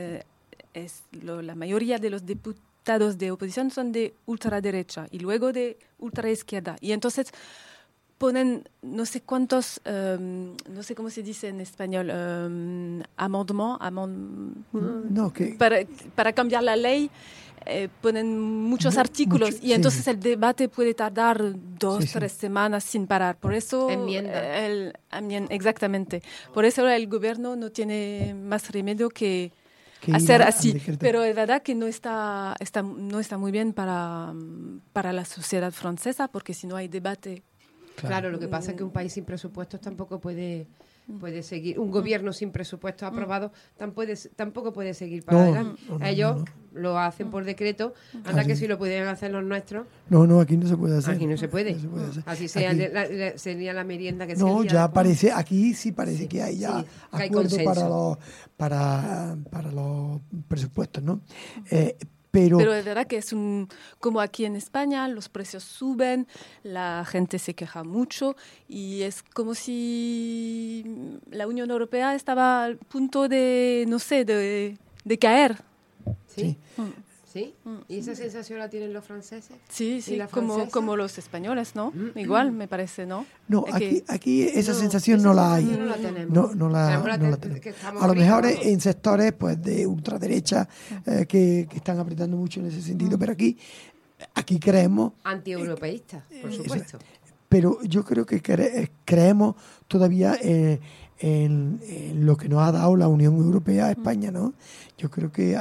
la mayoría de los diputados de oposición son de ultraderecha y luego de ultraizquierda. Y entonces ponen no sé cuántos, no sé cómo se dice en español, para cambiar la ley. Ponen muchos artículos y entonces el debate puede tardar 2-3 semanas sin parar. Por eso exactamente. Por eso el gobierno no tiene más remedio que hacer así. Pero es verdad que no está muy bien para la sociedad francesa, porque si no hay debate. Claro, lo que pasa es que un país sin presupuestos tampoco puede seguir, un gobierno sin presupuestos aprobados tampoco puede seguir para adelante. Ellos lo hacen por decreto, anda que si lo pudieran hacer los nuestros. No, aquí no se puede hacer. Aquí no se puede. Así sería la merienda que se hacía. Ya parece, aquí sí parece que hay ya acuerdo para los presupuestos, ¿no? Pero es verdad que es como aquí en España, los precios suben, la gente se queja mucho y es como si la Unión Europea estaba al punto de, no sé, de caer. Sí. ¿Sí? ¿Y esa sensación la tienen los franceses? Sí, como los españoles, ¿no? Igual, me parece, ¿no? No, aquí esa sensación no la hay. No la tenemos. No la tenemos. A lo mejor en sectores pues de ultraderecha que están apretando mucho en ese sentido, pero aquí creemos... Antieuropeístas, por supuesto. Pero yo creo que creemos todavía en lo que nos ha dado la Unión Europea a España, ¿no? Yo creo que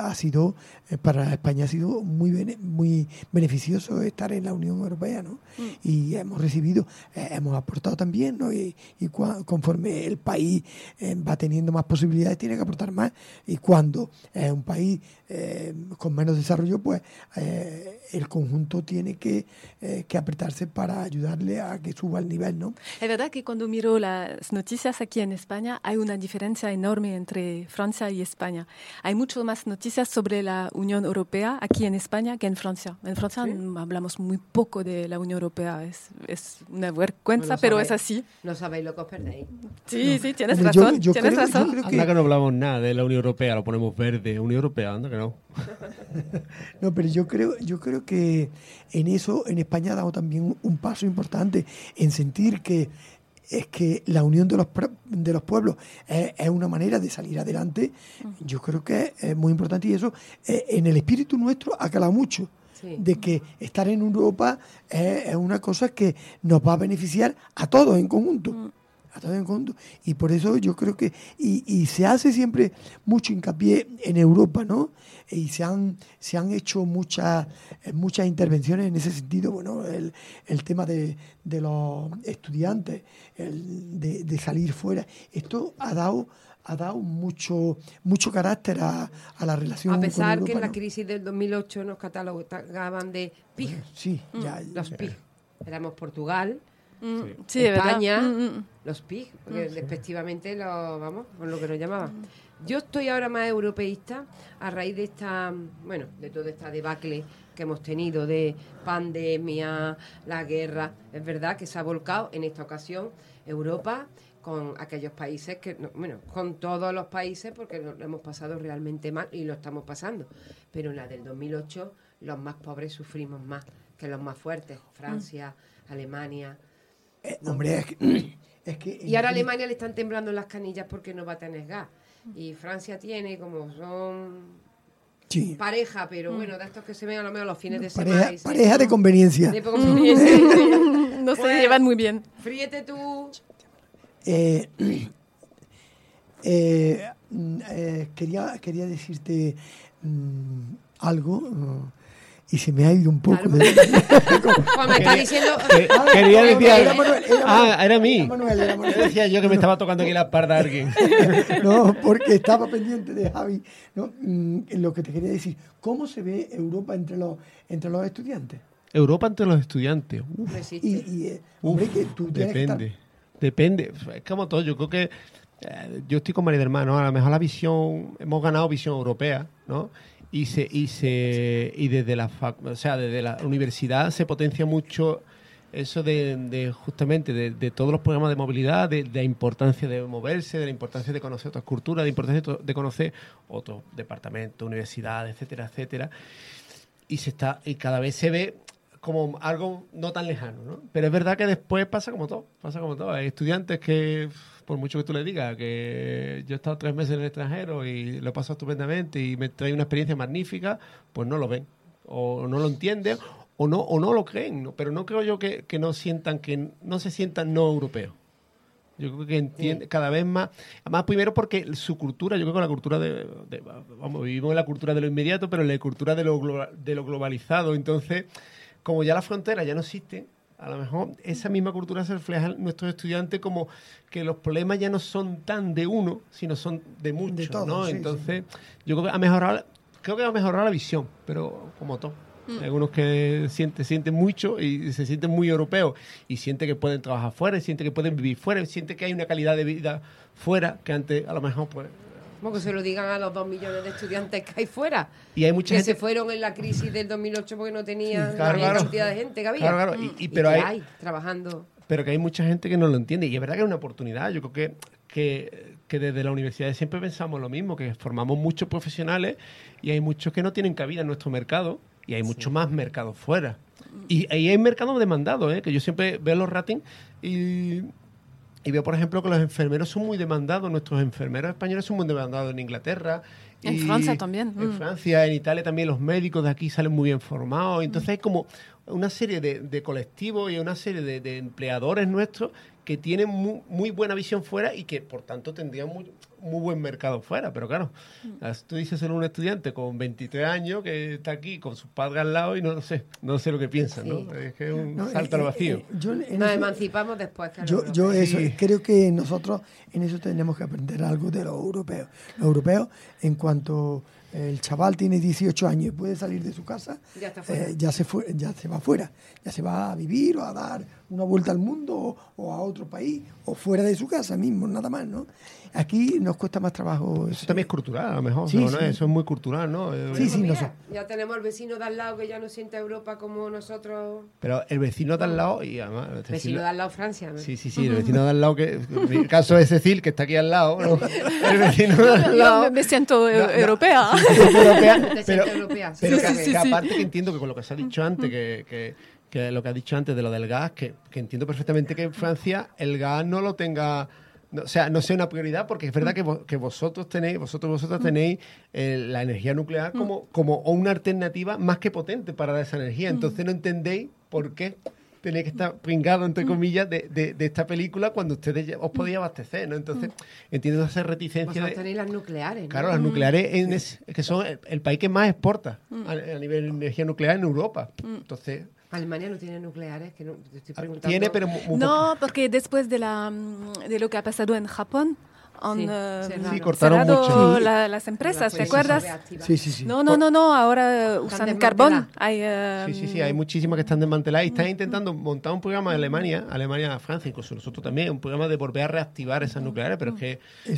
para España ha sido muy beneficioso estar en la Unión Europea, ¿no? Y hemos recibido, hemos aportado también, ¿no? Y conforme el país va teniendo más posibilidades, tiene que aportar más. Y cuando es un país con menos desarrollo, pues el conjunto tiene que apretarse para ayudarle a que suba el nivel, ¿no? Es verdad que cuando miro las noticias aquí en España hay una diferencia enorme entre Francia y España. Hay mucho más noticias sobre la Unión Europea aquí en España que en Francia. En Francia hablamos muy poco de la Unión Europea. Es una vergüenza, pero es así. No sabéis lo que os perdéis. Sí, tienes razón. Yo creo que... Anda que no hablamos nada de la Unión Europea, lo ponemos verde. Unión Europea, anda que no. No, pero yo creo que en eso en España ha dado también un paso importante en sentir que es que la unión de los pueblos es una manera de salir adelante. Yo creo que es muy importante y eso en el espíritu nuestro ha calado mucho. Sí. De que estar en Europa es una cosa que nos va a beneficiar a todos en conjunto. A todos en conjunto. Y por eso yo creo que y se hace siempre mucho hincapié en Europa, ¿no? Y se han hecho muchas intervenciones en ese sentido. Bueno, el tema de los estudiantes, de salir fuera. Esto ha dado mucho carácter a la relación con Europa. A pesar que en la ¿no? crisis del 2008 nos catalogaban de PIG. Sí, los PIG. Éramos Portugal, sí, España, los PIG, porque despectivamente con lo que nos llamaban. Yo estoy ahora más europeísta a raíz de de toda esta debacle que hemos tenido de pandemia, la guerra. Es verdad que se ha volcado en esta ocasión Europa con aquellos países con todos los países, porque lo hemos pasado realmente mal y lo estamos pasando. Pero en la del 2008 los más pobres sufrimos más que los más fuertes. Francia, Alemania. Hombre, es que y ahora a Alemania le están temblando las canillas porque no va a tener gas. Y Francia tiene, como son pareja, pero bueno, de estos que se ven a lo mejor los fines de semana. Pareja de conveniencia. No se llevan muy bien. Fríete tú. Quería decirte algo y se me ha ido un poco. Claro. Pues me está diciendo... Quería decir... Era Manuel. Era mí. Era Manuel. Decía yo que me estaba tocando aquí la espalda a alguien. No, porque estaba pendiente de Javi. ¿No? Lo que te quería decir, ¿cómo se ve Europa entre los estudiantes? Europa entre los estudiantes. No existe. Hombre, que tú tienes Depende. Es como todo. Yo creo que yo estoy con María del Mar, ¿no? A lo mejor la visión, hemos ganado visión europea, ¿no? Y desde la universidad se potencia mucho eso de justamente de todos los programas de movilidad, de la importancia de moverse, de la importancia de conocer otras culturas, de la importancia de conocer otros departamentos, universidades, etcétera, etcétera. Y cada vez se ve como algo no tan lejano, ¿no? Pero es verdad que después pasa como todo. Hay estudiantes que, por mucho que tú le digas, que yo he estado 3 meses en el extranjero y lo he pasado estupendamente y me trae una experiencia magnífica, pues no lo ven, o no lo entienden, o no lo creen, ¿no? Pero no creo yo que no se sientan no europeos. Yo creo que entiende cada vez más. Además, primero porque su cultura, yo creo que la cultura vivimos en la cultura de lo inmediato, pero en la cultura de lo globalizado. Entonces, como ya las fronteras ya no existen, a lo mejor esa misma cultura se refleja en nuestros estudiantes como que los problemas ya no son tan de uno, sino son de muchos, de todos, ¿no? Sí, entonces, yo creo que va a mejorar la visión, pero como todo. Hay algunos que sienten mucho y se sienten muy europeos y sienten que pueden trabajar fuera, y sienten que pueden vivir fuera, y sienten que hay una calidad de vida fuera que antes a lo mejor pues... Como que se lo digan a los 2 millones de estudiantes que hay fuera. Y hay mucha que gente... se fueron en la crisis del 2008 porque no tenían claro, la cantidad de gente que había. Claro. Pero hay trabajando. Pero que hay mucha gente que no lo entiende. Y es verdad que es una oportunidad. Yo creo que desde la universidad siempre pensamos lo mismo, que formamos muchos profesionales y hay muchos que no tienen cabida en nuestro mercado y hay mucho más mercados fuera. Y ahí hay mercados demandados, que yo siempre veo los ratings y veo, por ejemplo, que los enfermeros son muy demandados. Nuestros enfermeros españoles son muy demandados en Inglaterra. En Francia también. En Francia, en Italia también los médicos de aquí salen muy bien formados. Entonces hay como una serie de colectivos y una serie de empleadores nuestros que tienen muy buena visión fuera y que, por tanto, tendrían muy buen mercado fuera. Pero claro, tú dices solo un estudiante con 23 años que está aquí con sus padres al lado y no sé lo que piensan, ¿no? Es que es un salto al vacío. Nos emancipamos después. Creo que nosotros en eso tenemos que aprender algo de los europeos. Los europeos, en cuanto el chaval tiene 18 años y puede salir de su casa, ya se va fuera, ya se va a vivir o a dar una vuelta al mundo o a otro país o fuera de su casa mismo, nada más, ¿no? Aquí nos cuesta más trabajo. Eso también es cultural, a lo mejor. Sí, ¿no? Sí. Eso es muy cultural, ¿no? Ya tenemos el vecino de al lado que ya no siente Europa como nosotros. Pero el vecino de al lado, y además... El vecino de al lado, Francia, ¿no? Sí, el vecino de al lado, que en mi caso es Cecil, que está aquí al lado, ¿no? El vecino de al lado... Yo me siento europea. Europea. Pero que aparte que entiendo que con lo que se ha dicho antes, que lo que has dicho antes de lo del gas, que entiendo perfectamente que en Francia el gas no lo tenga... No sea una prioridad, porque es verdad que vosotros tenéis la energía nuclear como una alternativa más que potente para dar esa energía. Entonces no entendéis por qué tenéis que estar pringados, entre comillas, de esta película cuando ustedes os podíais abastecer, ¿no? Entonces entiendo esa reticencia. Vosotros tenéis las nucleares, ¿no? Claro, las nucleares que son el país que más exporta a nivel de energía nuclear en Europa. Entonces... Alemania no tiene nucleares, que no te estoy preguntando. Tiene, pero no, porque después de lo que ha pasado en Japón han cortaron mucho las empresas, ¿te acuerdas? Sí. No, ahora usan carbón. Hay muchísimas que están desmanteladas y están intentando montar un programa de Alemania, Francia, incluso nosotros también, un programa de volver a reactivar esas nucleares, pero es que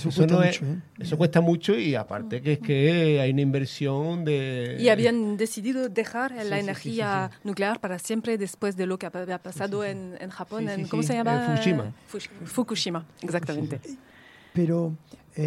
eso cuesta mucho y aparte que es que hay una inversión de... Y habían decidido dejar la energía nuclear para siempre después de lo que había pasado en Japón, ¿cómo se llama? Fukushima, exactamente. Pero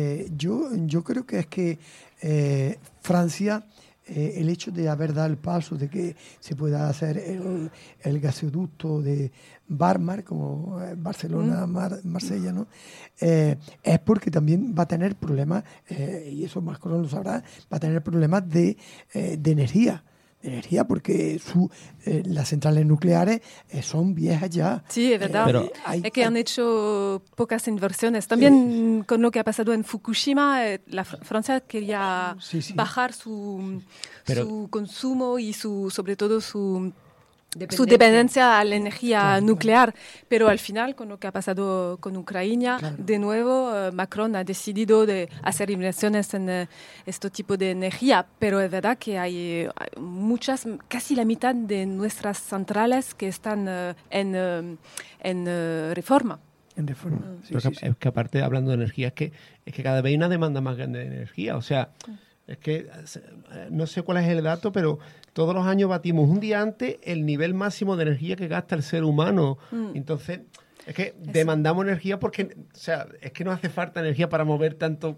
yo creo que es que Francia, el hecho de haber dado el paso de que se pueda hacer el gasoducto de Barmar, como Barcelona, Marsella, ¿no? Es porque también va a tener problemas, y eso Macron lo sabrá, va a tener problemas de energía, energía, porque las centrales nucleares son viejas ya. Sí, es verdad. Es que han hecho pocas inversiones. También con lo que ha pasado en Fukushima, la Francia quería bajar su consumo y sobre todo su dependencia a la energía nuclear, pero al final, con lo que ha pasado con Ucrania, de nuevo Macron ha decidido de hacer inversiones en este tipo de energía, pero es verdad que hay muchas, casi la mitad de nuestras centrales que están en reforma. En reforma. Es que aparte, hablando de energía, es que cada vez hay una demanda más grande de energía, o sea... Es que no sé cuál es el dato, pero todos los años batimos un día antes el nivel máximo de energía que gasta el ser humano. Entonces, es que demandamos energía porque, o sea, es que nos hace falta energía para mover tanto.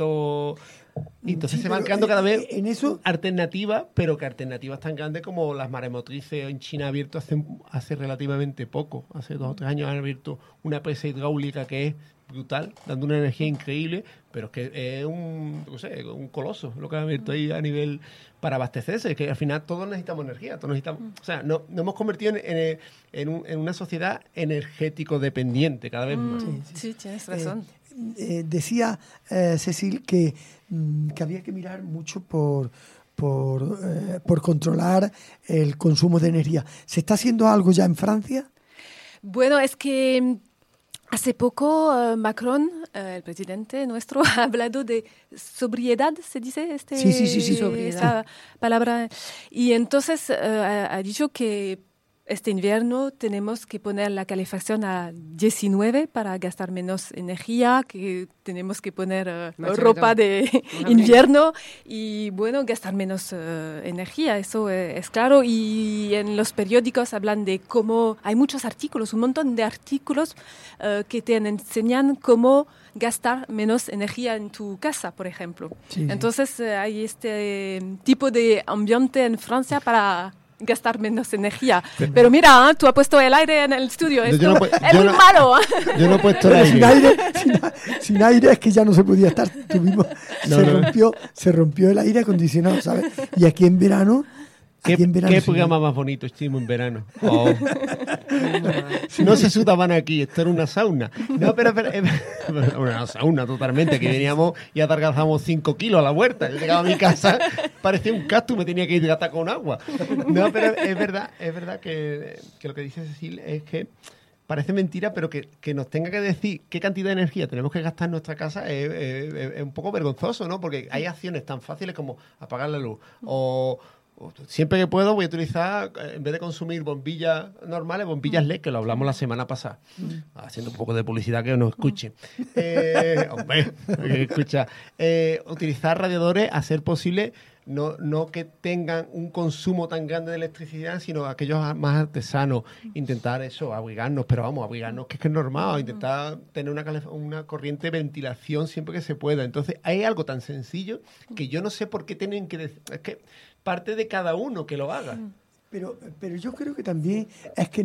Y entonces se van creando cada vez alternativas, pero que alternativas tan grandes como las maremotrices en China ha abierto hace relativamente poco. Hace 2 o 3 años han abierto una presa hidráulica que es brutal, dando una energía increíble, pero es que es un coloso lo que han abierto ahí a nivel para abastecerse, es que al final todos necesitamos energía, todos necesitamos, o sea, nos hemos convertido en una sociedad energético dependiente cada vez más. Sí, tienes razón. Decía Cecil que había que mirar mucho por controlar el consumo de energía. ¿Se está haciendo algo ya en Francia? Bueno, es que hace poco Macron, el presidente nuestro, ha hablado de sobriedad, ¿se dice esta palabra? Y entonces ha dicho que este invierno tenemos que poner la calefacción a 19 para gastar menos energía, que tenemos que poner ropa de invierno y, bueno, gastar menos energía, eso es claro. Y en los periódicos hablan de cómo hay muchos artículos, un montón de artículos que te enseñan cómo gastar menos energía en tu casa, por ejemplo. Entonces hay este tipo de ambiente en Francia para gastar menos energía. Pero mira, tú has puesto el aire en el estudio. Es muy malo. Yo no he puesto el aire. Sin aire es que ya no se podía estar. Se rompió el aire acondicionado, ¿sabes? Y aquí en verano... ¿Qué programa más bonito estuvimos en verano? Oh. No se sudaban aquí, esto era una sauna. No, pero una sauna totalmente, que veníamos y adelgazamos 5 kilos a la huerta. Yo llegaba a mi casa, parecía un cactus, me tenía que hidratar con agua. No, pero es verdad que lo que dice Cecil es que parece mentira, pero que nos tenga que decir qué cantidad de energía tenemos que gastar en nuestra casa es un poco vergonzoso, ¿no? Porque hay acciones tan fáciles como apagar la luz o siempre que puedo voy a utilizar, en vez de consumir bombillas normales, bombillas LED, que lo hablamos la semana pasada. Haciendo un poco de publicidad que nos escuchen. Hombre, escucha. Utilizar radiadores, a ser posible, no que tengan un consumo tan grande de electricidad, sino aquellos más artesanos. Intentar eso, abrigarnos, pero vamos, abrigarnos, que es normal. Intentar tener una corriente de ventilación siempre que se pueda. Entonces, hay algo tan sencillo que yo no sé por qué tienen que decir. Es que parte de cada uno que lo haga. Pero yo creo que también es que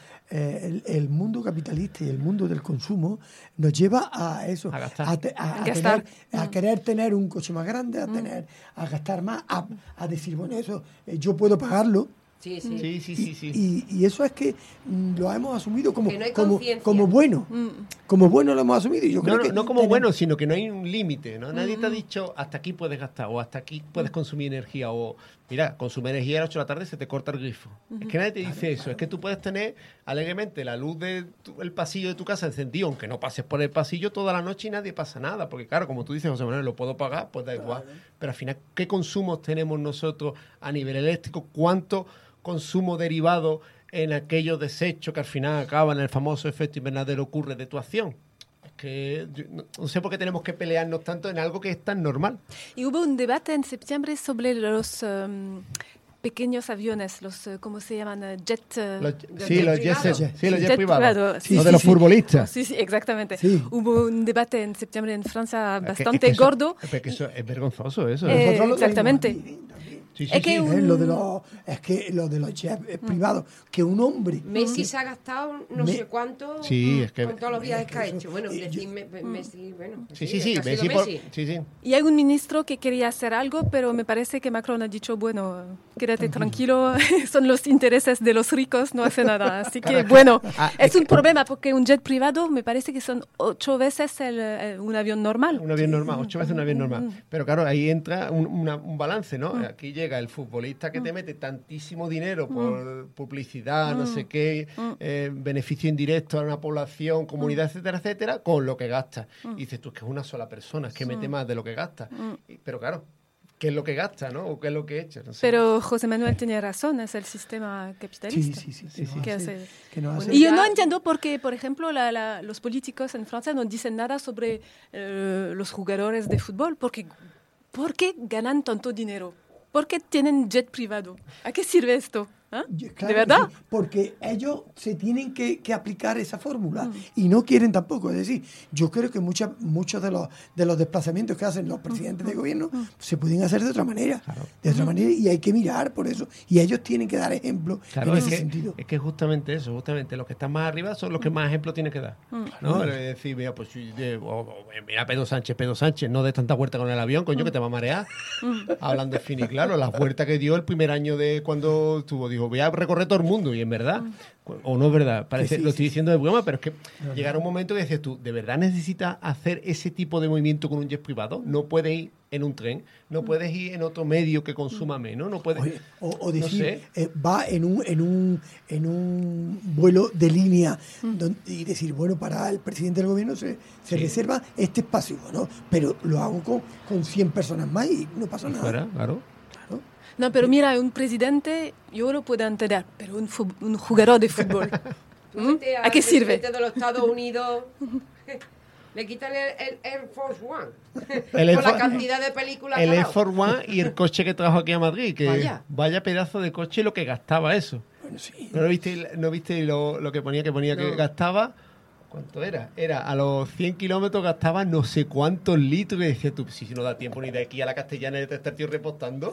el mundo capitalista y el mundo del consumo nos lleva a eso, a gastar, a querer tener un coche más grande, a gastar más, a decir, bueno, eso yo puedo pagarlo. Sí. Y eso es que lo hemos asumido como bueno. Como bueno lo hemos asumido. Y yo creo que no como bueno, sino que no hay un límite, ¿no? Nadie te ha dicho hasta aquí puedes gastar o hasta aquí puedes consumir energía o mira, consume energía a las 8 de la tarde se te corta el grifo. Es que nadie te dice eso. Es que tú puedes tener alegremente la luz del pasillo de tu casa encendido, aunque no pases por el pasillo toda la noche y nadie pasa nada. Porque claro, como tú dices, José Manuel, lo puedo pagar, pues da igual. Pero al final, ¿qué consumos tenemos nosotros a nivel eléctrico? ¿Cuánto consumo derivado en aquellos desechos que al final acaban en el famoso efecto invernadero ocurre de tu acción? Es que no sé por qué tenemos que pelearnos tanto en algo que es tan normal. Y hubo un debate en septiembre sobre los pequeños aviones, los ¿cómo se llaman? Los jet privados. Los de los futbolistas. Sí, exactamente. Sí. Hubo un debate en septiembre en Francia bastante gordo. Es que eso es vergonzoso, eso. Exactamente. Sí, Es que Lo de los jets privados, que un hombre... Messi se ha gastado no sé cuánto Sí, es que- con todos los viajes que ha hecho. Bueno, decidme, Messi, bueno. Sí, que ha sido Messi. Sí. Y hay un ministro que quería hacer algo, pero me parece que Macron ha dicho, bueno, quédate tranquilo, son los intereses de los ricos, no hace nada. Así que, bueno, es un problema porque un jet privado me parece que son 8 veces un avión normal. Un avión normal, 8 veces un avión normal. Pero claro, ahí entra un balance, ¿no? Aquí llega el futbolista que te mete tantísimo dinero por publicidad, no sé qué, beneficio indirecto a una población, comunidad, etcétera, etcétera, con lo que gasta. Y dices tú, es que es una sola persona, es que mete más de lo que gasta. Pero claro, ¿qué es lo que gasta, no? ¿O qué es lo que echa? No sé. Pero José Manuel tenía razón, es el sistema capitalista. Sí. Que hace. hace- Y yo no entiendo por qué, por ejemplo, los políticos en Francia no dicen nada sobre los jugadores de fútbol. ¿Por qué ganan tanto dinero? ¿Por qué tienen jet privado? ¿A qué sirve esto? ¿Ah? Claro, ¿De verdad? sí, porque ellos se tienen que aplicar esa fórmula y no quieren tampoco. Es decir, yo creo que muchos de los desplazamientos que hacen los presidentes de gobierno se pueden hacer de otra manera. De otra manera, y hay que mirar por eso. Y ellos tienen que dar ejemplo en ese sentido. Es que justamente eso, justamente los que están más arriba son los que más ejemplos tienen que dar. ¿No? Es decir, mira, pues mira Pedro Sánchez, no des tanta vuelta con el avión, coño, que te va a marear. Hablando de fin y claro, la vuelta que dio el primer año de cuando estuvo, dijo, voy a recorrer todo el mundo, y en verdad, o no es verdad, parece, lo estoy diciendo de broma, pero es que llegará un momento que dices tú, ¿de verdad necesitas hacer ese tipo de movimiento con un jet privado? No puedes ir en un tren, no puedes ir en otro medio que consuma menos, no puedes... Oye, o decir, no sé. va en un vuelo de línea y decir, bueno, para el presidente del gobierno se reserva este espacio, ¿no? Pero lo hago con 100 personas más y no pasa nada. Fuera, claro. No, pero mira, un presidente, yo lo puedo entender, pero un jugador de fútbol, ¿a qué sirve? El presidente de los Estados Unidos le quitan el Air Force One. Con la cantidad de películas. El Air Force One y el coche que trajo aquí a Madrid, que Vaya. pedazo de coche lo que gastaba eso. Bueno, sí. ¿No viste lo que ponía que gastaba? ¿Cuánto era? Era a los 100 kilómetros gastaba no sé cuántos litros. Y decía tú, si no da tiempo ni de aquí a la Castellana de estar tío repostando.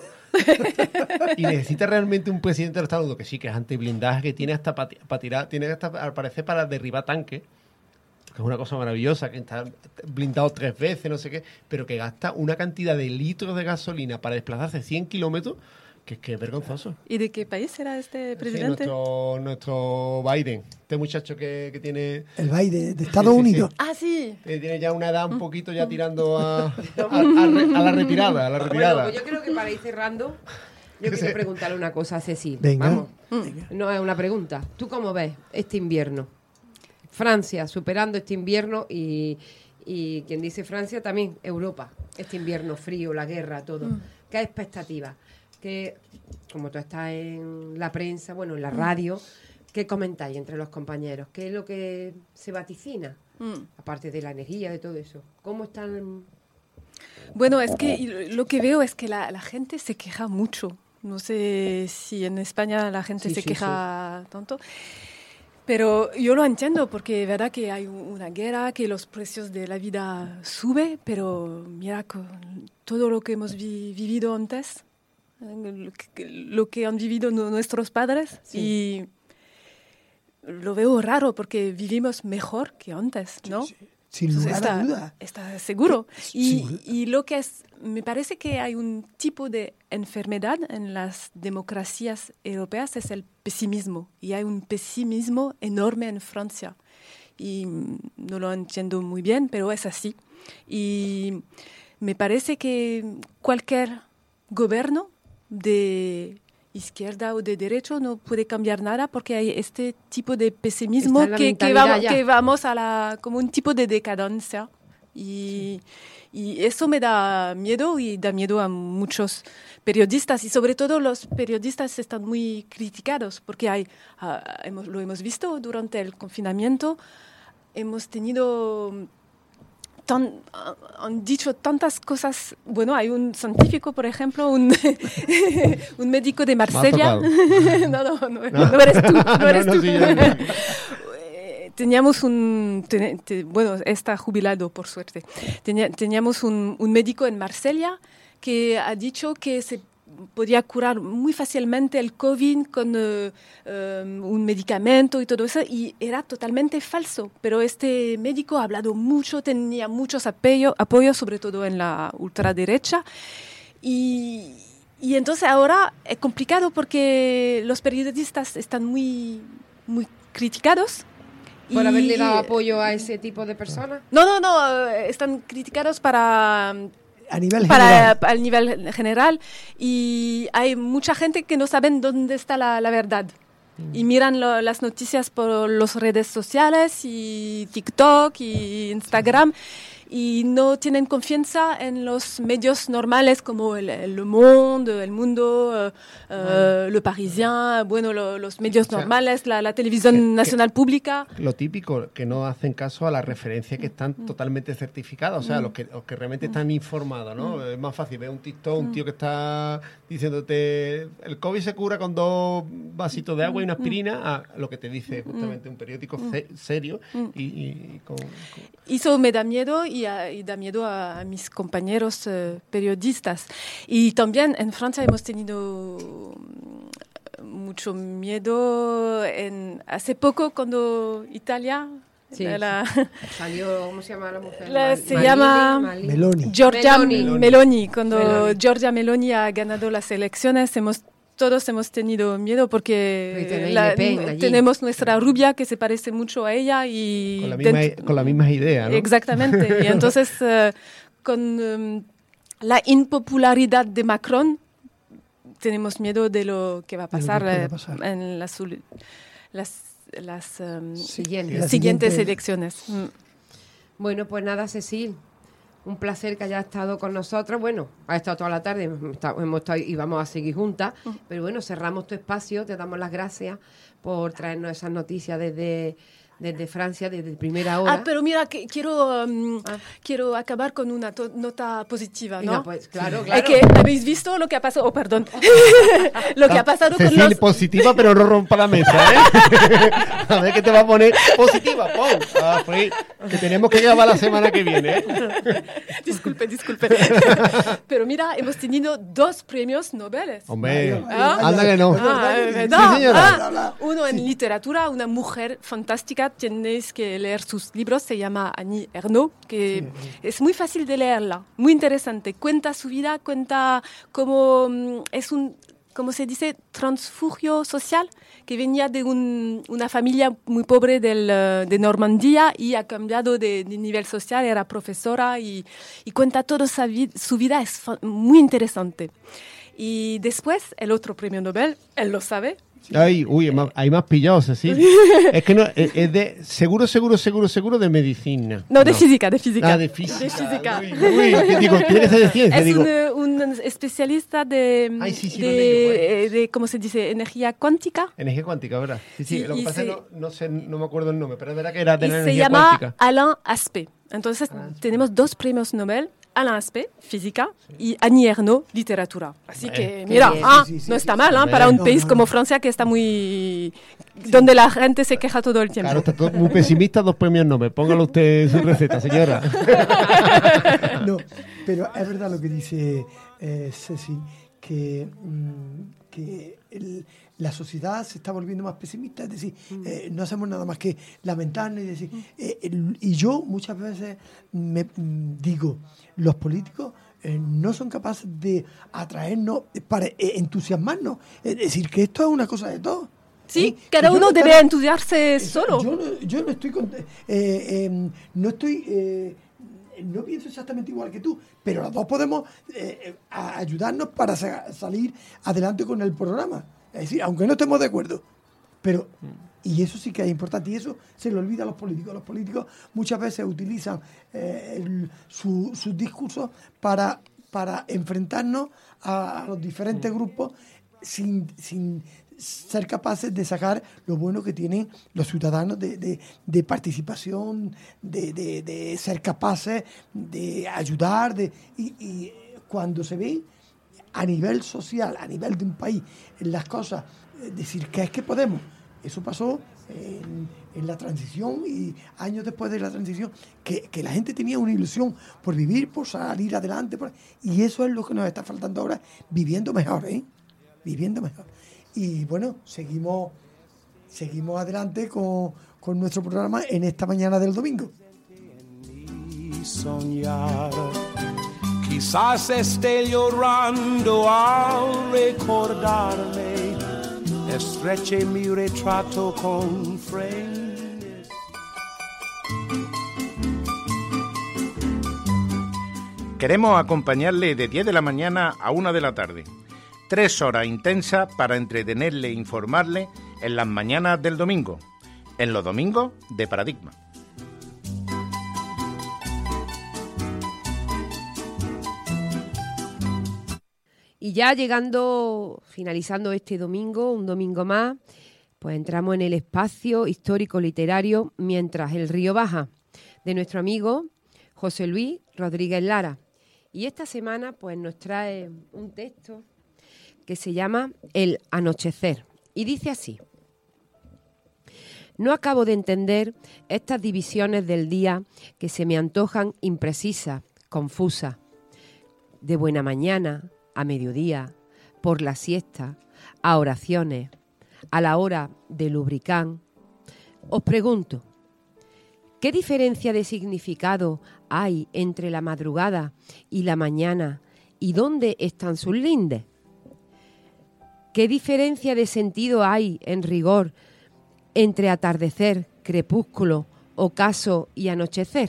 Y necesita realmente un presidente de los Estados Unidos que sí, que es antiblindaje, que tiene hasta para tirar, tiene hasta al parecer para derribar tanques, que es una cosa maravillosa, que está blindado 3 veces, no sé qué, pero que gasta una cantidad de litros de gasolina para desplazarse 100 kilómetros, que es vergonzoso. ¿Y de qué país era este Sí, presidente? nuestro Biden, este muchacho que tiene... El Biden de Estados Unidos. Ah, sí. Tiene ya una edad un poquito ya tirando a la retirada. Bueno, pues yo creo que para ir cerrando, yo quiero preguntarle una cosa a Ceci. Venga. Vamos. No es una pregunta. ¿Tú cómo ves este invierno? Francia superando este invierno y quien dice Francia también Europa. Este invierno frío, la guerra, todo. ¿Qué expectativas? Que como tú estás en la prensa, bueno, en la radio, ¿qué comentáis entre los compañeros? ¿Qué es lo que se vaticina? Aparte de la energía, de todo eso. ¿Cómo están? Bueno, es que lo que veo es que la gente se queja mucho. No sé si en España la gente se queja tanto. Pero yo lo entiendo porque es verdad que hay una guerra, que los precios de la vida suben, pero mira, con todo lo que hemos vivido antes, lo que han vivido nuestros padres, y lo veo raro porque vivimos mejor que antes, ¿no? Sin lugar a duda. Está seguro. Y lo que me parece que hay un tipo de enfermedad en las democracias europeas, es el pesimismo. Y hay un pesimismo enorme en Francia. Y no lo entiendo muy bien, pero es así. Y me parece que cualquier gobierno de izquierda o de derecha no puede cambiar nada porque hay este tipo de pesimismo que vamos a como un tipo de decadencia y eso me da miedo y da miedo a muchos periodistas y sobre todo los periodistas están muy criticados porque lo hemos visto durante el confinamiento, hemos tenido... han dicho tantas cosas. Bueno, hay un científico, por ejemplo, un médico de Marsella. No eres tú. No eres tú. Teníamos bueno, está jubilado, por suerte. Teníamos un médico en Marsella que ha dicho que se podía curar muy fácilmente el COVID con un medicamento y todo eso, y era totalmente falso. Pero este médico ha hablado mucho, tenía muchos apoyos, sobre todo en la ultraderecha, y entonces ahora es complicado porque los periodistas están muy criticados. ¿Por haberle dado apoyo a ese tipo de personas? No, están criticados a nivel general, y hay mucha gente que no saben dónde está la verdad. Y miran las noticias por las redes sociales y TikTok y Instagram, y no tienen confianza en los medios normales como el Le Monde, El Mundo, Le Parisien, bueno, los medios normales, la televisión nacional pública. Lo típico, que no hacen caso a las referencias que están totalmente certificadas, o sea, los que realmente están informados, ¿no? Es más fácil ver un TikTok, un tío que está diciéndote el COVID se cura con 2 vasitos de agua y una aspirina, a lo que te dice justamente un periódico serio y con... Eso me da miedo y da miedo a mis compañeros periodistas. Y también en Francia hemos tenido mucho miedo hace poco cuando Italia... Salió, ¿cómo se llama la mujer? Se llama Meloni. Giorgia Meloni. Cuando Giorgia Meloni ha ganado las elecciones, todos hemos tenido miedo porque tenemos nuestra rubia que se parece mucho a ella y con las mismas ideas, ¿no? Exactamente. Y entonces con la impopularidad de Macron tenemos miedo de lo que va a pasar en las siguientes elecciones. Bueno, pues nada, Cecil, un placer que hayas estado con nosotros. Bueno, has estado toda la tarde, hemos estado y vamos a seguir juntas, pero bueno, cerramos tu espacio, te damos las gracias por traernos esas noticias desde Francia, desde primera hora. Pero mira, que quiero acabar con una nota positiva, ¿no? Venga, pues, claro. Es que habéis visto lo que ha pasado, lo que ha pasado Cecil, con los... positiva, pero no rompa la mesa, ¿eh? A ver qué te va a poner positiva, pues, que tenemos que grabar la semana que viene, ¿eh? Disculpe. Pero mira, hemos tenido 2 premios Nobel. Hombre, anda que no. Sí, señora. Uno en literatura, una mujer fantástica, tenéis que leer sus libros, se llama Annie Ernaux, que es muy fácil de leerla, muy interesante. Cuenta su vida, cuenta cómo es ¿cómo se dice? Transfugio social, que venía de una familia muy pobre de Normandía y ha cambiado de nivel social, era profesora y cuenta toda su vida, es muy interesante. Y después, el otro premio Nobel, él lo sabe. Ay, hay más pillados, así. Es que no, es de seguro de medicina. No, de física. Ah, de física. De física. Digo, tiene que ser de ciencia. Es un especialista de ¿cómo se dice? Energía cuántica. Energía cuántica, ¿verdad? Sí, lo que pasa es que no me acuerdo el nombre, pero es verdad que era de la se energía llama cuántica. Alain Aspect. Entonces, tenemos 2 premios Nobel. Alain Aspect, física, y Annie Ernaux, literatura. Así que, mira, no está mal, para un país como Francia que está donde la gente se queja todo el tiempo. Claro, está todo muy pesimista, 2 premios Nobel. Póngalo usted en su receta, señora. No, pero es verdad lo que dice Ceci, que la sociedad se está volviendo más pesimista, es decir, no hacemos nada más que lamentarnos y decir, y yo muchas veces me digo, los políticos no son capaces de atraernos para entusiasmarnos, es decir, que esto es una cosa de todos. Sí, cada uno debe entusiasmarse solo. Yo no estoy no pienso exactamente igual que tú, pero los dos podemos ayudarnos para salir adelante con el programa. Es decir, aunque no estemos de acuerdo. Pero, y eso sí que es importante, y eso se le olvida a los políticos. Los políticos muchas veces utilizan sus discursos para enfrentarnos a los diferentes grupos sin ser capaces de sacar lo bueno que tienen los ciudadanos de participación, de ser capaces de ayudar, y cuando se ve a nivel social, a nivel de un país, las cosas, decir que es que podemos. Eso pasó en la transición y años después de la transición, que la gente tenía una ilusión por vivir, por salir adelante, y eso es lo que nos está faltando ahora, viviendo mejor, viviendo mejor. Y bueno, seguimos adelante con nuestro programa en esta mañana del domingo. Soñar, quizás esté llorando al recordarme, estreche mi retrato con frames. Queremos acompañarle de 10 de la mañana a 1 de la tarde. 3 horas intensas para entretenerle e informarle en las mañanas del domingo, en los domingos de Paradigma. Y ya finalizando este domingo, un domingo más, pues entramos en el espacio histórico-literario Mientras el río baja, de nuestro amigo José Luis Rodríguez Lara. Y esta semana pues nos trae un texto que se llama El anochecer, y dice así: no acabo de entender estas divisiones del día que se me antojan imprecisas, confusas, de buena mañana, a mediodía, por la siesta, a oraciones, a la hora de lubricán. Os pregunto, ¿qué diferencia de significado hay entre la madrugada y la mañana, y dónde están sus lindes? ¿Qué diferencia de sentido hay, en rigor, entre atardecer, crepúsculo, ocaso y anochecer?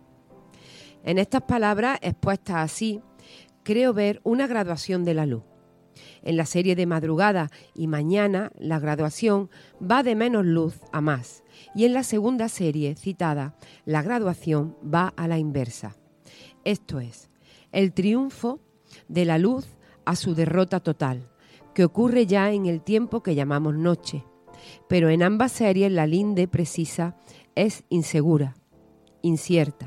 En estas palabras expuestas así, creo ver una graduación de la luz. En la serie de madrugada y mañana, la graduación va de menos luz a más, y en la segunda serie citada, la graduación va a la inversa. Esto es, el triunfo de la luz a su derrota total, que ocurre ya en el tiempo que llamamos noche, pero en ambas series la linde precisa es insegura, incierta.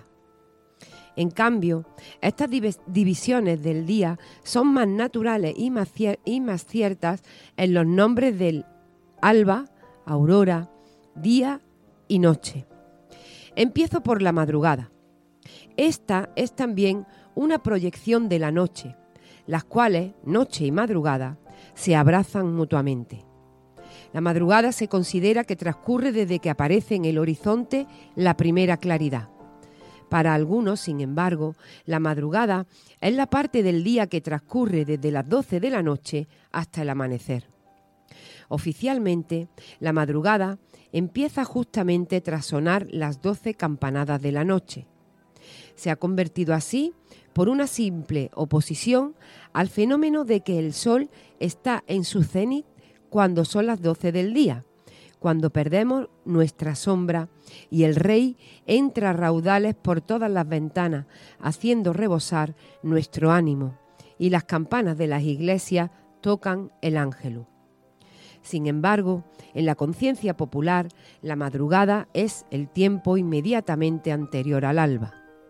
En cambio, estas divisiones del día son más naturales y más ciertas en los nombres del alba, aurora, día y noche. Empiezo por la madrugada. Esta es también una proyección de la noche, las cuales, noche y madrugada, se abrazan mutuamente. La madrugada se considera que transcurre desde que aparece en el horizonte la primera claridad. Para algunos, sin embargo, la madrugada es la parte del día que transcurre desde las 12 de la noche hasta el amanecer. Oficialmente, la madrugada empieza justamente tras sonar las 12 campanadas de la noche. Se ha convertido así por una simple oposición al fenómeno de que el sol está en su cenit cuando son las 12 del día, cuando perdemos nuestra sombra y el rey entra a raudales por todas las ventanas, haciendo rebosar nuestro ánimo, y las campanas de las iglesias tocan el ángelus. Sin embargo, en la conciencia popular, la madrugada es el tiempo inmediatamente anterior al alba.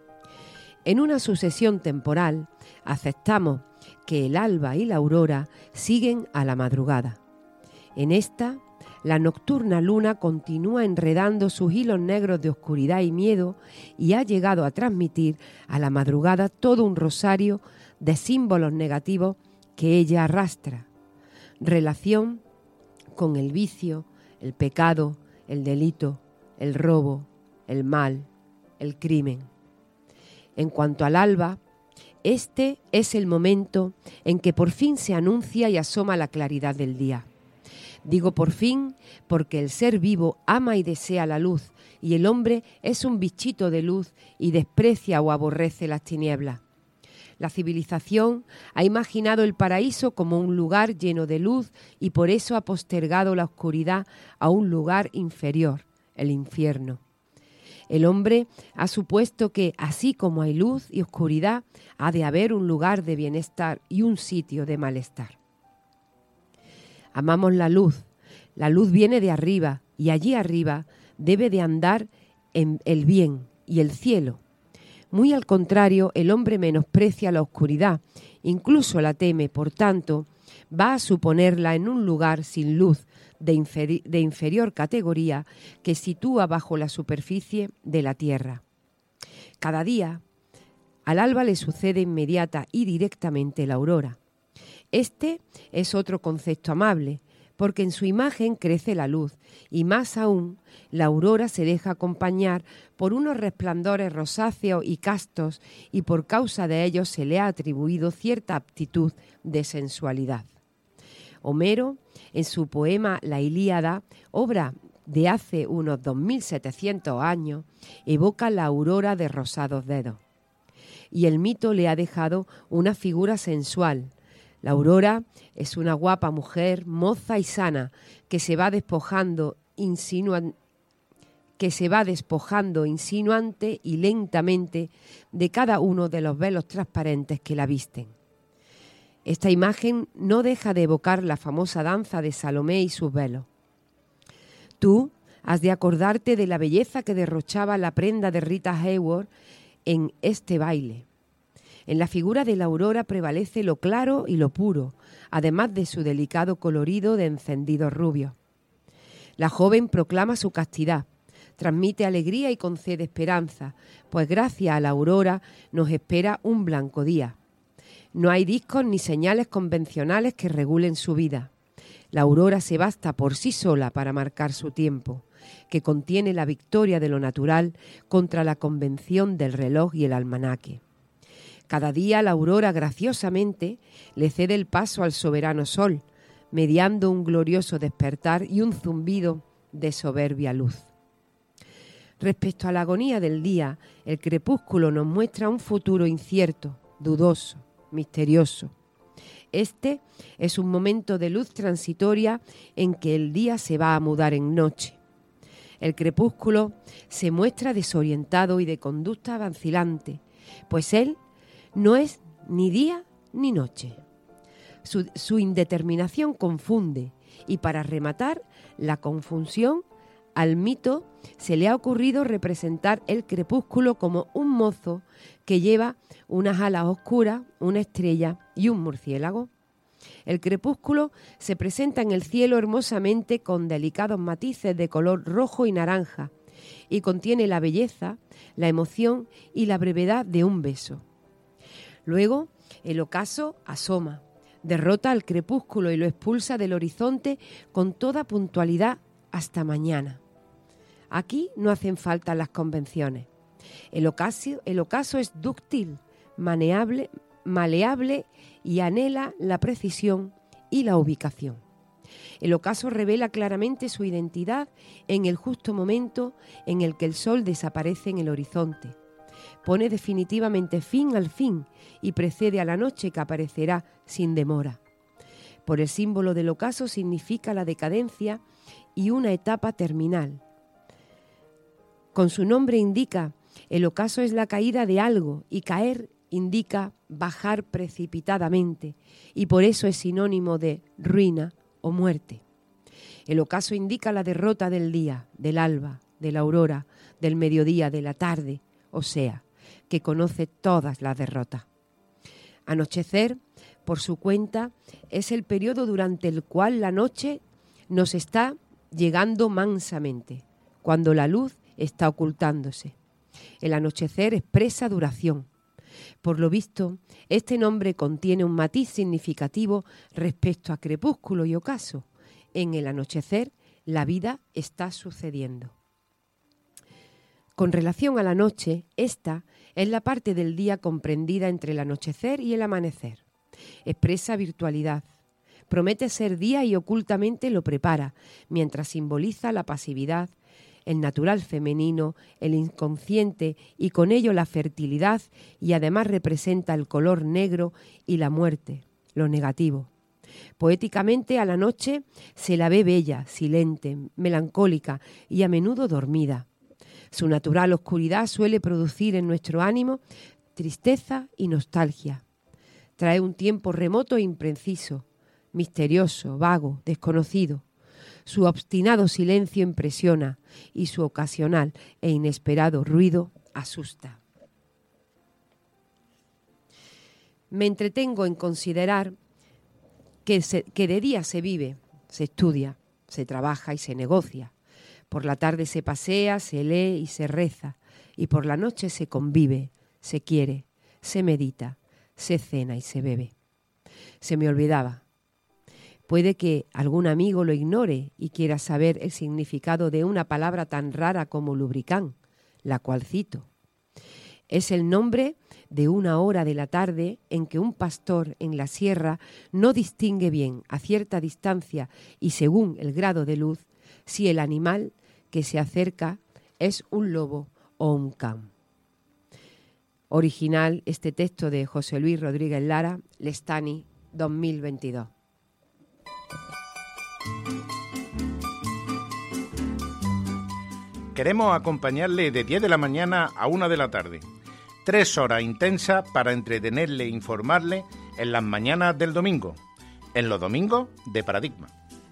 En una sucesión temporal, aceptamos que el alba y la aurora siguen a la madrugada. En esta, la nocturna luna continúa enredando sus hilos negros de oscuridad y miedo y ha llegado a transmitir a la madrugada todo un rosario de símbolos negativos que ella arrastra. Relación con el vicio, el pecado, el delito, el robo, el mal, el crimen. En cuanto al alba, este es el momento en que por fin se anuncia y asoma la claridad del día. Digo por fin porque el ser vivo ama y desea la luz, y el hombre es un bichito de luz y desprecia o aborrece las tinieblas. La civilización ha imaginado el paraíso como un lugar lleno de luz y por eso ha postergado la oscuridad a un lugar inferior, el infierno. El hombre ha supuesto que, así como hay luz y oscuridad, ha de haber un lugar de bienestar y un sitio de malestar. Amamos la luz viene de arriba y allí arriba debe de andar en el bien y el cielo. Muy al contrario, el hombre menosprecia la oscuridad, incluso la teme, por tanto, va a suponerla en un lugar sin luz de inferior categoría que sitúa bajo la superficie de la Tierra. Cada día, al alba le sucede inmediata y directamente la aurora. Este es otro concepto amable, porque en su imagen crece la luz y más aún la aurora se deja acompañar por unos resplandores rosáceos y castos y por causa de ellos se le ha atribuido cierta aptitud de sensualidad. Homero, en su poema La Ilíada, obra de hace unos 2700 años, evoca la aurora de rosados dedos. Y el mito le ha dejado una figura sensual. La aurora es una guapa mujer, moza y sana, que se va despojando insinuante y lentamente de cada uno de los velos transparentes que la visten. Esta imagen no deja de evocar la famosa danza de Salomé y sus velos. Tú has de acordarte de la belleza que derrochaba la prenda de Rita Hayworth en este baile. En la figura de la aurora prevalece lo claro y lo puro, además de su delicado colorido de encendidos rubios. La joven proclama su castidad, transmite alegría y concede esperanza, pues gracias a la aurora nos espera un blanco día. No hay discos ni señales convencionales que regulen su vida. La aurora se basta por sí sola para marcar su tiempo, que contiene la victoria de lo natural contra la convención del reloj y el almanaque. Cada día la aurora graciosamente le cede el paso al soberano sol, mediando un glorioso despertar y un zumbido de soberbia luz. Respecto a la agonía del día, el crepúsculo nos muestra un futuro incierto, dudoso, misterioso. Este es un momento de luz transitoria en que el día se va a mudar en noche. El crepúsculo se muestra desorientado y de conducta vacilante, pues él no es ni día ni noche. Su indeterminación confunde y para rematar la confusión, al mito se le ha ocurrido representar el crepúsculo como un mozo que lleva unas alas oscuras, una estrella y un murciélago. El crepúsculo se presenta en el cielo hermosamente con delicados matices de color rojo y naranja y contiene la belleza, la emoción y la brevedad de un beso. Luego, el ocaso asoma, derrota al crepúsculo y lo expulsa del horizonte con toda puntualidad hasta mañana. Aquí no hacen falta las convenciones. El ocaso es dúctil, maleable y anhela la precisión y la ubicación. El ocaso revela claramente su identidad en el justo momento en el que el sol desaparece en el horizonte. Pone definitivamente fin al fin y precede a la noche que aparecerá sin demora. Por el símbolo del ocaso significa la decadencia y una etapa terminal. Con su nombre indica, el ocaso es la caída de algo y caer indica bajar precipitadamente y por eso es sinónimo de ruina o muerte. El ocaso indica la derrota del día, del alba, de la aurora, del mediodía, de la tarde, o sea, que conoce todas las derrotas. Anochecer, por su cuenta, es el periodo durante el cual la noche nos está llegando mansamente, cuando la luz está ocultándose. El anochecer expresa duración. Por lo visto, este nombre contiene un matiz significativo respecto a crepúsculo y ocaso. En el anochecer, la vida está sucediendo. Con relación a la noche, esta es la parte del día comprendida entre el anochecer y el amanecer. Expresa virtualidad. Promete ser día y ocultamente lo prepara, mientras simboliza la pasividad, el natural femenino, el inconsciente y con ello la fertilidad y además representa el color negro y la muerte, lo negativo. Poéticamente a la noche se la ve bella, silente, melancólica y a menudo dormida. Su natural oscuridad suele producir en nuestro ánimo tristeza y nostalgia. Trae un tiempo remoto e impreciso, misterioso, vago, desconocido. Su obstinado silencio impresiona y su ocasional e inesperado ruido asusta. Me entretengo en considerar que de día se vive, se estudia, se trabaja y se negocia. Por la tarde se pasea, se lee y se reza. Y por la noche se convive, se quiere, se medita, se cena y se bebe. Se me olvidaba. Puede que algún amigo lo ignore y quiera saber el significado de una palabra tan rara como lubricán, la cual cito. Es el nombre de una hora de la tarde en que un pastor en la sierra no distingue bien a cierta distancia y según el grado de luz si el animal que se acerca es un lobo o un can. Original este texto de José Luis Rodríguez Lara, Lestani, 2022. Queremos acompañarle de 10 de la mañana a 1 de la tarde. 3 horas intensas para entretenerle e informarle en las mañanas del domingo, en los domingos de Paradigma.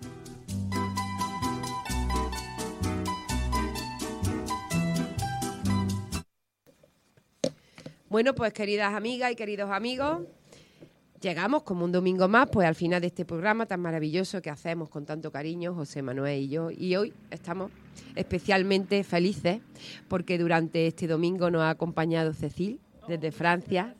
Bueno, pues queridas amigas y queridos amigos, llegamos como un domingo más pues al final de este programa tan maravilloso que hacemos con tanto cariño José Manuel y yo. Y hoy estamos especialmente felices porque durante este domingo nos ha acompañado Cecil desde Francia.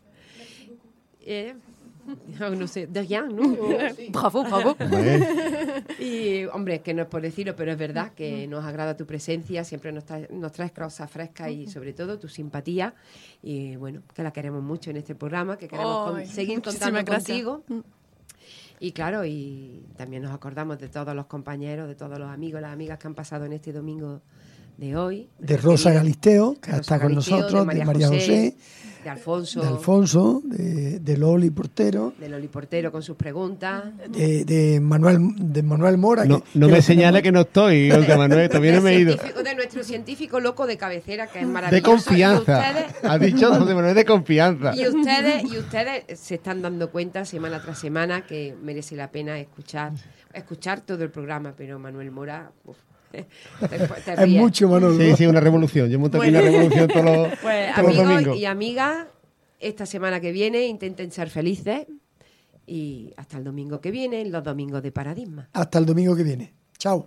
No sé, de rien, ¿no? Bravo. Y, hombre, que no es por decirlo, pero es verdad que nos agrada tu presencia, siempre nos traes cosas frescas y sobre todo tu simpatía. Y bueno, que la queremos mucho en este programa, que queremos seguir contando contigo. Y claro, y también nos acordamos de todos los compañeros, de todos los amigos, las amigas que han pasado en este domingo de hoy. De Rosa Galisteo, que está con nosotros, de María José, de Alfonso, de Loli Portero. De Loli Portero con sus preguntas. De Manuel Mora. No me señale que no estoy, Olga Manuel, también me he ido. De nuestro científico loco de cabecera, que es maravilloso. De confianza. Ha dicho José Manuel, de confianza. Y ustedes se están dando cuenta semana tras semana que merece la pena escuchar todo el programa, pero Manuel Mora... es mucho, Manolo. Sí, una revolución. Yo monto aquí una revolución todos los amigos domingos. Y amigas, esta semana que viene intenten ser felices y hasta el domingo que viene, en los domingos de Paradigma. Hasta el domingo que viene. Chao.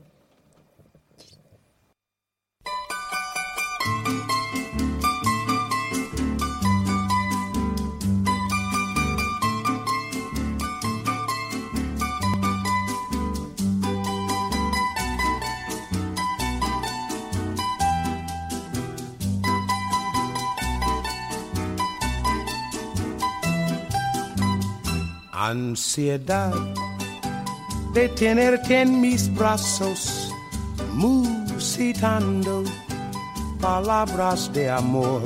Ansiedad de tenerte en mis brazos, musitando palabras de amor.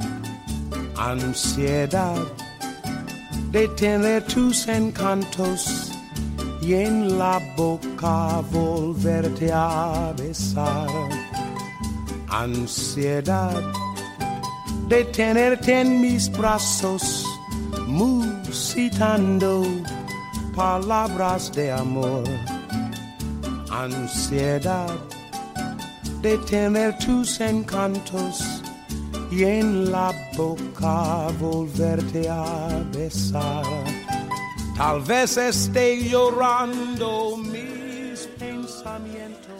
Ansiedad de tener tus encantos y en la boca volverte a besar. Ansiedad de tenerte en mis brazos, musitando palabras de amor. Ansiedad de tener tus encantos y en la boca volverte a besar. Tal vez esté llorando mis pensamientos